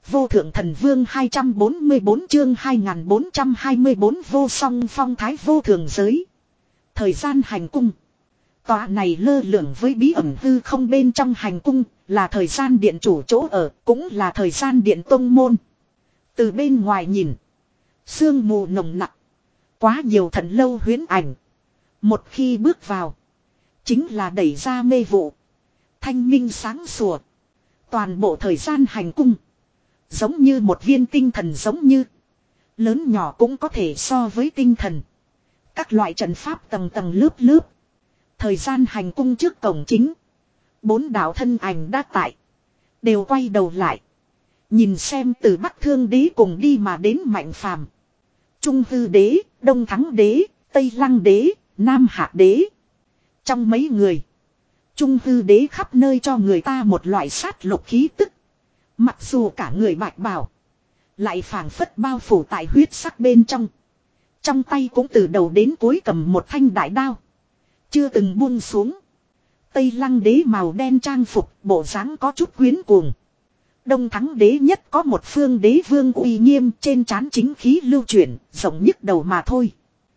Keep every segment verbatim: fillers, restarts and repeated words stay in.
Vô thượng thần vương hai trăm bốn mươi bốn chương hai nghìn bốn trăm hai mươi bốn vô song phong thái vô thường giới. Thời gian hành cung. Tòa này lơ lửng với bí ẩn hư không bên trong hành cung, là thời gian điện chủ chỗ ở, cũng là thời gian điện tông môn. Từ bên ngoài nhìn, sương mù nồng nặc, quá nhiều thần lâu huyễn ảnh. Một khi bước vào, chính là đẩy ra mê vụ, thanh minh sáng sủa. Toàn bộ thời gian hành cung, giống như một viên tinh thần, giống như lớn nhỏ cũng có thể so với tinh thần. Các loại trận pháp tầng tầng lớp lớp. Thời gian hành cung trước cổng chính, bốn đạo thân ảnh đã tại, đều quay đầu lại, nhìn xem từ Bắc Thương Đế cùng đi mà đến Mạnh Phàm, Trung Hư Đế, Đông Thắng Đế, Tây Lăng Đế, Nam Hạ Đế. Trong mấy người, Trung Hư Đế khắp nơi cho người ta một loại sát lục khí tức. Mặc dù cả người bạch bào, lại phảng phất bao phủ tại huyết sắc bên trong. Trong tay cũng từ đầu đến cuối cầm một thanh đại đao, chưa từng buông xuống. Tây Lăng Đế màu đen trang phục, bộ dáng có chút quyến cuồng. Đông Thắng Đế nhất có một phương đế vương uy nghiêm, trên trán chính khí lưu chuyển, rộng nhức đầu mà thôi.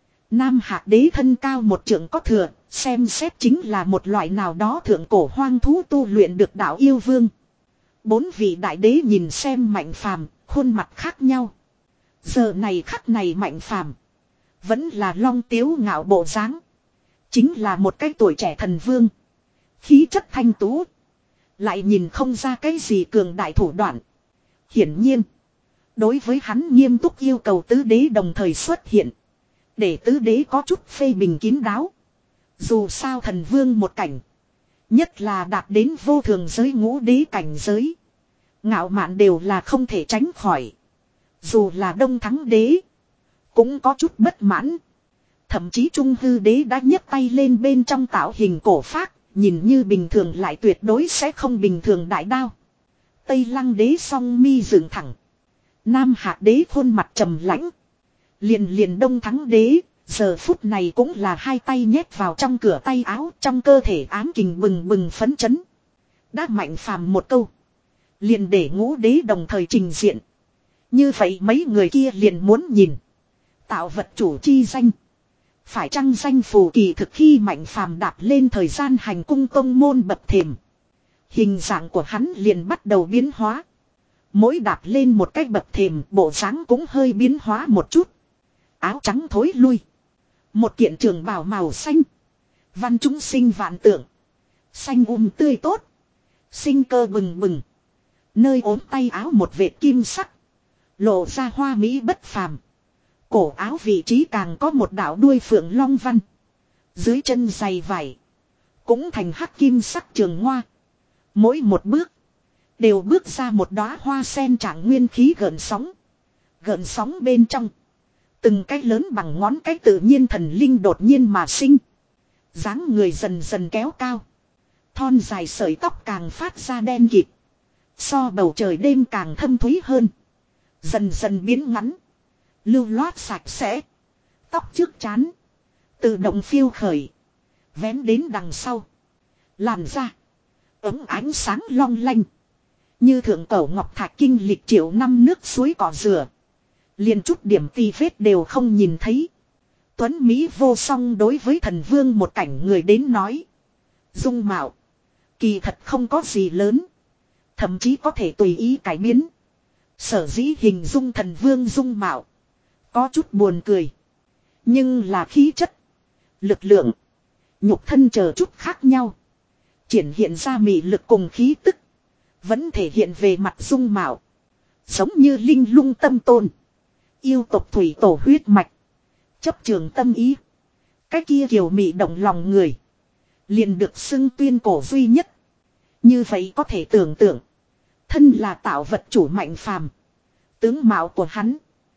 Nam Hạc Đế thân cao một trượng có thừa, xem xét chính là một loại nào đó thượng cổ hoang thú tu luyện được đạo yêu vương. Bốn vị đại đế nhìn xem Mạnh Phàm, khuôn mặt khác nhau. Giờ này khắc này Mạnh Phàm vẫn là long tiếu ngạo bộ dáng, chính là một cái tuổi trẻ thần vương, khí chất thanh tú, lại nhìn không ra cái gì cường đại thủ đoạn. Hiển nhiên, đối với hắn nghiêm túc yêu cầu tứ đế đồng thời xuất hiện, để tứ đế có chút phê bình kín đáo. Dù sao thần vương một cảnh, nhất là đạt đến vô thường giới ngũ đế cảnh giới, ngạo mạn đều là không thể tránh khỏi. Dù là Đông Thắng Đế, cũng có chút bất mãn. Thậm chí Trung Hư Đế đã nhấc tay lên bên trong tạo hình cổ phác, nhìn như bình thường lại tuyệt đối sẽ không bình thường đại đao. Tây Lăng Đế song mi dựng thẳng, Nam Hạ Đế khuôn mặt trầm lãnh. Liền liền Đông Thắng Đế, giờ phút này cũng là hai tay nhét vào trong cửa tay áo, trong cơ thể ám kình bừng bừng phấn chấn. Đã Mạnh Phàm một câu, liền để ngũ đế đồng thời trình diện. Như vậy mấy người kia liền muốn nhìn, tạo vật chủ chi danh, phải chăng danh phù kỳ thực. Khi Mạnh Phàm đạp lên thời gian hành cung tông môn bậc thềm, hình dạng của hắn liền bắt đầu biến hóa. Mỗi đạp lên một cái bậc thềm, bộ dáng cũng hơi biến hóa một chút. Áo trắng thối lui, một kiện trường bào màu xanh, văn chúng sinh vạn tượng, xanh um tươi tốt, sinh cơ bừng bừng. Nơi ốm tay áo một vệt kim sắc, lộ ra hoa mỹ bất phàm. Cổ áo vị trí càng có một đạo đuôi phượng long văn. Dưới chân giày vải, cũng thành hắc kim sắc trường hoa. Mỗi một bước, đều bước ra một đóa hoa sen trạng nguyên khí gợn sóng. Gợn sóng bên trong, từng cái lớn bằng ngón cái tự nhiên thần linh đột nhiên mà sinh. Dáng người dần dần kéo cao, thon dài sợi tóc càng phát ra đen kịt, so bầu trời đêm càng thâm thúy hơn. Dần dần biến ngắn, lưu loát sạch sẽ. Tóc trước trán tự động phiêu khởi, vén đến đằng sau. Làn da ấm ánh sáng long lanh, như thượng cổ ngọc thạch kinh lịch triệu năm nước suối cỏ rửa, liền chút điểm tì vết đều không nhìn thấy. Tuấn Mỹ vô song đối với thần vương một cảnh người đến nói, dung mạo kỳ thật không có gì lớn, thậm chí có thể tùy ý cải biến. Sở dĩ hình dung thần vương dung mạo có chút buồn cười, nhưng là khí chất, lực lượng, nhục thân chờ chút khác nhau, triển hiện ra mị lực cùng khí tức, vẫn thể hiện về mặt dung mạo. Giống như linh lung tâm tôn, yêu tộc thủy tổ huyết mạch, chấp trường tâm ý, cái kia kiều mị động lòng người, liền được xưng tuyên cổ duy nhất. Như vậy có thể tưởng tượng, thân là tạo vật chủ Mạnh Phàm, tướng mạo của hắn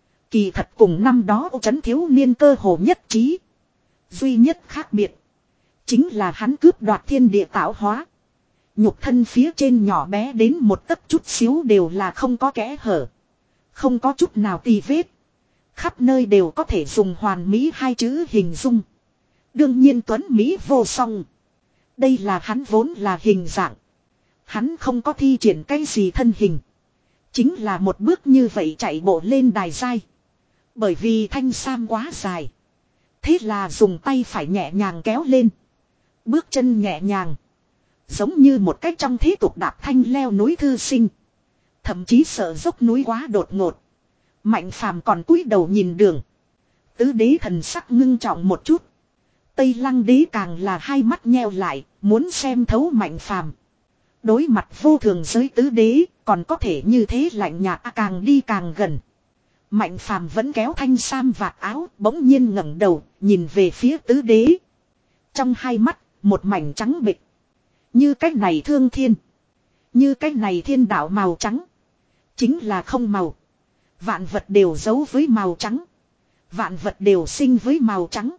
kỳ thật cùng năm đó Ô Trấn thiếu niên cơ hồ nhất trí. Duy nhất khác biệt chính là hắn cướp đoạt thiên địa tạo hóa, nhục thân phía trên nhỏ bé đến một tấc chút xíu đều là không có kẽ hở, không có chút nào tì vết, khắp nơi đều có thể dùng hoàn mỹ hai chữ hình dung. Đương nhiên tuấn mỹ vô song, đây là hắn vốn là hình dạng. Hắn không có thi triển cái gì thân hình, Chính là một bước như vậy chạy bộ lên đài giai. Bởi vì thanh sam quá dài. Thế là dùng tay phải nhẹ nhàng kéo lên. Bước chân nhẹ nhàng. Giống như một cách trong thế tục đạp thanh leo núi thư sinh. Thậm chí sợ dốc núi quá đột ngột. Mạnh phàm còn cúi đầu nhìn đường. Tứ đế thần sắc ngưng trọng một chút. Tây Lăng đế càng là hai mắt nheo lại, muốn xem thấu mạnh phàm. Đối mặt vô thường giới tứ đế, còn có thể như thế lạnh nhạt à, càng đi càng gần. Mạnh phàm vẫn kéo thanh sam vạt áo, bỗng nhiên ngẩng đầu, nhìn về phía tứ đế. Trong hai mắt, một mảnh trắng bịch. Như cách này thương thiên. Như cách này thiên đạo màu trắng. Chính là không màu. Vạn vật đều giấu với màu trắng. Vạn vật đều sinh với màu trắng.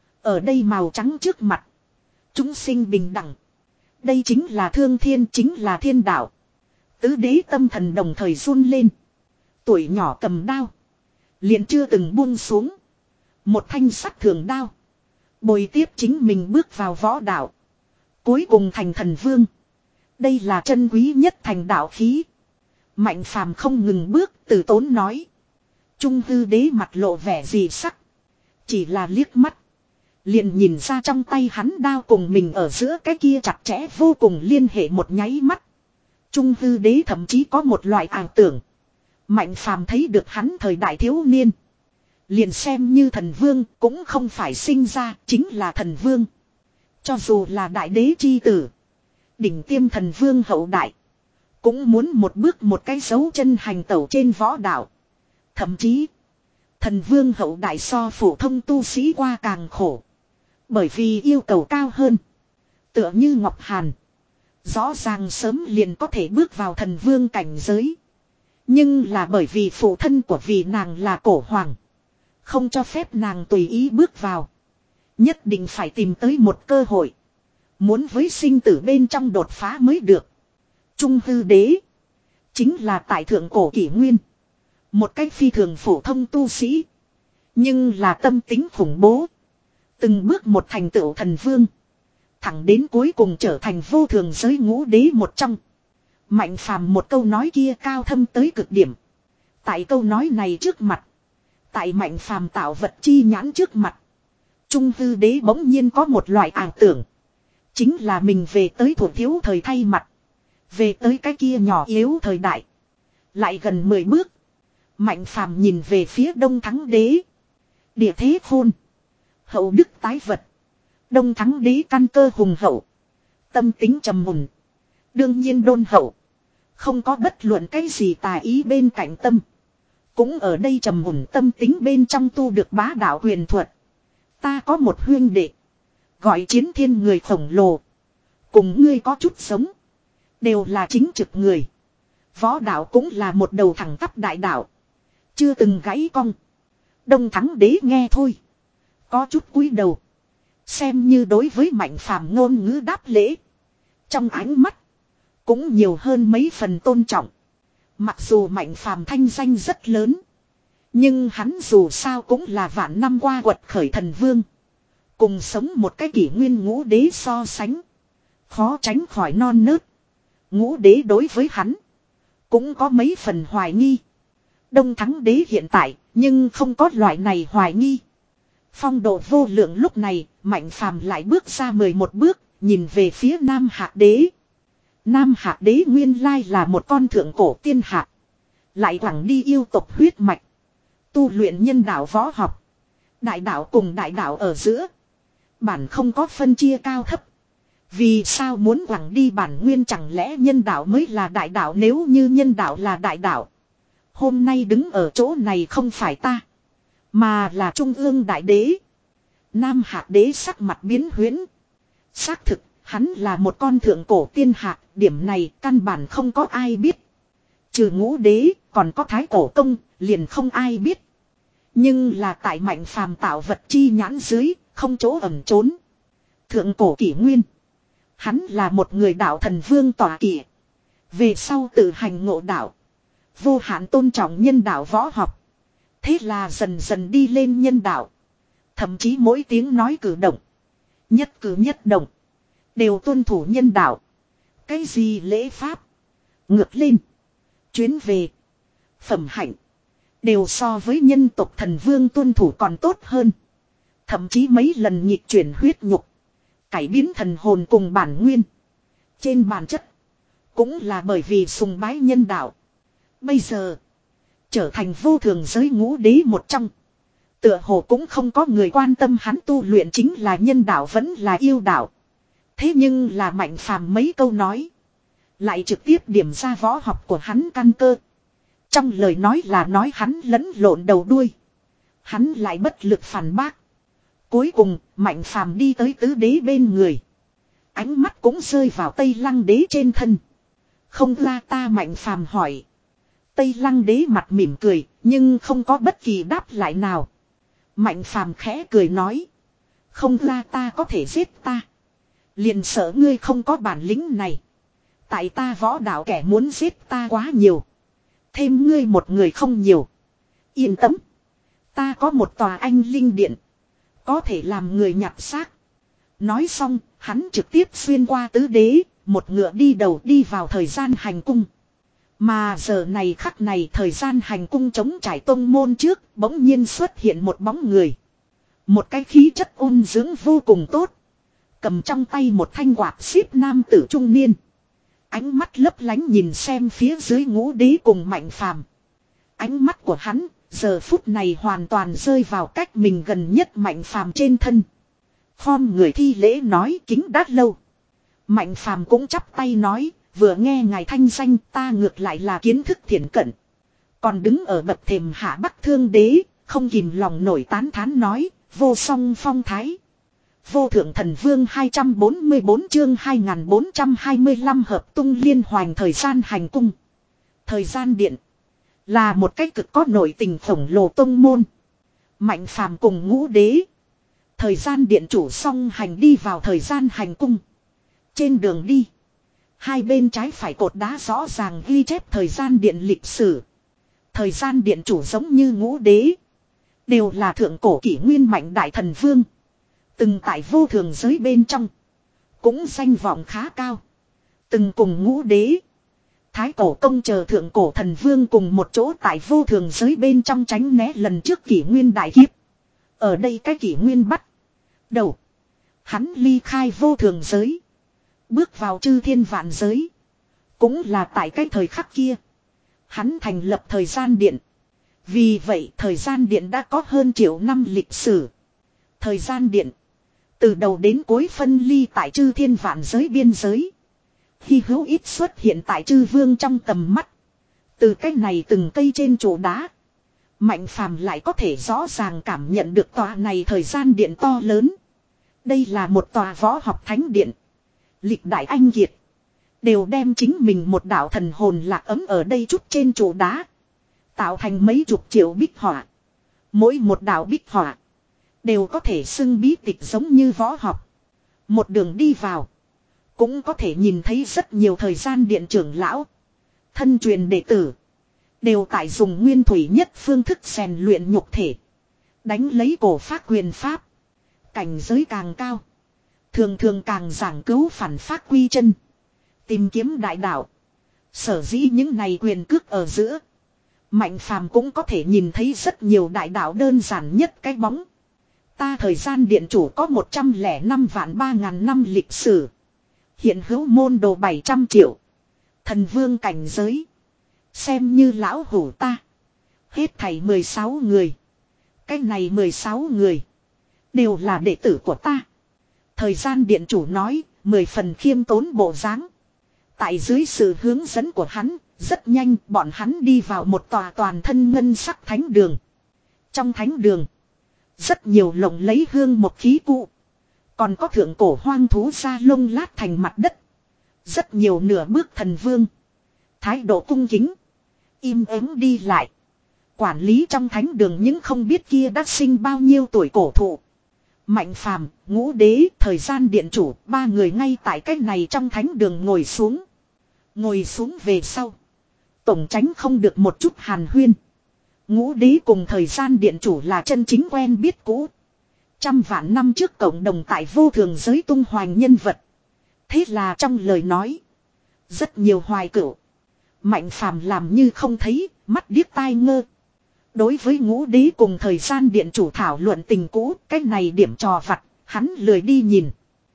Ở đây màu trắng trước mặt. Chúng sinh bình đẳng. Đây chính là thương thiên, chính là thiên đạo. Tứ đế tâm thần đồng thời run lên. Tuổi nhỏ cầm đao. Liền chưa từng buông xuống. Một thanh sắt thường đao. Bồi tiếp chính mình bước vào võ đạo. Cuối cùng thành thần vương. Đây là chân quý nhất thành đạo khí. Mạnh phàm không ngừng bước, từ tốn nói. Trung hư đế mặt lộ vẻ gì sắc. Chỉ là liếc mắt. Liền nhìn ra trong tay hắn đao cùng mình ở giữa cái kia chặt chẽ vô cùng liên hệ một nháy mắt. Trung hư đế thậm chí có một loại ảo tưởng. Mạnh phàm thấy được hắn thời đại thiếu niên. Liền xem như thần vương cũng không phải sinh ra, chính là thần vương. Cho dù là đại đế chi tử. Đỉnh tiêm thần vương hậu đại. Cũng muốn một bước một cái dấu chân hành tẩu trên võ đạo. Thậm chí. Thần vương hậu đại so phổ thông tu sĩ qua càng khổ. Bởi vì yêu cầu cao hơn. Tựa như Ngọc Hàn. Rõ ràng sớm liền có thể bước vào thần vương cảnh giới. Nhưng là bởi vì phụ thân của vì nàng là cổ hoàng. Không cho phép nàng tùy ý bước vào. Nhất định phải tìm tới một cơ hội. Muốn với sinh tử bên trong đột phá mới được. Trung hư đế. Chính là tại thượng cổ kỷ nguyên. Một cách phi thường phổ thông tu sĩ. Nhưng là tâm tính khủng bố. Từng bước một thành tựu thần vương. Thẳng đến cuối cùng trở thành vô thường giới ngũ đế một trong. Mạnh phàm một câu nói kia cao thâm tới cực điểm. Tại câu nói này trước mặt. Tại mạnh phàm tạo vật chi nhãn trước mặt. Trung hư đế bỗng nhiên có một loại ảo tưởng. Chính là mình về tới thủ thiếu thời thay mặt. Về tới cái kia nhỏ yếu thời đại. Lại gần mười bước. Mạnh phàm nhìn về phía đông thắng đế. Địa thế khôn. Hậu đức tái vật. Đông thắng đế căn cơ hùng hậu. Tâm tính trầm mùn. Đương nhiên đôn hậu. Không có bất luận cái gì tà ý bên cạnh tâm. Cũng ở đây trầm mùn tâm tính bên trong tu được bá đạo huyền thuật. Ta có một huyên đệ. Gọi chiến thiên người khổng lồ. Cùng ngươi có chút sống. Đều là chính trực người. Võ đạo cũng là một đầu thẳng tắp đại đạo. Chưa từng gãy cong. Đông thắng đế nghe thôi. Có chút cúi đầu. Xem như đối với mạnh phàm ngôn ngữ đáp lễ. Trong ánh mắt. Cũng nhiều hơn mấy phần tôn trọng. Mặc dù mạnh phàm thanh danh rất lớn. Nhưng hắn dù sao cũng là vạn năm qua quật khởi thần vương. Cùng sống một cái kỷ nguyên ngũ đế so sánh. Khó tránh khỏi non nớt. Ngũ đế đối với hắn. Cũng có mấy phần hoài nghi. Đông thắng đế hiện tại. Nhưng không có loại này hoài nghi. Phong độ vô lượng lúc này. Mạnh phàm lại bước ra mười một bước. Nhìn về phía Nam Hạc đế. Nam Hạc đế nguyên lai là một con thượng cổ tiên hạc. Lại quẳng đi yêu tộc huyết mạch. Tu luyện nhân đạo võ học. Đại đạo cùng đại đạo ở giữa. Bản không có phân chia cao thấp. Vì sao muốn quẳng đi bản nguyên, chẳng lẽ nhân đạo mới là đại đạo? Nếu như nhân đạo là đại đạo. Hôm nay đứng ở chỗ này không phải ta. Mà là Trung ương đại đế. Nam Hạc đế sắc mặt biến huyễn. Xác thực, hắn là một con thượng cổ tiên hạc. Điểm này căn bản không có ai biết. Trừ ngũ đế, còn có thái cổ công, liền không ai biết. Nhưng là tại mạnh phàm tạo vật chi nhãn dưới, không chỗ ẩn trốn. Thượng cổ kỷ nguyên. Hắn là một người đạo thần vương tỏa kỷ. Về sau tự hành ngộ đạo. Vô hạn tôn trọng nhân đạo võ học. Thế là dần dần đi lên nhân đạo. Thậm chí mỗi tiếng nói cử động. Nhất cử nhất động. Đều tuân thủ nhân đạo. Cái gì lễ pháp. Ngược lên. Chuyến về. phẩm hạnh. Đều so với nhân tộc thần vương tuân thủ còn tốt hơn. Thậm chí mấy lần nhịp chuyển huyết nhục. Cải biến thần hồn cùng bản nguyên. Trên bản chất. Cũng là bởi vì sùng bái nhân đạo. Bây giờ. Trở thành vô thường giới ngũ đế một trong. Tựa hồ cũng không có người quan tâm hắn tu luyện chính là nhân đạo vẫn là yêu đạo. Thế nhưng là Mạnh Phàm mấy câu nói. Lại trực tiếp điểm ra võ học của hắn căn cơ. Trong lời nói là nói hắn lẫn lộn đầu đuôi. Hắn lại bất lực phản bác. Cuối cùng Mạnh Phàm đi tới tứ đế bên người. Ánh mắt cũng rơi vào Tây Lăng đế trên thân. Không ra ta Mạnh Phàm hỏi. Tây Lăng đế mặt mỉm cười nhưng không có bất kỳ đáp lại nào. Mạnh Phàm khẽ cười nói. Không ra ta có thể giết ta. Liền sợ ngươi không có bản lĩnh này. Tại ta võ đạo kẻ muốn giết ta quá nhiều. Thêm ngươi một người không nhiều. Yên tâm. Ta có một tòa anh linh điện. Có thể làm người nhặt xác. Nói xong, hắn trực tiếp xuyên qua tứ đế. Một ngựa đi đầu đi vào thời gian hành cung. Mà giờ này khắc này thời gian hành cung chống trải tông môn trước. Bỗng nhiên xuất hiện một bóng người. Một cái khí chất ôn dưỡng vô cùng tốt. Cầm trong tay một thanh quạt xíp nam tử trung niên. Ánh mắt lấp lánh nhìn xem phía dưới ngũ đế cùng Mạnh Phàm. Ánh mắt của hắn giờ phút này hoàn toàn rơi vào cách mình gần nhất Mạnh Phàm trên thân. Khom người thi lễ nói kính đát lâu. Mạnh Phàm cũng chắp tay nói, vừa nghe ngài thanh danh ta ngược lại là kiến thức thiển cận. Còn đứng ở bậc thềm hạ Bắc Thương đế, không kìm lòng nổi tán thán nói, vô song phong thái. Vô thượng thần vương hai trăm bốn mươi bốn chương hai nghìn bốn trăm hai mươi lăm hợp tung liên hoành thời gian hành cung. Thời gian điện. Là một cách cực có nội tình khổng lồ tông môn. Mạnh Phàm cùng ngũ đế. Thời gian điện chủ song hành đi vào thời gian hành cung. Trên đường đi. Hai bên trái phải cột đá rõ ràng ghi chép thời gian điện lịch sử. Thời gian điện chủ giống như ngũ đế. Đều là thượng cổ kỷ nguyên mạnh đại thần vương. Từng tại vô thường giới bên trong. Cũng danh vọng khá cao. Từng cùng ngũ đế. Thái cổ công chờ thượng cổ thần vương cùng một chỗ tại vô thường giới bên trong tránh né lần trước kỷ nguyên đại kiếp. Ở đây cái kỷ nguyên bắt đầu. Hắn ly khai vô thường giới. Bước vào chư thiên vạn giới. Cũng là tại cái thời khắc kia. Hắn thành lập thời gian điện. Vì vậy thời gian điện đã có hơn triệu năm lịch sử. Thời gian điện. Từ đầu đến cuối phân ly tại chư thiên vạn giới biên giới. Hy hữu ít xuất hiện tại chư vương trong tầm mắt. Từ cách này từng cây trên trụ đá. Mạnh Phàm lại có thể rõ ràng cảm nhận được tòa này thời gian điện to lớn. Đây là một tòa võ học thánh điện. Lịch đại anh kiệt. Đều đem chính mình một đạo thần hồn lạc ấm ở đây chút trên trụ đá. Tạo thành mấy chục triệu bích họa. Mỗi một đạo bích họa. Đều có thể xưng bí tịch giống như võ học. Một đường đi vào. Cũng có thể nhìn thấy rất nhiều thời gian điện trưởng lão. Thân truyền đệ tử. Đều tại dùng nguyên thủy nhất phương thức rèn luyện nhục thể. Đánh lấy cổ phát quyền pháp. Cảnh giới càng cao. Thường thường càng giảng cứu phản phát quy chân. Tìm kiếm đại đạo. Sở dĩ những này quyền cước ở giữa. Mạnh Phàm cũng có thể nhìn thấy rất nhiều đại đạo đơn giản nhất cái bóng. Ta thời gian điện chủ có một trăm lẻ năm vạn ba ngàn năm lịch sử. Hiện hữu môn đồ bảy trăm triệu. Thần vương cảnh giới. Xem như lão hủ ta. Hết thảy mười sáu người. Cái này mười sáu người. Đều là đệ tử của ta. Thời gian điện chủ nói. Mười phần khiêm tốn bộ dáng. Tại dưới sự hướng dẫn của hắn. Rất nhanh bọn hắn đi vào một tòa toàn thân ngân sắc thánh đường. Trong thánh đường. Rất nhiều lồng lấy hương một khí cụ. Còn có thượng cổ hoang thú da lông lát thành mặt đất. Rất nhiều nửa bước thần vương. Thái độ cung kính. Im ắng đi lại. Quản lý trong thánh đường những không biết kia đã sinh bao nhiêu tuổi cổ thụ. Mạnh Phàm, ngũ đế, thời gian điện chủ, ba người ngay tại cách này trong thánh đường ngồi xuống. Ngồi xuống về sau. Tổng tránh không được một chút hàn huyên. Ngũ đế cùng thời gian điện chủ là chân chính quen biết cũ. Trăm vạn năm trước cộng đồng tại vô thường giới tung hoành nhân vật. Thế là trong lời nói. Rất nhiều hoài cửu. Mạnh Phàm làm như không thấy. Mắt điếc tai ngơ. Đối với ngũ đế cùng thời gian điện chủ thảo luận tình cũ, cái này điểm trò vặt, hắn lười đi nhìn.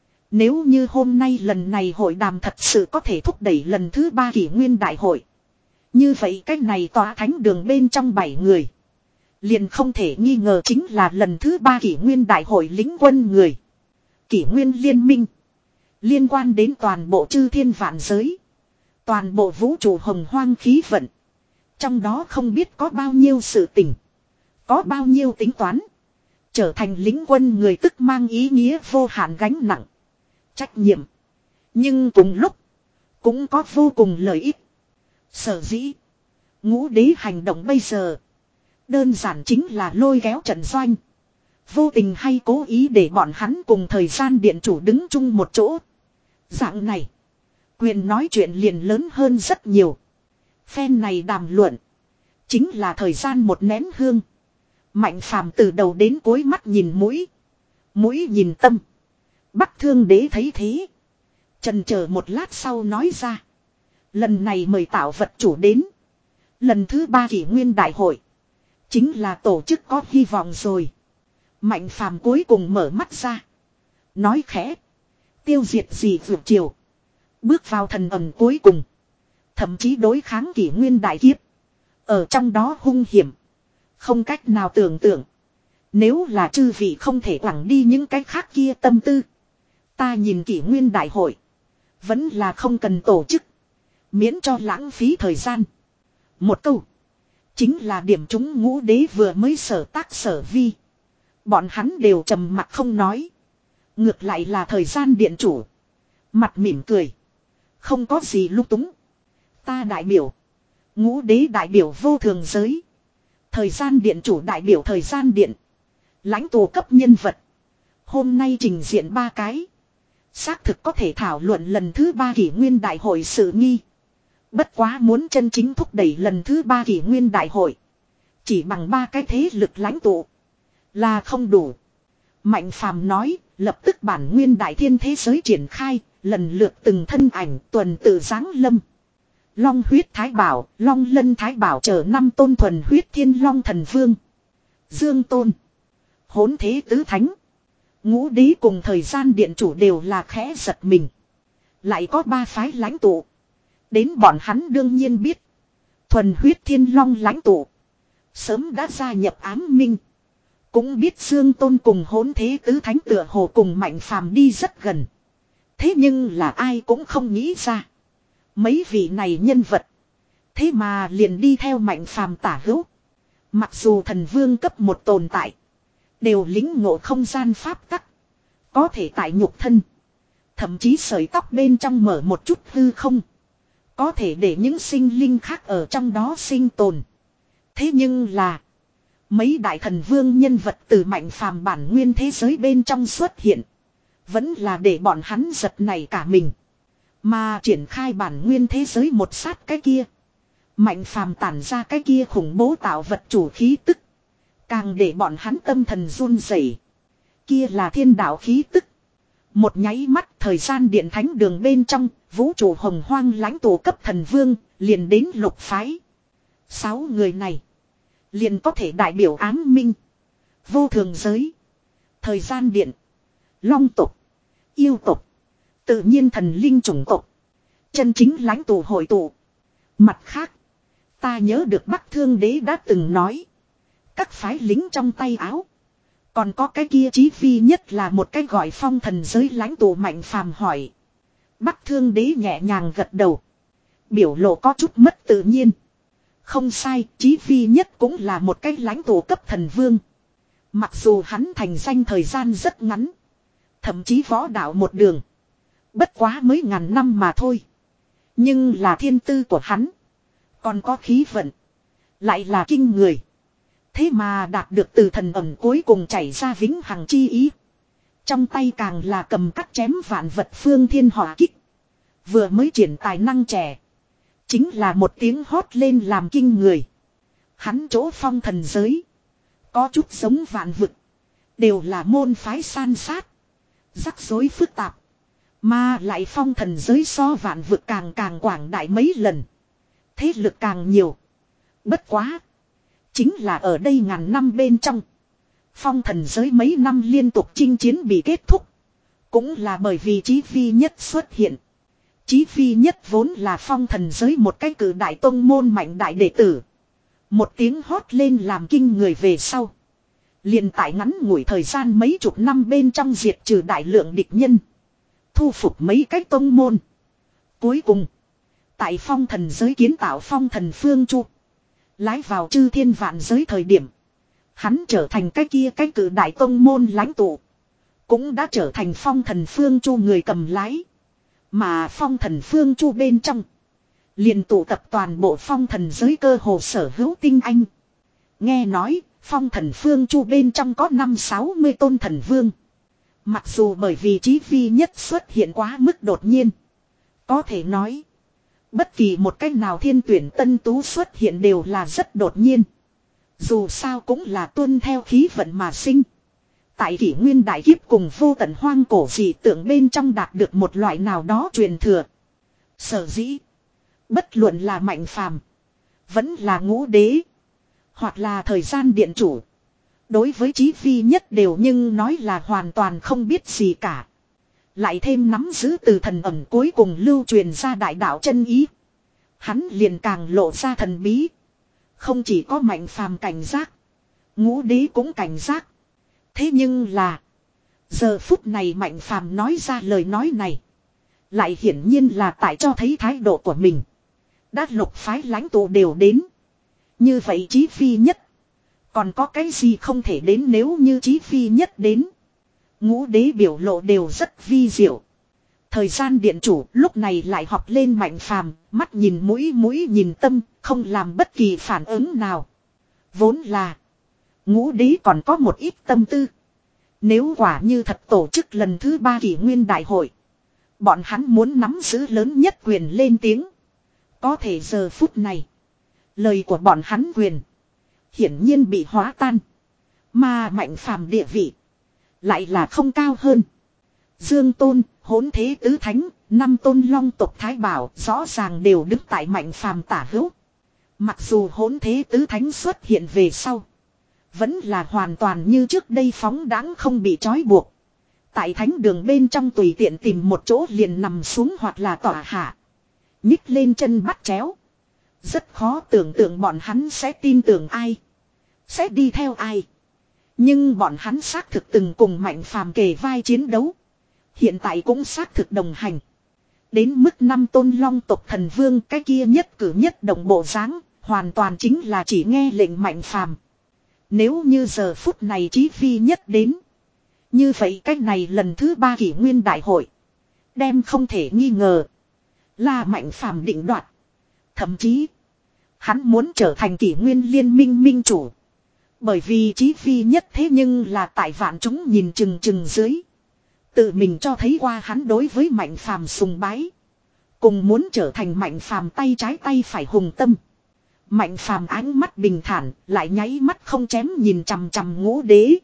Nếu như hôm nay lần này hội đàm thật sự có thể thúc đẩy lần thứ ba kỷ nguyên đại hội. Như vậy cái này tòa thánh đường bên trong bảy người. Liền không thể nghi ngờ chính là lần thứ ba kỷ nguyên đại hội lính quân người. Kỷ nguyên liên minh. Liên quan đến toàn bộ chư thiên vạn giới. Toàn bộ vũ trụ hồng hoang khí vận. Trong đó không biết có bao nhiêu sự tình. Có bao nhiêu tính toán. Trở thành lính quân người tức mang ý nghĩa vô hạn gánh nặng. Trách nhiệm. Nhưng cùng lúc. Cũng có vô cùng lợi ích. Sở dĩ. Ngũ đế hành động bây giờ. Đơn giản chính là lôi kéo trận doanh. Vô tình hay cố ý để bọn hắn cùng thời gian điện chủ đứng chung một chỗ. Dạng này. Quyền nói chuyện liền lớn hơn rất nhiều. Phen này đàm luận. Chính là thời gian một nén hương. Mạnh phàm từ đầu đến cuối mắt nhìn mũi. Mũi nhìn tâm. Bắc Thương Đế thấy thế. Chần chờ một lát sau nói ra. Lần này mời tạo vật chủ đến. Lần thứ ba kỷ nguyên đại hội. Chính là tổ chức có hy vọng rồi. Mạnh phàm cuối cùng mở mắt ra. Nói khẽ. Tiêu diệt gì vượt chiều. Bước vào thần ẩm cuối cùng. Thậm chí đối kháng kỷ nguyên đại kiếp. Ở trong đó hung hiểm. Không cách nào tưởng tượng. Nếu là chư vị không thể quẳng đi những cái khác kia tâm tư. Ta nhìn kỷ nguyên đại hội. Vẫn là không cần tổ chức. Miễn cho lãng phí thời gian. Một câu. Chính là điểm chúng ngũ đế vừa mới sở tác sở vi. Bọn hắn đều trầm mặt không nói. Ngược lại là thời gian điện chủ. Mặt mỉm cười. Không có gì lung túng. Ta đại biểu. Ngũ đế đại biểu vô thường giới. Thời gian điện chủ đại biểu thời gian điện. Lãnh tụ cấp nhân vật. Hôm nay trình diện ba cái. Xác thực có thể thảo luận lần thứ ba kỷ nguyên đại hội sự nghi. Bất quá muốn chân chính thúc đẩy lần thứ ba kỷ nguyên đại hội. Chỉ bằng ba cái thế lực lãnh tụ. Là không đủ. Mạnh phàm nói. Lập tức bản nguyên đại thiên thế giới triển khai. Lần lượt từng thân ảnh tuần tự giáng lâm. Long huyết thái bảo, long lân thái bảo chờ năm tôn thuần huyết thiên long thần vương. Dương tôn. Hỗn thế tứ thánh. Ngũ đế cùng thời gian điện chủ đều là khẽ giật mình. Lại có ba phái lãnh tụ. Đến bọn hắn đương nhiên biết. Thuần huyết thiên long lãnh tụ. Sớm đã gia nhập ám minh. Cũng biết Dương tôn cùng hỗn thế tứ thánh tựa hồ cùng mạnh phàm đi rất gần. Thế nhưng là ai cũng không nghĩ ra. Mấy vị này nhân vật. Thế mà liền đi theo mạnh phàm tả hữu. Mặc dù thần vương cấp một tồn tại. Đều lính ngộ không gian pháp tắc. Có thể tại nhục thân. Thậm chí sợi tóc bên trong mở một chút hư không. Có thể để những sinh linh khác ở trong đó sinh tồn. Thế nhưng là. Mấy đại thần vương nhân vật từ mạnh phàm bản nguyên thế giới bên trong xuất hiện. Vẫn là để bọn hắn giật nảy cả mình. Mà triển khai bản nguyên thế giới một sát cái kia. Mạnh phàm tản ra cái kia khủng bố tạo vật chủ khí tức. Càng để bọn hắn tâm thần run rẩy. Kia là thiên đạo khí tức. Một nháy mắt thời gian điện thánh đường bên trong. Vũ trụ hồng hoang lãnh tụ cấp thần vương. Liền đến lục phái. Sáu người này. Liền có thể đại biểu ám minh. Vô thường giới. Thời gian điện. Long tộc. Yêu tộc. Tự nhiên thần linh chủng tộc. Chân chính lãnh tụ hội tụ. Mặt khác. Ta nhớ được Bắc Thương Đế đã từng nói. Các phái lính trong tay áo. Còn có cái kia chí phi nhất là một cái gọi phong thần giới lãnh tụ mạnh phàm hỏi. Bắc Thương Đế nhẹ nhàng gật đầu. Biểu lộ có chút mất tự nhiên. Không sai, chí phi nhất cũng là một cái lãnh tụ cấp thần vương. Mặc dù hắn thành danh thời gian rất ngắn. Thậm chí võ đạo một đường. Bất quá mới ngàn năm mà thôi. Nhưng là thiên tư của hắn. Còn có khí vận. Lại là kinh người. Thế mà đạt được từ thần ẩm cuối cùng chảy ra vĩnh hằng chi ý. Trong tay càng là cầm cắt chém vạn vật phương thiên hỏa kích. Vừa mới triển tài năng trẻ. Chính là một tiếng hót lên làm kinh người. Hắn chỗ phong thần giới. Có chút giống vạn vực. Đều là môn phái san sát. Rắc rối phức tạp. Mà lại phong thần giới so vạn vực càng càng quảng đại mấy lần. Thế lực càng nhiều. Bất quá. Chính là ở đây ngàn năm bên trong. Phong thần giới mấy năm liên tục chinh chiến bị kết thúc. Cũng là bởi vì Chí Phi Nhất xuất hiện. Chí Phi Nhất vốn là phong thần giới một cái cử đại tông môn mạnh đại đệ tử. Một tiếng hót lên làm kinh người về sau. Liền tại ngắn ngủi thời gian mấy chục năm bên trong diệt trừ đại lượng địch nhân. Thu phục mấy cái tông môn. Cuối cùng. Tại phong thần giới kiến tạo phong thần phương chu. Lái vào chư thiên vạn giới thời điểm. Hắn trở thành cái kia cái cử đại tông môn lãnh tụ. Cũng đã trở thành phong thần phương chu người cầm lái. Mà phong thần phương chu bên trong. Liền tụ tập toàn bộ phong thần giới cơ hồ sở hữu tinh anh. Nghe nói phong thần phương chu bên trong có năm sáu mươi tôn thần vương. Mặc dù bởi vì Chí Phi Nhất xuất hiện quá mức đột nhiên. Có thể nói. Bất kỳ một cách nào thiên tuyển tân tú xuất hiện đều là rất đột nhiên. Dù sao cũng là tuân theo khí vận mà sinh. Tại kỷ nguyên đại kiếp cùng vô tận hoang cổ dị tượng bên trong đạt được một loại nào đó truyền thừa. Sở dĩ. Bất luận là Mạnh Phàm, vẫn là Ngũ Đế, hoặc là thời gian điện chủ. Đối với Chí Phi Nhất đều nhưng nói là hoàn toàn không biết gì cả. Lại thêm nắm giữ từ thần ẩn cuối cùng lưu truyền ra đại đạo chân ý. Hắn liền càng lộ ra thần bí. Không chỉ có Mạnh Phàm cảnh giác. Ngũ Đế cũng cảnh giác. Thế nhưng là. Giờ phút này Mạnh Phàm nói ra lời nói này. Lại hiển nhiên là tại cho thấy thái độ của mình. Đã lục phái lãnh tụ đều đến. Như vậy Chí Phi Nhất. Còn có cái gì không thể đến nếu như Chí Phi Nhất đến. Ngũ Đế biểu lộ đều rất vi diệu. Thời gian điện chủ lúc này lại họp lên Mạnh Phàm, mắt nhìn mũi mũi nhìn tâm, không làm bất kỳ phản ứng nào. Vốn là. Ngũ Đế còn có một ít tâm tư. Nếu quả như thật tổ chức lần thứ ba kỷ nguyên đại hội. Bọn hắn muốn nắm giữ lớn nhất quyền lên tiếng. Có thể giờ phút này. Lời của bọn hắn quyền. Hiển nhiên bị hóa tan. Mà Mạnh Phàm địa vị. Lại là không cao hơn. Dương Tôn, Hỗn Thế Tứ Thánh, năm tôn long tộc Thái Bảo rõ ràng đều đứng tại Mạnh Phàm tả hữu. Mặc dù Hỗn Thế Tứ Thánh xuất hiện về sau. Vẫn là hoàn toàn như trước đây phóng đáng không bị trói buộc. Tại thánh đường bên trong tùy tiện tìm một chỗ liền nằm xuống hoặc là tỏa hạ. Nhích lên chân bắt chéo. Rất khó tưởng tượng bọn hắn sẽ tin tưởng ai. Sẽ đi theo ai. Nhưng bọn hắn xác thực từng cùng Mạnh Phàm kề vai chiến đấu. Hiện tại cũng xác thực đồng hành. Đến mức năm tôn long tộc thần vương cái kia nhất cử nhất động bộ dáng, hoàn toàn chính là chỉ nghe lệnh Mạnh Phàm. Nếu như giờ phút này Chí Phi Nhất đến. Như vậy cách này lần thứ ba kỷ nguyên đại hội. Đem không thể nghi ngờ. Là Mạnh Phàm định đoạt. Thậm chí. Hắn muốn trở thành kỷ nguyên liên minh minh chủ. Bởi vì Chí Phi Nhất thế nhưng là tại vạn chúng nhìn chừng chừng dưới. Tự mình cho thấy qua hắn đối với Mạnh Phàm sùng bái. Cùng muốn trở thành Mạnh Phàm tay trái tay phải hùng tâm. Mạnh Phàm ánh mắt bình thản, lại nháy mắt không chém nhìn chằm chằm Ngũ Đế.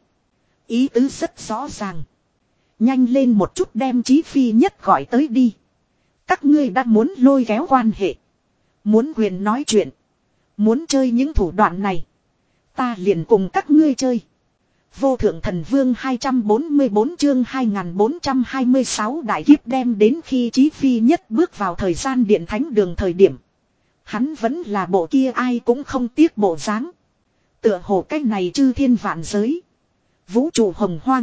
Ý tứ rất rõ ràng. Nhanh lên một chút đem Chí Phi Nhất gọi tới đi. Các ngươi đã muốn lôi kéo quan hệ. Muốn quyền nói chuyện. Muốn chơi những thủ đoạn này. Ta liền cùng các ngươi chơi. Vô thượng thần vương hai trăm bốn mươi bốn chương hai nghìn bốn trăm hai mươi sáu đại kiếp đem đến khi Chí Phi Nhất bước vào thời gian điện thánh đường thời điểm. Hắn vẫn là bộ kia ai cũng không tiếc bộ dáng. Tựa hồ cái này chư thiên vạn giới. Vũ trụ hồng hoang.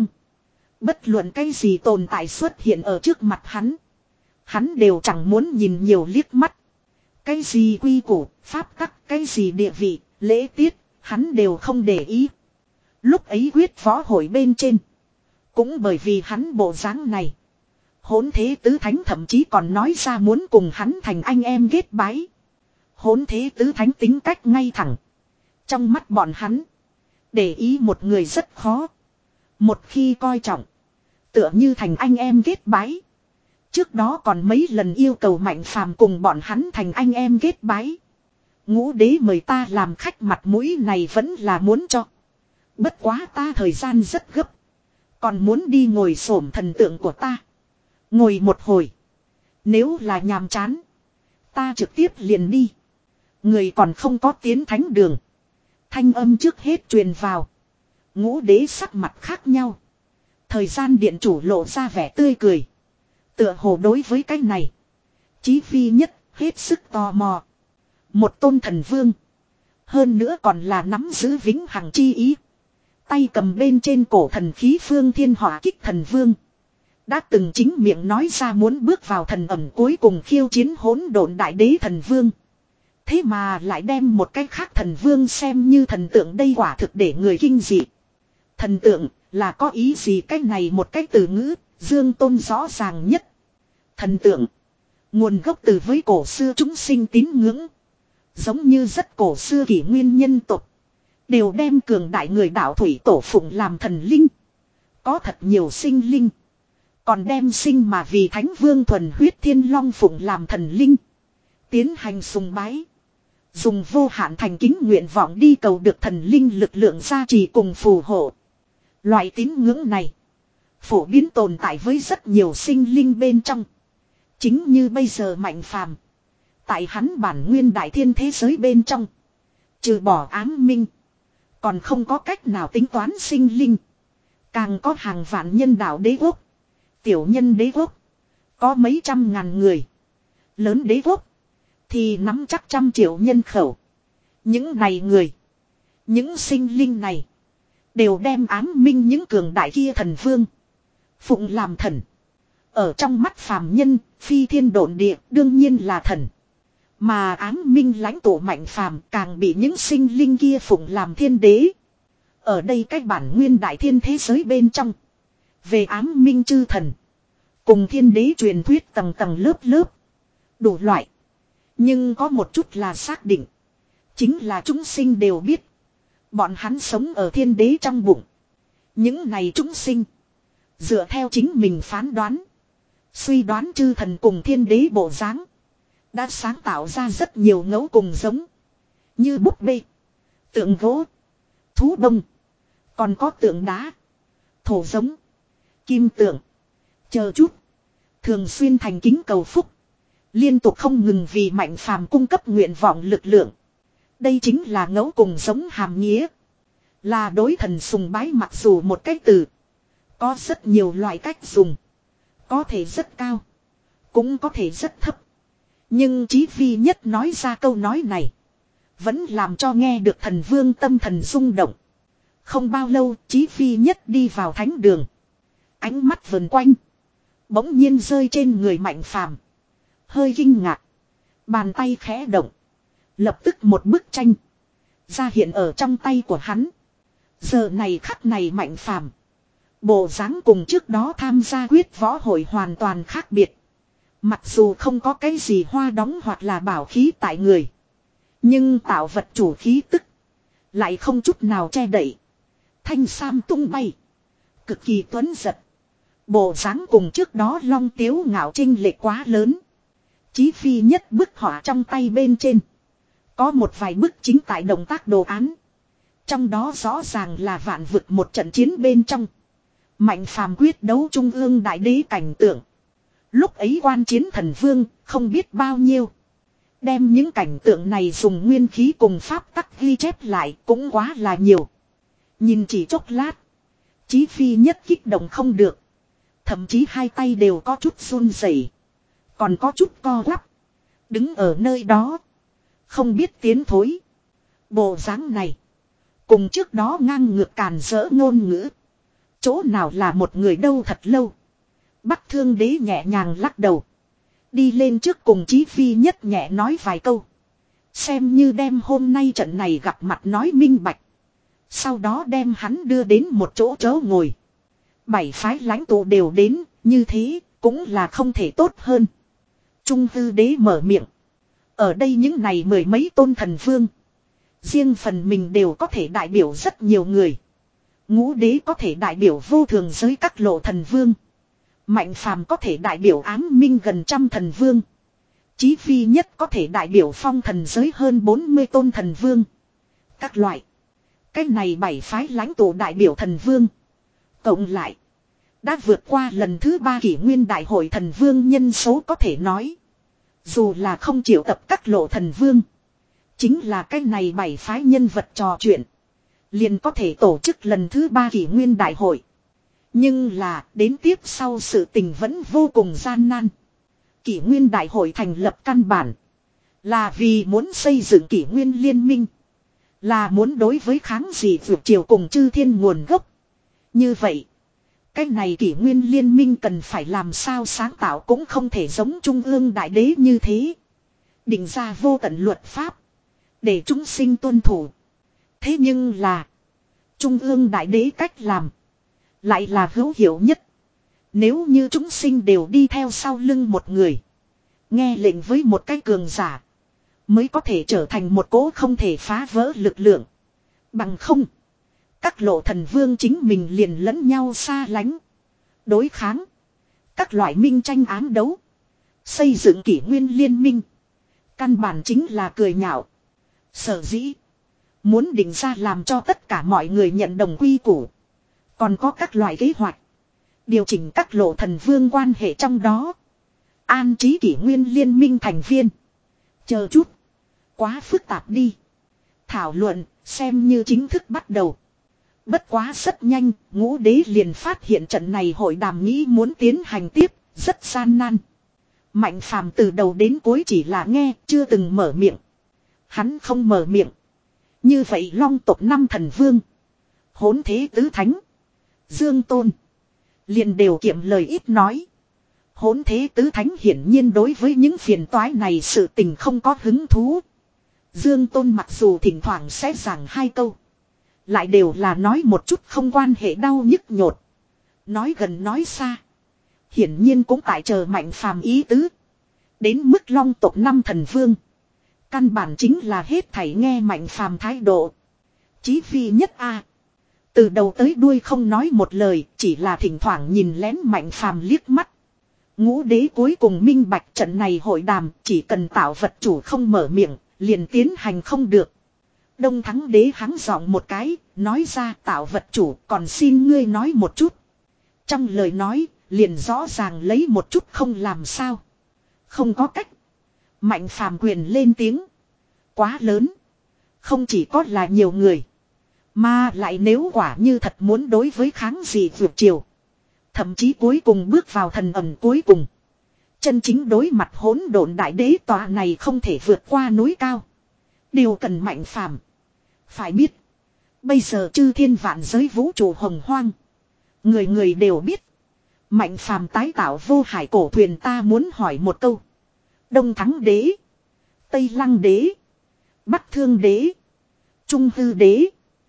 Bất luận cái gì tồn tại xuất hiện ở trước mặt hắn. Hắn đều chẳng muốn nhìn nhiều liếc mắt. Cái gì quy củ, pháp tắc, cái gì địa vị, lễ tiết, hắn đều không để ý. Lúc ấy quyết võ hội bên trên. Cũng bởi vì hắn bộ dáng này. Hỗn Thế Tứ Thánh thậm chí còn nói ra muốn cùng hắn thành anh em kết bái. Hỗn Thế Tứ Thánh tính cách ngay thẳng. Trong mắt bọn hắn. Để ý một người rất khó. Một khi coi trọng. Tựa như thành anh em kết bái. Trước đó còn mấy lần yêu cầu Mạnh Phàm cùng bọn hắn thành anh em kết bái. Ngũ Đế mời ta làm khách mặt mũi này vẫn là muốn cho. Bất quá ta thời gian rất gấp. Còn muốn đi ngồi xổm thần tượng của ta. Ngồi một hồi. Nếu là nhàm chán. Ta trực tiếp liền đi. Người còn không có tiến thánh đường. Thanh âm trước hết truyền vào. Ngũ đế sắc mặt khác nhau. Thời gian điện chủ lộ ra vẻ tươi cười. Tựa hồ đối với cái này. Chí phi nhất hết sức tò mò. Một tôn thần vương. Hơn nữa còn là nắm giữ vĩnh hằng chi ý. Tay cầm bên trên cổ thần khí phương thiên hỏa kích thần vương. Đã từng chính miệng nói ra muốn bước vào thần ẩm cuối cùng khiêu chiến hỗn độn đại đế thần vương. Thế mà lại đem một cái khác thần vương xem như thần tượng, đây quả thực để người kinh dị. Thần tượng là có ý gì? Cái này một cái từ ngữ, Dương Tôn rõ ràng nhất. Thần tượng, nguồn gốc từ với cổ xưa chúng sinh tín ngưỡng. Giống như rất cổ xưa kỷ nguyên nhân tộc. Đều đem cường đại người đạo thủy tổ phụng làm thần linh. Có thật nhiều sinh linh. Còn đem sinh mà vì thánh vương thuần huyết thiên long phụng làm thần linh. Tiến hành sùng bái. Dùng vô hạn thành kính nguyện vọng đi cầu được thần linh lực lượng gia trì cùng phù hộ. Loại tín ngưỡng này phổ biến tồn tại với rất nhiều sinh linh bên trong. Chính như bây giờ Mạnh Phàm, tại hắn bản nguyên đại thiên thế giới bên trong, trừ bỏ ám minh, còn không có cách nào tính toán sinh linh. Càng có hàng vạn nhân đạo đế quốc, tiểu nhân đế quốc, có mấy trăm ngàn người. Lớn đế quốc thì nắm chắc trăm triệu nhân khẩu. Những này người, những sinh linh này, đều đem ám minh những cường đại kia thần vương phụng làm thần. Ở trong mắt phàm nhân, phi thiên độn địa đương nhiên là thần. Mà ám minh lãnh tụ Mạnh Phàm càng bị những sinh linh kia phụng làm thiên đế. Ở đây cách bản nguyên đại thiên thế giới bên trong, về ám minh chư thần cùng thiên đế truyền thuyết tầng tầng lớp lớp, đủ loại. Nhưng có một chút là xác định, chính là chúng sinh đều biết, bọn hắn sống ở thiên đế trong bụng. Những này chúng sinh dựa theo chính mình phán đoán, suy đoán chư thần cùng thiên đế bộ dáng, đã sáng tạo ra rất nhiều ngẫu cùng giống. Như búp bê, tượng gỗ, thú đông, còn có tượng đá, thổ giống, kim tượng, chờ chút. Thường xuyên thành kính cầu phúc, liên tục không ngừng vì Mạnh Phàm cung cấp nguyện vọng lực lượng. Đây chính là ngẫu cùng giống hàm nghĩa. Là đối thần sùng bái, mặc dù một cái từ có rất nhiều loại cách dùng. Có thể rất cao, cũng có thể rất thấp. Nhưng Chí Phi Nhất nói ra câu nói này, vẫn làm cho nghe được thần vương tâm thần rung động. Không bao lâu Chí Phi Nhất đi vào thánh đường. Ánh mắt vần quanh, bỗng nhiên rơi trên người Mạnh Phàm. Hơi kinh ngạc, bàn tay khẽ động, lập tức một bức tranh ra hiện ở trong tay của hắn. Giờ này khắc này Mạnh Phàm, bộ dáng cùng trước đó tham gia quyết võ hội hoàn toàn khác biệt. Mặc dù không có cái gì hoa đóng hoặc là bảo khí tại người, nhưng tạo vật chủ khí tức lại không chút nào che đậy. Thanh sam tung bay, cực kỳ tuấn giật. Bộ dáng cùng trước đó long tiếu ngạo chênh lệch quá lớn. Chí Phi Nhất bức họa trong tay bên trên, có một vài bức chính tại động tác đồ án. Trong đó rõ ràng là vạn vực một trận chiến bên trong, Mạnh Phàm quyết đấu trung ương đại đế cảnh tượng. Lúc ấy quan chiến thần vương không biết bao nhiêu. Đem những cảnh tượng này dùng nguyên khí cùng pháp tắc ghi chép lại cũng quá là nhiều. Nhìn chỉ chốc lát, Chí Phi Nhất kích động không được. Thậm chí hai tay đều có chút run rẩy, còn có chút co quắp, đứng ở nơi đó không biết tiến thối. Bộ dáng này cùng trước đó ngang ngược càn rỡ ngôn ngữ, chỗ nào là một người đâu. Thật lâu, Bắc Thương Đế nhẹ nhàng lắc đầu, đi lên trước cùng Chí Phi Nhất nhẹ nói vài câu, xem như đem hôm nay trận này gặp mặt nói minh bạch. Sau đó đem hắn đưa đến một chỗ chỗ ngồi. Bảy phái lãnh tụ đều đến, như thế cũng là không thể tốt hơn. Trung Hư Đế mở miệng, ở đây những này mười mấy tôn thần vương, riêng phần mình đều có thể đại biểu rất nhiều người. Ngũ Đế có thể đại biểu vô thường giới các lộ thần vương, Mạnh Phàm có thể đại biểu ám minh gần trăm thần vương, Chí Phi Nhất có thể đại biểu phong thần giới hơn bốn mươi tôn thần vương. Các loại, cái này bảy phái lãnh tụ đại biểu thần vương cộng lại đã vượt qua lần thứ ba kỷ nguyên đại hội thần vương nhân số. Có thể nói, dù là không triệu tập các lộ thần vương, Chính là cái này bảy phái nhân vật trò chuyện. Liền có thể tổ chức lần thứ ba kỷ nguyên đại hội. Nhưng là đến tiếp sau sự tình vẫn vô cùng gian nan. Kỷ nguyên đại hội thành lập căn bản. Là vì muốn xây dựng kỷ nguyên liên minh. Là muốn đối với kháng dị vượt triều cùng chư thiên nguồn gốc. Như vậy. Cái này kỷ nguyên liên minh cần phải làm sao sáng tạo cũng không thể giống trung ương đại đế như thế. Định ra vô tận luật pháp. Để chúng sinh tuân thủ. Thế nhưng là. Trung ương đại đế cách làm. Lại là hữu hiệu nhất. Nếu như chúng sinh đều đi theo sau lưng một người. Nghe lệnh với một cái cường giả. Mới có thể trở thành một cỗ không thể phá vỡ lực lượng. Bằng không. Các lộ thần vương chính mình liền lẫn nhau xa lánh. Đối kháng. Các loại minh tranh ám đấu. Xây dựng kỷ nguyên liên minh. Căn bản chính là cười nhạo. Sở dĩ. Muốn định ra làm cho tất cả mọi người nhận đồng quy củ. Còn có các loại kế hoạch. Điều chỉnh các lộ thần vương quan hệ trong đó. An trí kỷ nguyên liên minh thành viên. Chờ chút. Quá phức tạp đi. Thảo luận xem như chính thức bắt đầu. Bất quá rất nhanh, ngũ đế liền phát hiện trận này hội đàm nghĩ muốn tiến hành tiếp, rất gian nan. Mạnh phàm từ đầu đến cuối chỉ là nghe, chưa từng mở miệng. Hắn không mở miệng. Như vậy long tộc năm thần vương. Hỗn thế tứ thánh. Dương Tôn. Liền đều kiệm lời ít nói. Hỗn thế tứ thánh hiển nhiên đối với những phiền toái này sự tình không có hứng thú. Dương Tôn mặc dù thỉnh thoảng sẽ giảng hai câu. Lại đều là nói một chút không quan hệ đau nhức nhột. Nói gần nói xa. Hiển nhiên cũng tại chờ mạnh phàm ý tứ. Đến mức long tộc năm thần vương. Căn bản chính là hết thảy nghe mạnh phàm thái độ. Chí phi nhất a. Từ đầu tới đuôi không nói một lời. Chỉ là thỉnh thoảng nhìn lén mạnh phàm liếc mắt. Ngũ đế cuối cùng minh bạch trận này hội đàm. Chỉ cần tạo vật chủ không mở miệng. Liền tiến hành không được. Đông thắng đế hắng giọng một cái, nói ra tạo vật chủ còn xin ngươi nói một chút. Trong lời nói, liền rõ ràng lấy một chút không làm sao. Không có cách. Mạnh phàm quyền lên tiếng. Quá lớn. Không chỉ có là nhiều người. Mà lại nếu quả như thật muốn đối với kháng dị vượt triều. Thậm chí cuối cùng bước vào thần ẩm cuối cùng. Chân chính đối mặt hỗn độn đại đế tòa này không thể vượt qua núi cao. Điều cần mạnh phàm. Phải biết. Bây giờ chư thiên vạn giới vũ trụ hồng hoang. Người người đều biết. Mạnh phàm tái tạo vô hải cổ thuyền ta muốn hỏi một câu. Đông thắng đế. Tây lăng đế. Bắc thương đế. Trung hư đế.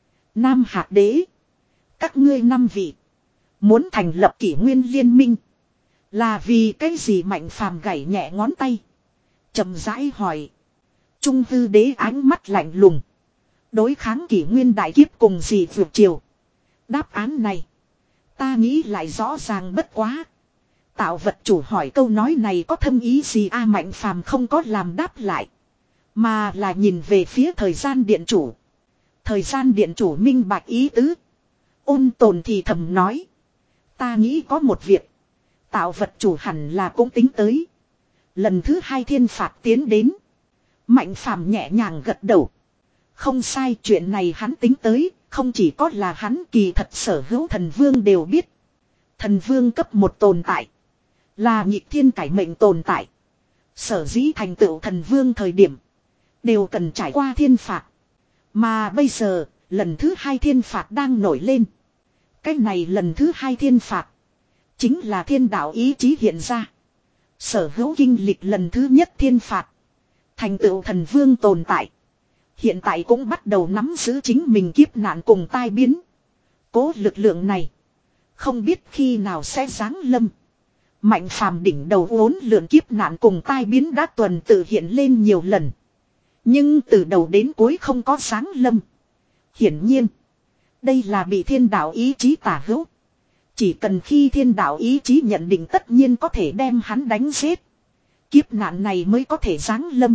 Nam hạc đế. Các ngươi năm vị. Muốn thành lập kỷ nguyên liên minh. Là vì cái gì mạnh phàm gảy nhẹ ngón tay. Chậm rãi hỏi. Trung hư đế ánh mắt lạnh lùng. Đối kháng kỷ nguyên đại kiếp cùng gì vượt chiều. Đáp án này. Ta nghĩ lại rõ ràng bất quá. Tạo vật chủ hỏi câu nói này có thâm ý gì a mạnh phàm không có làm đáp lại. Mà là nhìn về phía thời gian điện chủ. Thời gian điện chủ minh bạch ý tứ. Ôn tồn thì thầm nói. Ta nghĩ có một việc. Tạo vật chủ hẳn là cũng tính tới. Lần thứ hai thiên phạt tiến đến. Mạnh phàm nhẹ nhàng gật đầu. Không sai chuyện này hắn tính tới. Không chỉ có là hắn kỳ thật sở hữu thần vương đều biết. Thần vương cấp một tồn tại. Là nhịp thiên cải mệnh tồn tại. Sở dĩ thành tựu thần vương thời điểm. Đều cần trải qua thiên phạt. Mà bây giờ lần thứ hai thiên phạt đang nổi lên. Cái này lần thứ hai thiên phạt. Chính là thiên đạo ý chí hiện ra. Sở hữu kinh lịch lần thứ nhất thiên phạt. Thành tựu thần vương tồn tại. Hiện tại cũng bắt đầu nắm giữ chính mình kiếp nạn cùng tai biến. Cố lực lượng này. Không biết khi nào sẽ giáng lâm. Mạnh phàm đỉnh đầu uốn lượn kiếp nạn cùng tai biến đã tuần tự hiện lên nhiều lần. Nhưng từ đầu đến cuối không có giáng lâm. Hiển nhiên. Đây là bị thiên đạo ý chí tả hữu. Chỉ cần khi thiên đạo ý chí nhận định tất nhiên có thể đem hắn đánh giết. Kiếp nạn này mới có thể giáng lâm.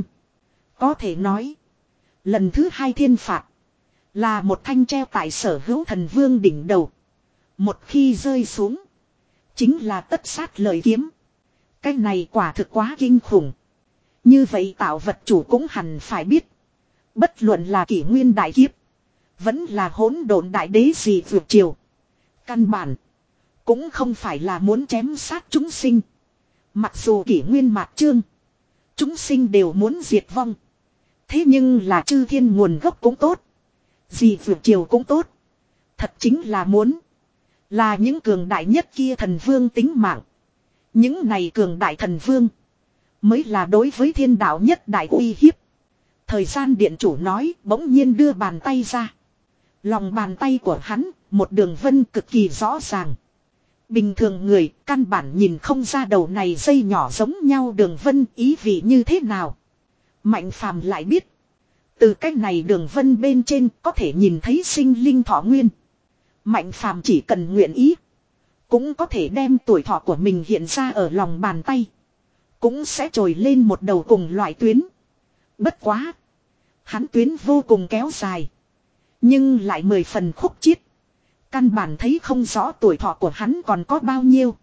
Có thể nói. Lần thứ hai thiên phạt. Là một thanh treo tại sở hữu thần vương đỉnh đầu. Một khi rơi xuống. Chính là tất sát lời kiếm. Cái này quả thực quá kinh khủng. Như vậy tạo vật chủ cũng hẳn phải biết. Bất luận là kỷ nguyên đại kiếp. Vẫn là hỗn độn đại đế gì vượt chiều. Căn bản. Cũng không phải là muốn chém sát chúng sinh. Mặc dù kỷ nguyên mạt chương. Chúng sinh đều muốn diệt vong. Thế nhưng là chư thiên nguồn gốc cũng tốt. Gì vượt chiều cũng tốt. Thật chính là muốn. Là những cường đại nhất kia thần vương tính mạng. Những này cường đại thần vương. Mới là đối với thiên đạo nhất đại uy hiếp. Thời gian điện chủ nói bỗng nhiên đưa bàn tay ra. Lòng bàn tay của hắn, một đường vân cực kỳ rõ ràng. Bình thường người, căn bản nhìn không ra đầu này dây nhỏ giống nhau đường vân ý vị như thế nào. Mạnh phàm lại biết. Từ cách này đường vân bên trên có thể nhìn thấy sinh linh thọ nguyên. Mạnh phàm chỉ cần nguyện ý. Cũng có thể đem tuổi thọ của mình hiện ra ở lòng bàn tay. Cũng sẽ trồi lên một đầu cùng loại tuyến. Bất quá. Hắn tuyến vô cùng kéo dài. Nhưng lại mười phần khúc chiết. Căn bản thấy không rõ tuổi thọ của hắn còn có bao nhiêu.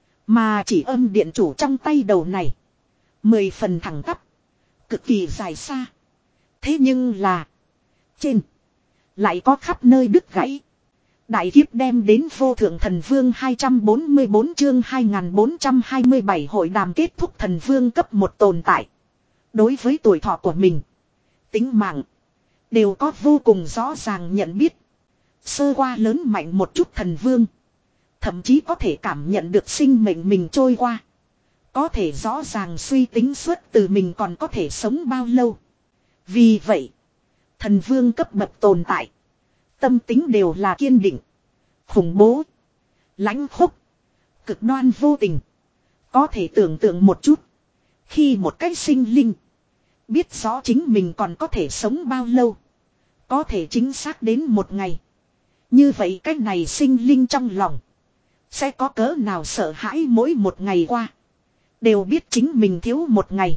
Mà chỉ âm điện chủ trong tay đầu này. Mười phần thẳng tắp. Cực kỳ dài xa. Thế nhưng là. Trên. Lại có khắp nơi đứt gãy. Đại kiếp đem đến vô thượng thần vương hai trăm bốn mươi bốn chương hai nghìn bốn trăm hai mươi bảy hội đàm kết thúc thần vương cấp một tồn tại. Đối với tuổi thọ của mình. Tính mạng. Đều có vô cùng rõ ràng nhận biết. Sơ qua lớn mạnh một chút thần vương. Thậm chí có thể cảm nhận được sinh mệnh mình trôi qua. Có thể rõ ràng suy tính suốt từ mình còn có thể sống bao lâu. Vì vậy. Thần vương cấp bậc tồn tại. Tâm tính đều là kiên định. Khủng bố. Lãnh khốc. Cực đoan vô tình. Có thể tưởng tượng một chút. Khi một cái sinh linh. Biết rõ chính mình còn có thể sống bao lâu. Có thể chính xác đến một ngày. Như vậy cái này sinh linh trong lòng. Sẽ có cỡ nào sợ hãi mỗi một ngày qua. Đều biết chính mình thiếu một ngày.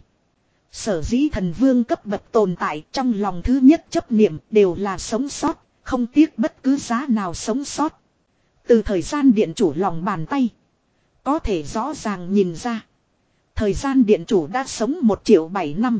Sở dĩ thần vương cấp bậc tồn tại trong lòng thứ nhất chấp niệm đều là sống sót. Không tiếc bất cứ giá nào sống sót. Từ thời gian điện chủ lòng bàn tay. Có thể rõ ràng nhìn ra. Thời gian điện chủ đã sống một triệu bảy năm.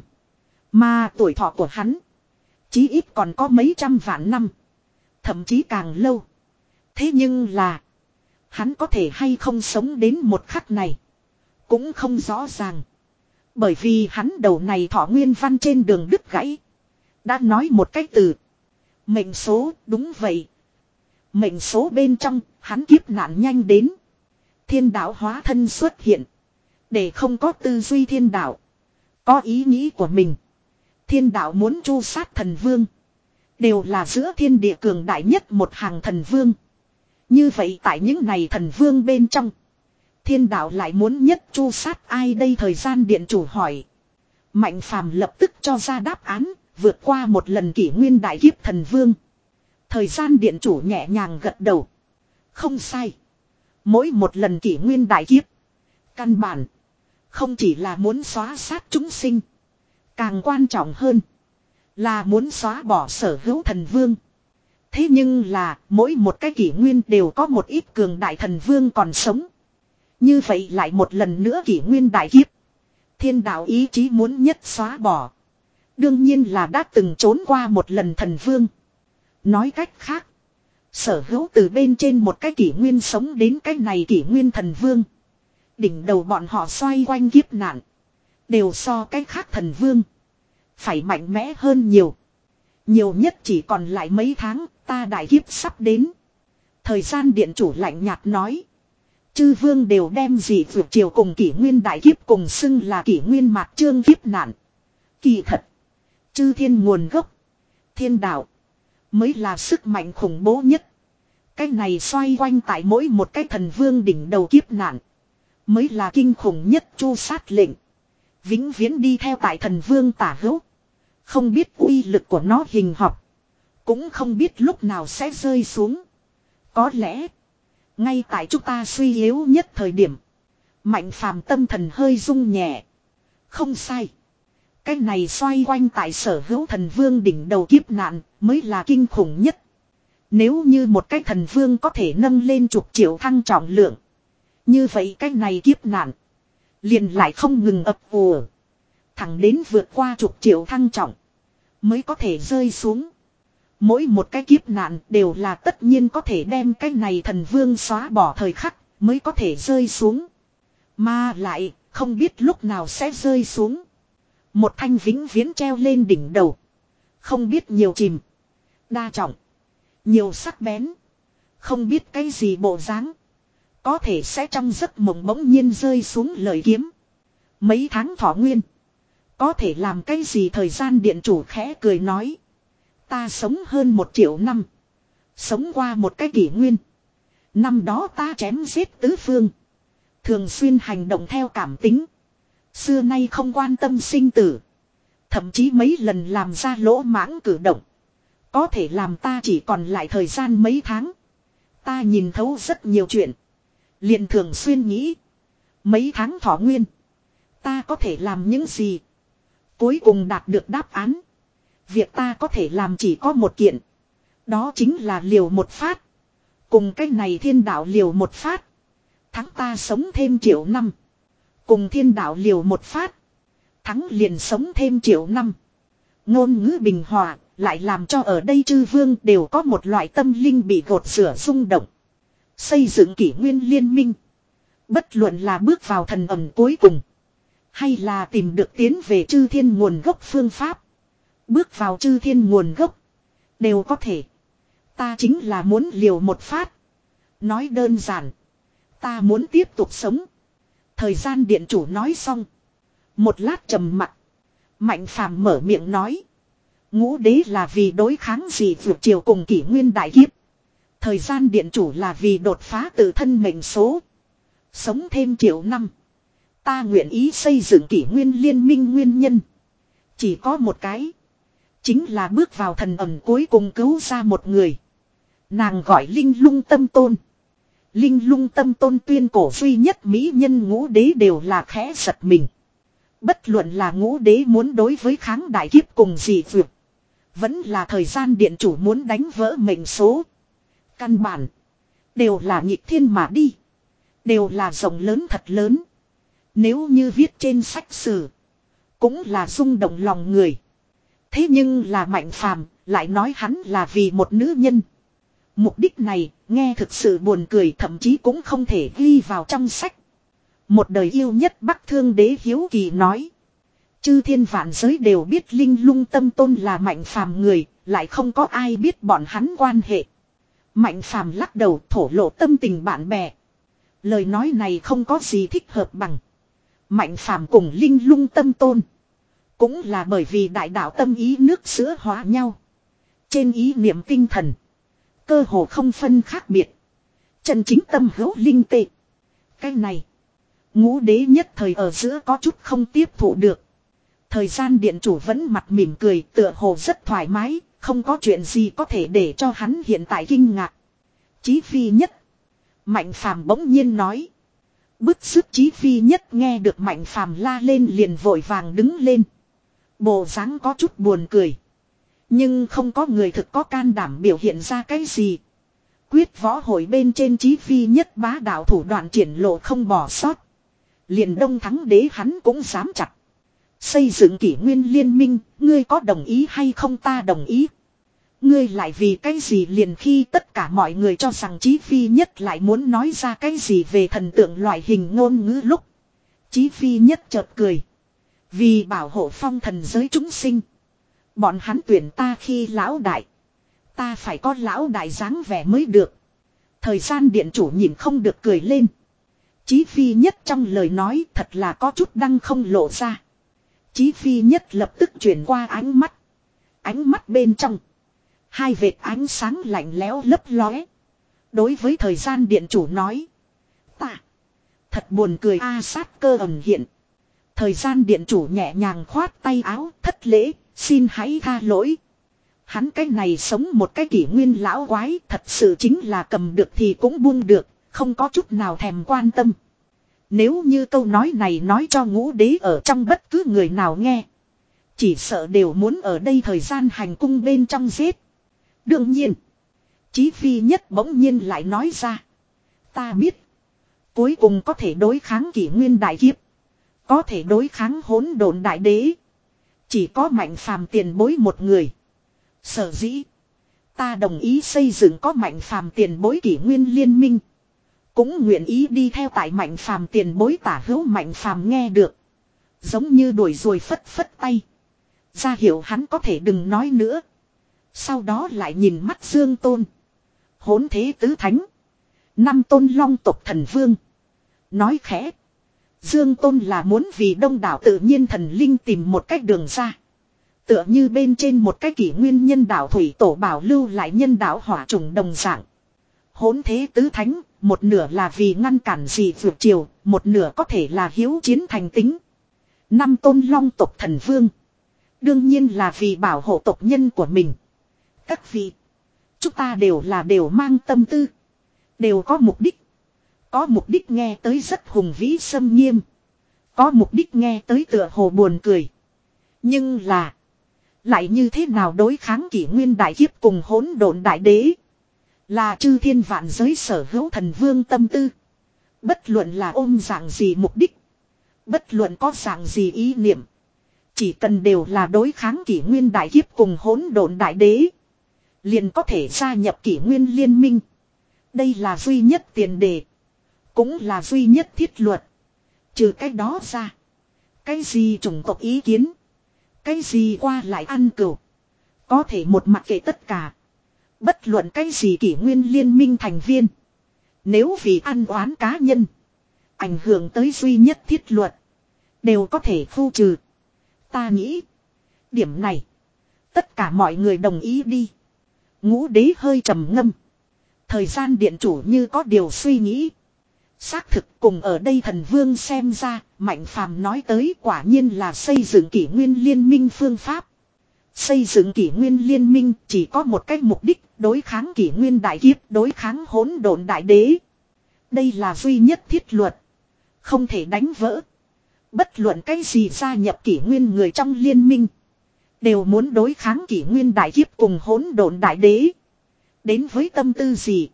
Mà tuổi thọ của hắn. Chí ít còn có mấy trăm vạn năm. Thậm chí càng lâu. Thế nhưng là. Hắn có thể hay không sống đến một khắc này. Cũng không rõ ràng. Bởi vì hắn đầu này thọ nguyên văn trên đường đứt gãy. Đã nói một cái từ. Mệnh số đúng vậy. Mệnh số bên trong hắn kiếp nạn nhanh đến. Thiên đạo hóa thân xuất hiện. Để không có tư duy thiên đạo. Có ý nghĩ của mình. Thiên đạo muốn tru sát thần vương. Đều là giữa thiên địa cường đại nhất một hàng thần vương. Như vậy tại những này thần vương bên trong. Thiên đạo lại muốn nhất tru sát ai đây thời gian điện chủ hỏi. Mạnh phàm lập tức cho ra đáp án. Vượt qua một lần kỷ nguyên đại kiếp thần vương. Thời gian điện chủ nhẹ nhàng gật đầu. Không sai. Mỗi một lần kỷ nguyên đại kiếp. Căn bản. Không chỉ là muốn xóa sát chúng sinh. Càng quan trọng hơn. Là muốn xóa bỏ sở hữu thần vương. Thế nhưng là mỗi một cái kỷ nguyên đều có một ít cường đại thần vương còn sống. Như vậy lại một lần nữa kỷ nguyên đại kiếp. Thiên đạo ý chí muốn nhất xóa bỏ. Đương nhiên là đã từng trốn qua một lần thần vương. Nói cách khác. Sở hữu từ bên trên một cái kỷ nguyên sống đến cái này kỷ nguyên thần vương. Đỉnh đầu bọn họ xoay quanh kiếp nạn. Đều so cái khác thần vương. Phải mạnh mẽ hơn nhiều. Nhiều nhất chỉ còn lại mấy tháng ta đại kiếp sắp đến. Thời gian điện chủ lạnh nhạt nói. Chư vương đều đem gì vượt chiều cùng kỷ nguyên đại kiếp cùng xưng là kỷ nguyên mạt chương kiếp nạn. Kỳ thật. Chư thiên nguồn gốc. Thiên đạo. Mới là sức mạnh khủng bố nhất. Cái này xoay quanh tại mỗi một cái thần vương đỉnh đầu kiếp nạn. Mới là kinh khủng nhất chu sát lệnh. Vĩnh viễn đi theo tại thần vương tả hữu. Không biết uy lực của nó hình học. Cũng không biết lúc nào sẽ rơi xuống. Có lẽ. Ngay tại chúng ta suy yếu nhất thời điểm. Mạnh phàm tâm thần hơi rung nhẹ. Không sai. Cái này xoay quanh tại sở hữu thần vương đỉnh đầu kiếp nạn mới là kinh khủng nhất. Nếu như một cái thần vương có thể nâng lên chục triệu thăng trọng lượng. Như vậy cái này kiếp nạn. Liền lại không ngừng ập ùa. Thẳng đến vượt qua chục triệu thăng trọng. mới có thể rơi xuống. Mỗi một cái kiếp nạn đều là tất nhiên có thể đem cái này thần vương xóa bỏ thời khắc mới có thể rơi xuống. Mà lại không biết lúc nào sẽ rơi xuống. Một thanh vĩnh viễn treo lên đỉnh đầu. Không biết nhiều chìm. Đa trọng. Nhiều sắc bén. Không biết cái gì bộ dáng. Có thể sẽ trong giấc mộng bỗng nhiên rơi xuống lời kiếm. Mấy tháng thọ nguyên. Có thể làm cái gì thời gian điện chủ khẽ cười nói. Ta sống hơn một triệu năm. Sống qua một cái kỷ nguyên. Năm đó ta chém giết tứ phương. Thường xuyên hành động theo cảm tính. Xưa nay không quan tâm sinh tử. Thậm chí mấy lần làm ra lỗ mãng cử động. Có thể làm ta chỉ còn lại thời gian mấy tháng. Ta nhìn thấu rất nhiều chuyện. Liền thường xuyên nghĩ. Mấy tháng thọ nguyên. Ta có thể làm những gì. Cuối cùng đạt được đáp án. Việc ta có thể làm chỉ có một kiện. Đó chính là liều một phát. Cùng cái này thiên đạo liều một phát. Thắng ta sống thêm triệu năm. Cùng thiên đạo liều một phát. Thắng liền sống thêm triệu năm. Ngôn ngữ bình hòa. Lại làm cho ở đây chư vương đều có một loại tâm linh bị gột rửa rung động. Xây dựng kỷ nguyên liên minh. Bất luận là bước vào thần ẩn cuối cùng. Hay là tìm được tiến về chư thiên nguồn gốc phương pháp. Bước vào chư thiên nguồn gốc. Đều có thể. Ta chính là muốn liều một phát. Nói đơn giản. Ta muốn tiếp tục sống. Thời gian điện chủ nói xong. Một lát trầm mặc. Mạnh phàm mở miệng nói. Ngũ đế là vì đối kháng gì vượt chiều cùng kỷ nguyên đại kiếp. Thời gian điện chủ là vì đột phá tự thân mệnh số. Sống thêm triệu năm. Ta nguyện ý xây dựng kỷ nguyên liên minh nguyên nhân. Chỉ có một cái. Chính là bước vào thần ẩn cuối cùng cứu ra một người. Nàng gọi Linh Lung Tâm Tôn. Linh Lung Tâm Tôn tuyên cổ duy nhất mỹ nhân ngũ đế đều là khẽ giật mình. Bất luận là ngũ đế muốn đối với kháng đại kiếp cùng gì vượt. Vẫn là thời gian điện chủ muốn đánh vỡ mệnh số. Căn bản. Đều là nghịch thiên mà đi. Đều là rộng lớn thật lớn. Nếu như viết trên sách sử. Cũng là rung động lòng người. Thế nhưng là Mạnh Phàm lại nói hắn là vì một nữ nhân. Mục đích này nghe thực sự buồn cười, thậm chí cũng không thể ghi vào trong sách. Một đời yêu nhất Bắc Thương Đế hiếu kỳ nói. Chư thiên vạn giới đều biết Linh Lung Tâm Tôn là Mạnh Phàm người, lại không có ai biết bọn hắn quan hệ. Mạnh Phàm lắc đầu thổ lộ tâm tình bạn bè. Lời nói này không có gì thích hợp bằng. Mạnh Phàm cùng Linh Lung Tâm Tôn. Cũng là bởi vì đại đạo tâm ý nước sữa hóa nhau. Trên ý niệm tinh thần. Cơ hồ không phân khác biệt. Chân chính tâm hữu linh tệ. Cái này. Ngũ đế nhất thời ở giữa có chút không tiếp thụ được. Thời gian điện chủ vẫn mặt mỉm cười, tựa hồ rất thoải mái. Không có chuyện gì có thể để cho hắn hiện tại kinh ngạc. Chí phi nhất. Mạnh Phàm bỗng nhiên nói. Bức sức Chí phi nhất nghe được Mạnh Phàm la lên liền vội vàng đứng lên. Bộ dáng có chút buồn cười. Nhưng không có người thực có can đảm biểu hiện ra cái gì. Quyết võ hội bên trên Chí phi nhất bá đạo thủ đoạn triển lộ không bỏ sót. Liền Đông Thắng Đế hắn cũng dám chặt. Xây dựng kỷ nguyên liên minh, ngươi có đồng ý hay không? Ta đồng ý. Ngươi lại vì cái gì? Liền khi tất cả mọi người cho rằng Chí phi nhất lại muốn nói ra cái gì về thần tượng loại hình ngôn ngữ lúc. Chí phi nhất chợt cười. Vì bảo hộ phong thần giới chúng sinh. Bọn hắn tuyển ta khi lão đại. Ta phải có lão đại dáng vẻ mới được. Thời gian điện chủ nhìn không được cười lên. Chí phi nhất trong lời nói thật là có chút đăng không lộ ra. Chí phi nhất lập tức chuyển qua ánh mắt. Ánh mắt bên trong. Hai vệt ánh sáng lạnh lẽo lấp lóe. Đối với thời gian điện chủ nói. Ta. Thật buồn cười a. Sát cơ ẩn hiện. Thời gian điện chủ nhẹ nhàng khoát tay áo, thất lễ, xin hãy tha lỗi. Hắn cái này sống một cái kỷ nguyên lão quái, thật sự chính là cầm được thì cũng buông được, không có chút nào thèm quan tâm. Nếu như câu nói này nói cho ngũ đế ở trong bất cứ người nào nghe. Chỉ sợ đều muốn ở đây thời gian hành cung bên trong giết. Đương nhiên. Chí phi nhất bỗng nhiên lại nói ra. Ta biết. Cuối cùng có thể đối kháng kỷ nguyên đại kiếp. Có thể đối kháng hỗn độn đại đế. Chỉ có Mạnh Phàm tiền bối một người. Sở dĩ. Ta đồng ý xây dựng có Mạnh Phàm tiền bối kỷ nguyên liên minh. Cũng nguyện ý đi theo tại Mạnh Phàm tiền bối tả hữu. Mạnh Phàm nghe được. Giống như đuổi ruồi phất phất tay. Ra hiệu hắn có thể đừng nói nữa. Sau đó lại nhìn mắt Dương Tôn. Hỗn thế tứ thánh. Năm tôn long tộc thần vương. Nói khẽ. Dương Tôn là muốn vì đông đảo tự nhiên thần linh tìm một cách đường ra. Tựa như bên trên một cái kỷ nguyên nhân đạo thủy tổ bảo lưu lại nhân đạo hỏa trùng đồng dạng. Hỗn thế tứ thánh, một nửa là vì ngăn cản gì vượt chiều, một nửa có thể là hiếu chiến thành tính. Năm tôn long tộc thần vương. Đương nhiên là vì bảo hộ tộc nhân của mình. Các vị, chúng ta đều là đều mang tâm tư. Đều có mục đích. Có mục đích nghe tới rất hùng vĩ xâm nghiêm. Có mục đích nghe tới tựa hồ buồn cười. Nhưng là. Lại như thế nào đối kháng kỷ nguyên đại kiếp cùng hỗn độn đại đế. Là chư thiên vạn giới sở hữu thần vương tâm tư. Bất luận là ôm dạng gì mục đích. Bất luận có dạng gì ý niệm. Chỉ cần đều là đối kháng kỷ nguyên đại kiếp cùng hỗn độn đại đế. Liền có thể gia nhập kỷ nguyên liên minh. Đây là duy nhất tiền đề. Cũng là duy nhất thiết luật. Trừ cái đó ra. Cái gì chủng tộc ý kiến. Cái gì qua lại ăn cừu. Có thể một mặt kệ tất cả. Bất luận cái gì kỷ nguyên liên minh thành viên. Nếu vì ăn oán cá nhân. Ảnh hưởng tới duy nhất thiết luật. Đều có thể khu trừ. Ta nghĩ. Điểm này. Tất cả mọi người đồng ý đi. Ngũ đế hơi trầm ngâm. Thời gian điện chủ như có điều suy nghĩ. Xác thực cùng ở đây thần vương xem ra, Mạnh Phàm nói tới quả nhiên là xây dựng kỷ nguyên liên minh phương pháp. Xây dựng kỷ nguyên liên minh chỉ có một cách mục đích, đối kháng kỷ nguyên đại kiếp, đối kháng hỗn độn đại đế. Đây là duy nhất thiết luật. Không thể đánh vỡ. Bất luận cái gì gia nhập kỷ nguyên người trong liên minh. Đều muốn đối kháng kỷ nguyên đại kiếp cùng hỗn độn đại đế. Đến với tâm tư gì?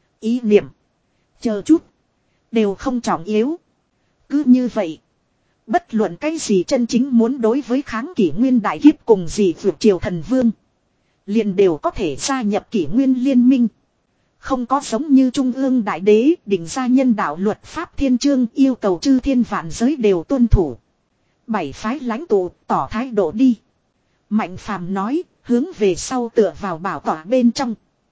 Ý niệm. Chờ chút. Đều không trọng yếu. Cứ như vậy. Bất luận cái gì chân chính muốn đối với kháng kỷ nguyên đại kiếp cùng gì vượt triều thần vương. Liền đều có thể gia nhập kỷ nguyên liên minh. Không có giống như trung ương đại đế định ra nhân đạo luật pháp thiên chương yêu cầu chư thiên vạn giới đều tuân thủ. Bảy phái lãnh tụ tỏ thái độ đi. Mạnh Phàm nói hướng về sau tựa vào bảo tỏa bên trong.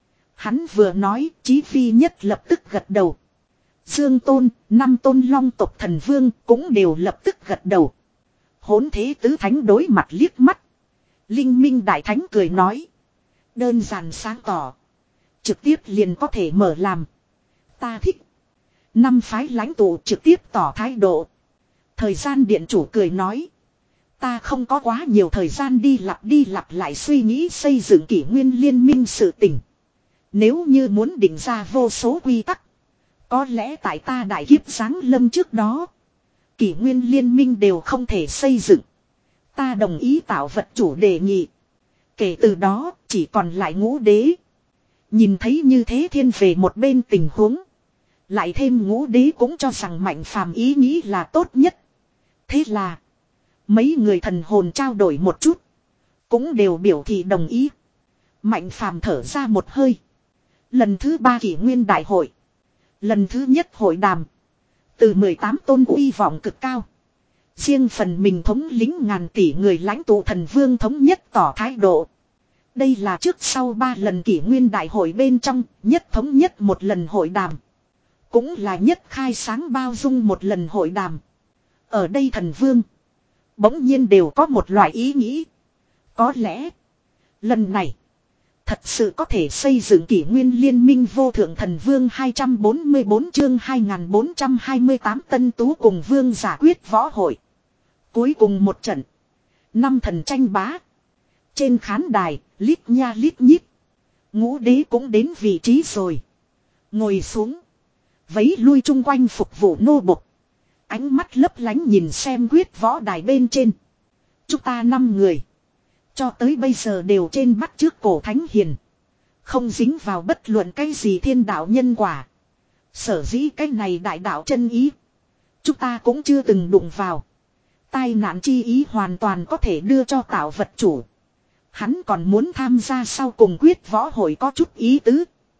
Hắn vừa nói Chí Phi nhất lập tức gật đầu. Dương Tôn, năm tôn long tộc thần vương cũng đều lập tức gật đầu. Hỗn thế tứ thánh đối mặt liếc mắt. Linh Minh đại thánh cười nói. Đơn giản sáng tỏ. Trực tiếp liền có thể mở làm. Ta thích. Năm phái lãnh tụ trực tiếp tỏ thái độ. Thời gian điện chủ cười nói. Ta không có quá nhiều thời gian đi lặp đi lặp lại suy nghĩ xây dựng kỷ nguyên liên minh sự tình. Nếu như muốn định ra vô số quy tắc. Có lẽ tại ta đại kiếp giáng lâm trước đó. Kỷ nguyên liên minh đều không thể xây dựng. Ta đồng ý tạo vật chủ đề nghị. Kể từ đó chỉ còn lại ngũ đế. Nhìn thấy như thế thiên về một bên tình huống. Lại thêm ngũ đế cũng cho rằng Mạnh Phàm ý nghĩ là tốt nhất. Thế là. Mấy người thần hồn trao đổi một chút. Cũng đều biểu thị đồng ý. Mạnh Phàm thở ra một hơi. Lần thứ ba kỷ nguyên đại hội. Lần thứ nhất hội đàm. Từ mười tám tôn uy vọng cực cao. Riêng phần mình thống lĩnh ngàn tỷ người lãnh tụ thần vương thống nhất tỏ thái độ. Đây là trước sau ba lần kỷ nguyên đại hội bên trong nhất thống nhất một lần hội đàm. Cũng là nhất khai sáng bao dung một lần hội đàm. Ở đây thần vương. Bỗng nhiên đều có một loại ý nghĩ. Có lẽ. Lần này. Thật sự có thể xây dựng kỷ nguyên liên minh vô thượng thần vương hai trăm bốn mươi bốn chương hai nghìn bốn trăm hai mươi tám tân tú cùng vương giả quyết võ hội. Cuối cùng một trận. Năm thần tranh bá. Trên khán đài, lít nha lít nhít. Ngũ đế cũng đến vị trí rồi. Ngồi xuống. Vấy lui chung quanh phục vụ nô bộc. Ánh mắt lấp lánh nhìn xem quyết võ đài bên trên. Chúng ta năm người. Cho tới bây giờ đều trên bắt trước cổ thánh hiền. Không dính vào bất luận cái gì thiên đạo nhân quả. Sở dĩ cái này đại đạo chân ý. Chúng ta cũng chưa từng đụng vào. tai nạn chi ý hoàn toàn có thể đưa cho tạo vật chủ. Hắn còn muốn tham gia sau cùng quyết võ hội có chút ý tứ.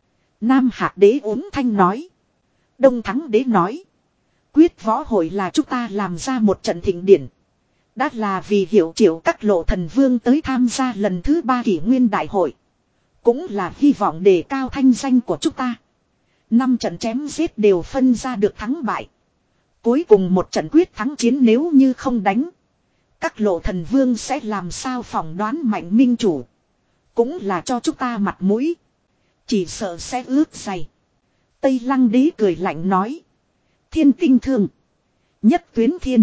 Nam Hạc đế uống thanh nói. Đông Thắng đế nói. Quyết võ hội là chúng ta làm ra một trận thịnh điển. Đã là vì hiệu triệu các lộ thần vương tới tham gia lần thứ ba kỷ nguyên đại hội. Cũng là hy vọng đề cao thanh danh của chúng ta. Năm trận chém giết đều phân ra được thắng bại. Cuối cùng một trận quyết thắng chiến nếu như không đánh. Các lộ thần vương sẽ làm sao phỏng đoán mạnh minh chủ. Cũng là cho chúng ta mặt mũi. Chỉ sợ sẽ ướt dày. Tây Lăng đế cười lạnh nói. Thiên tinh thương. Nhất tuyến thiên.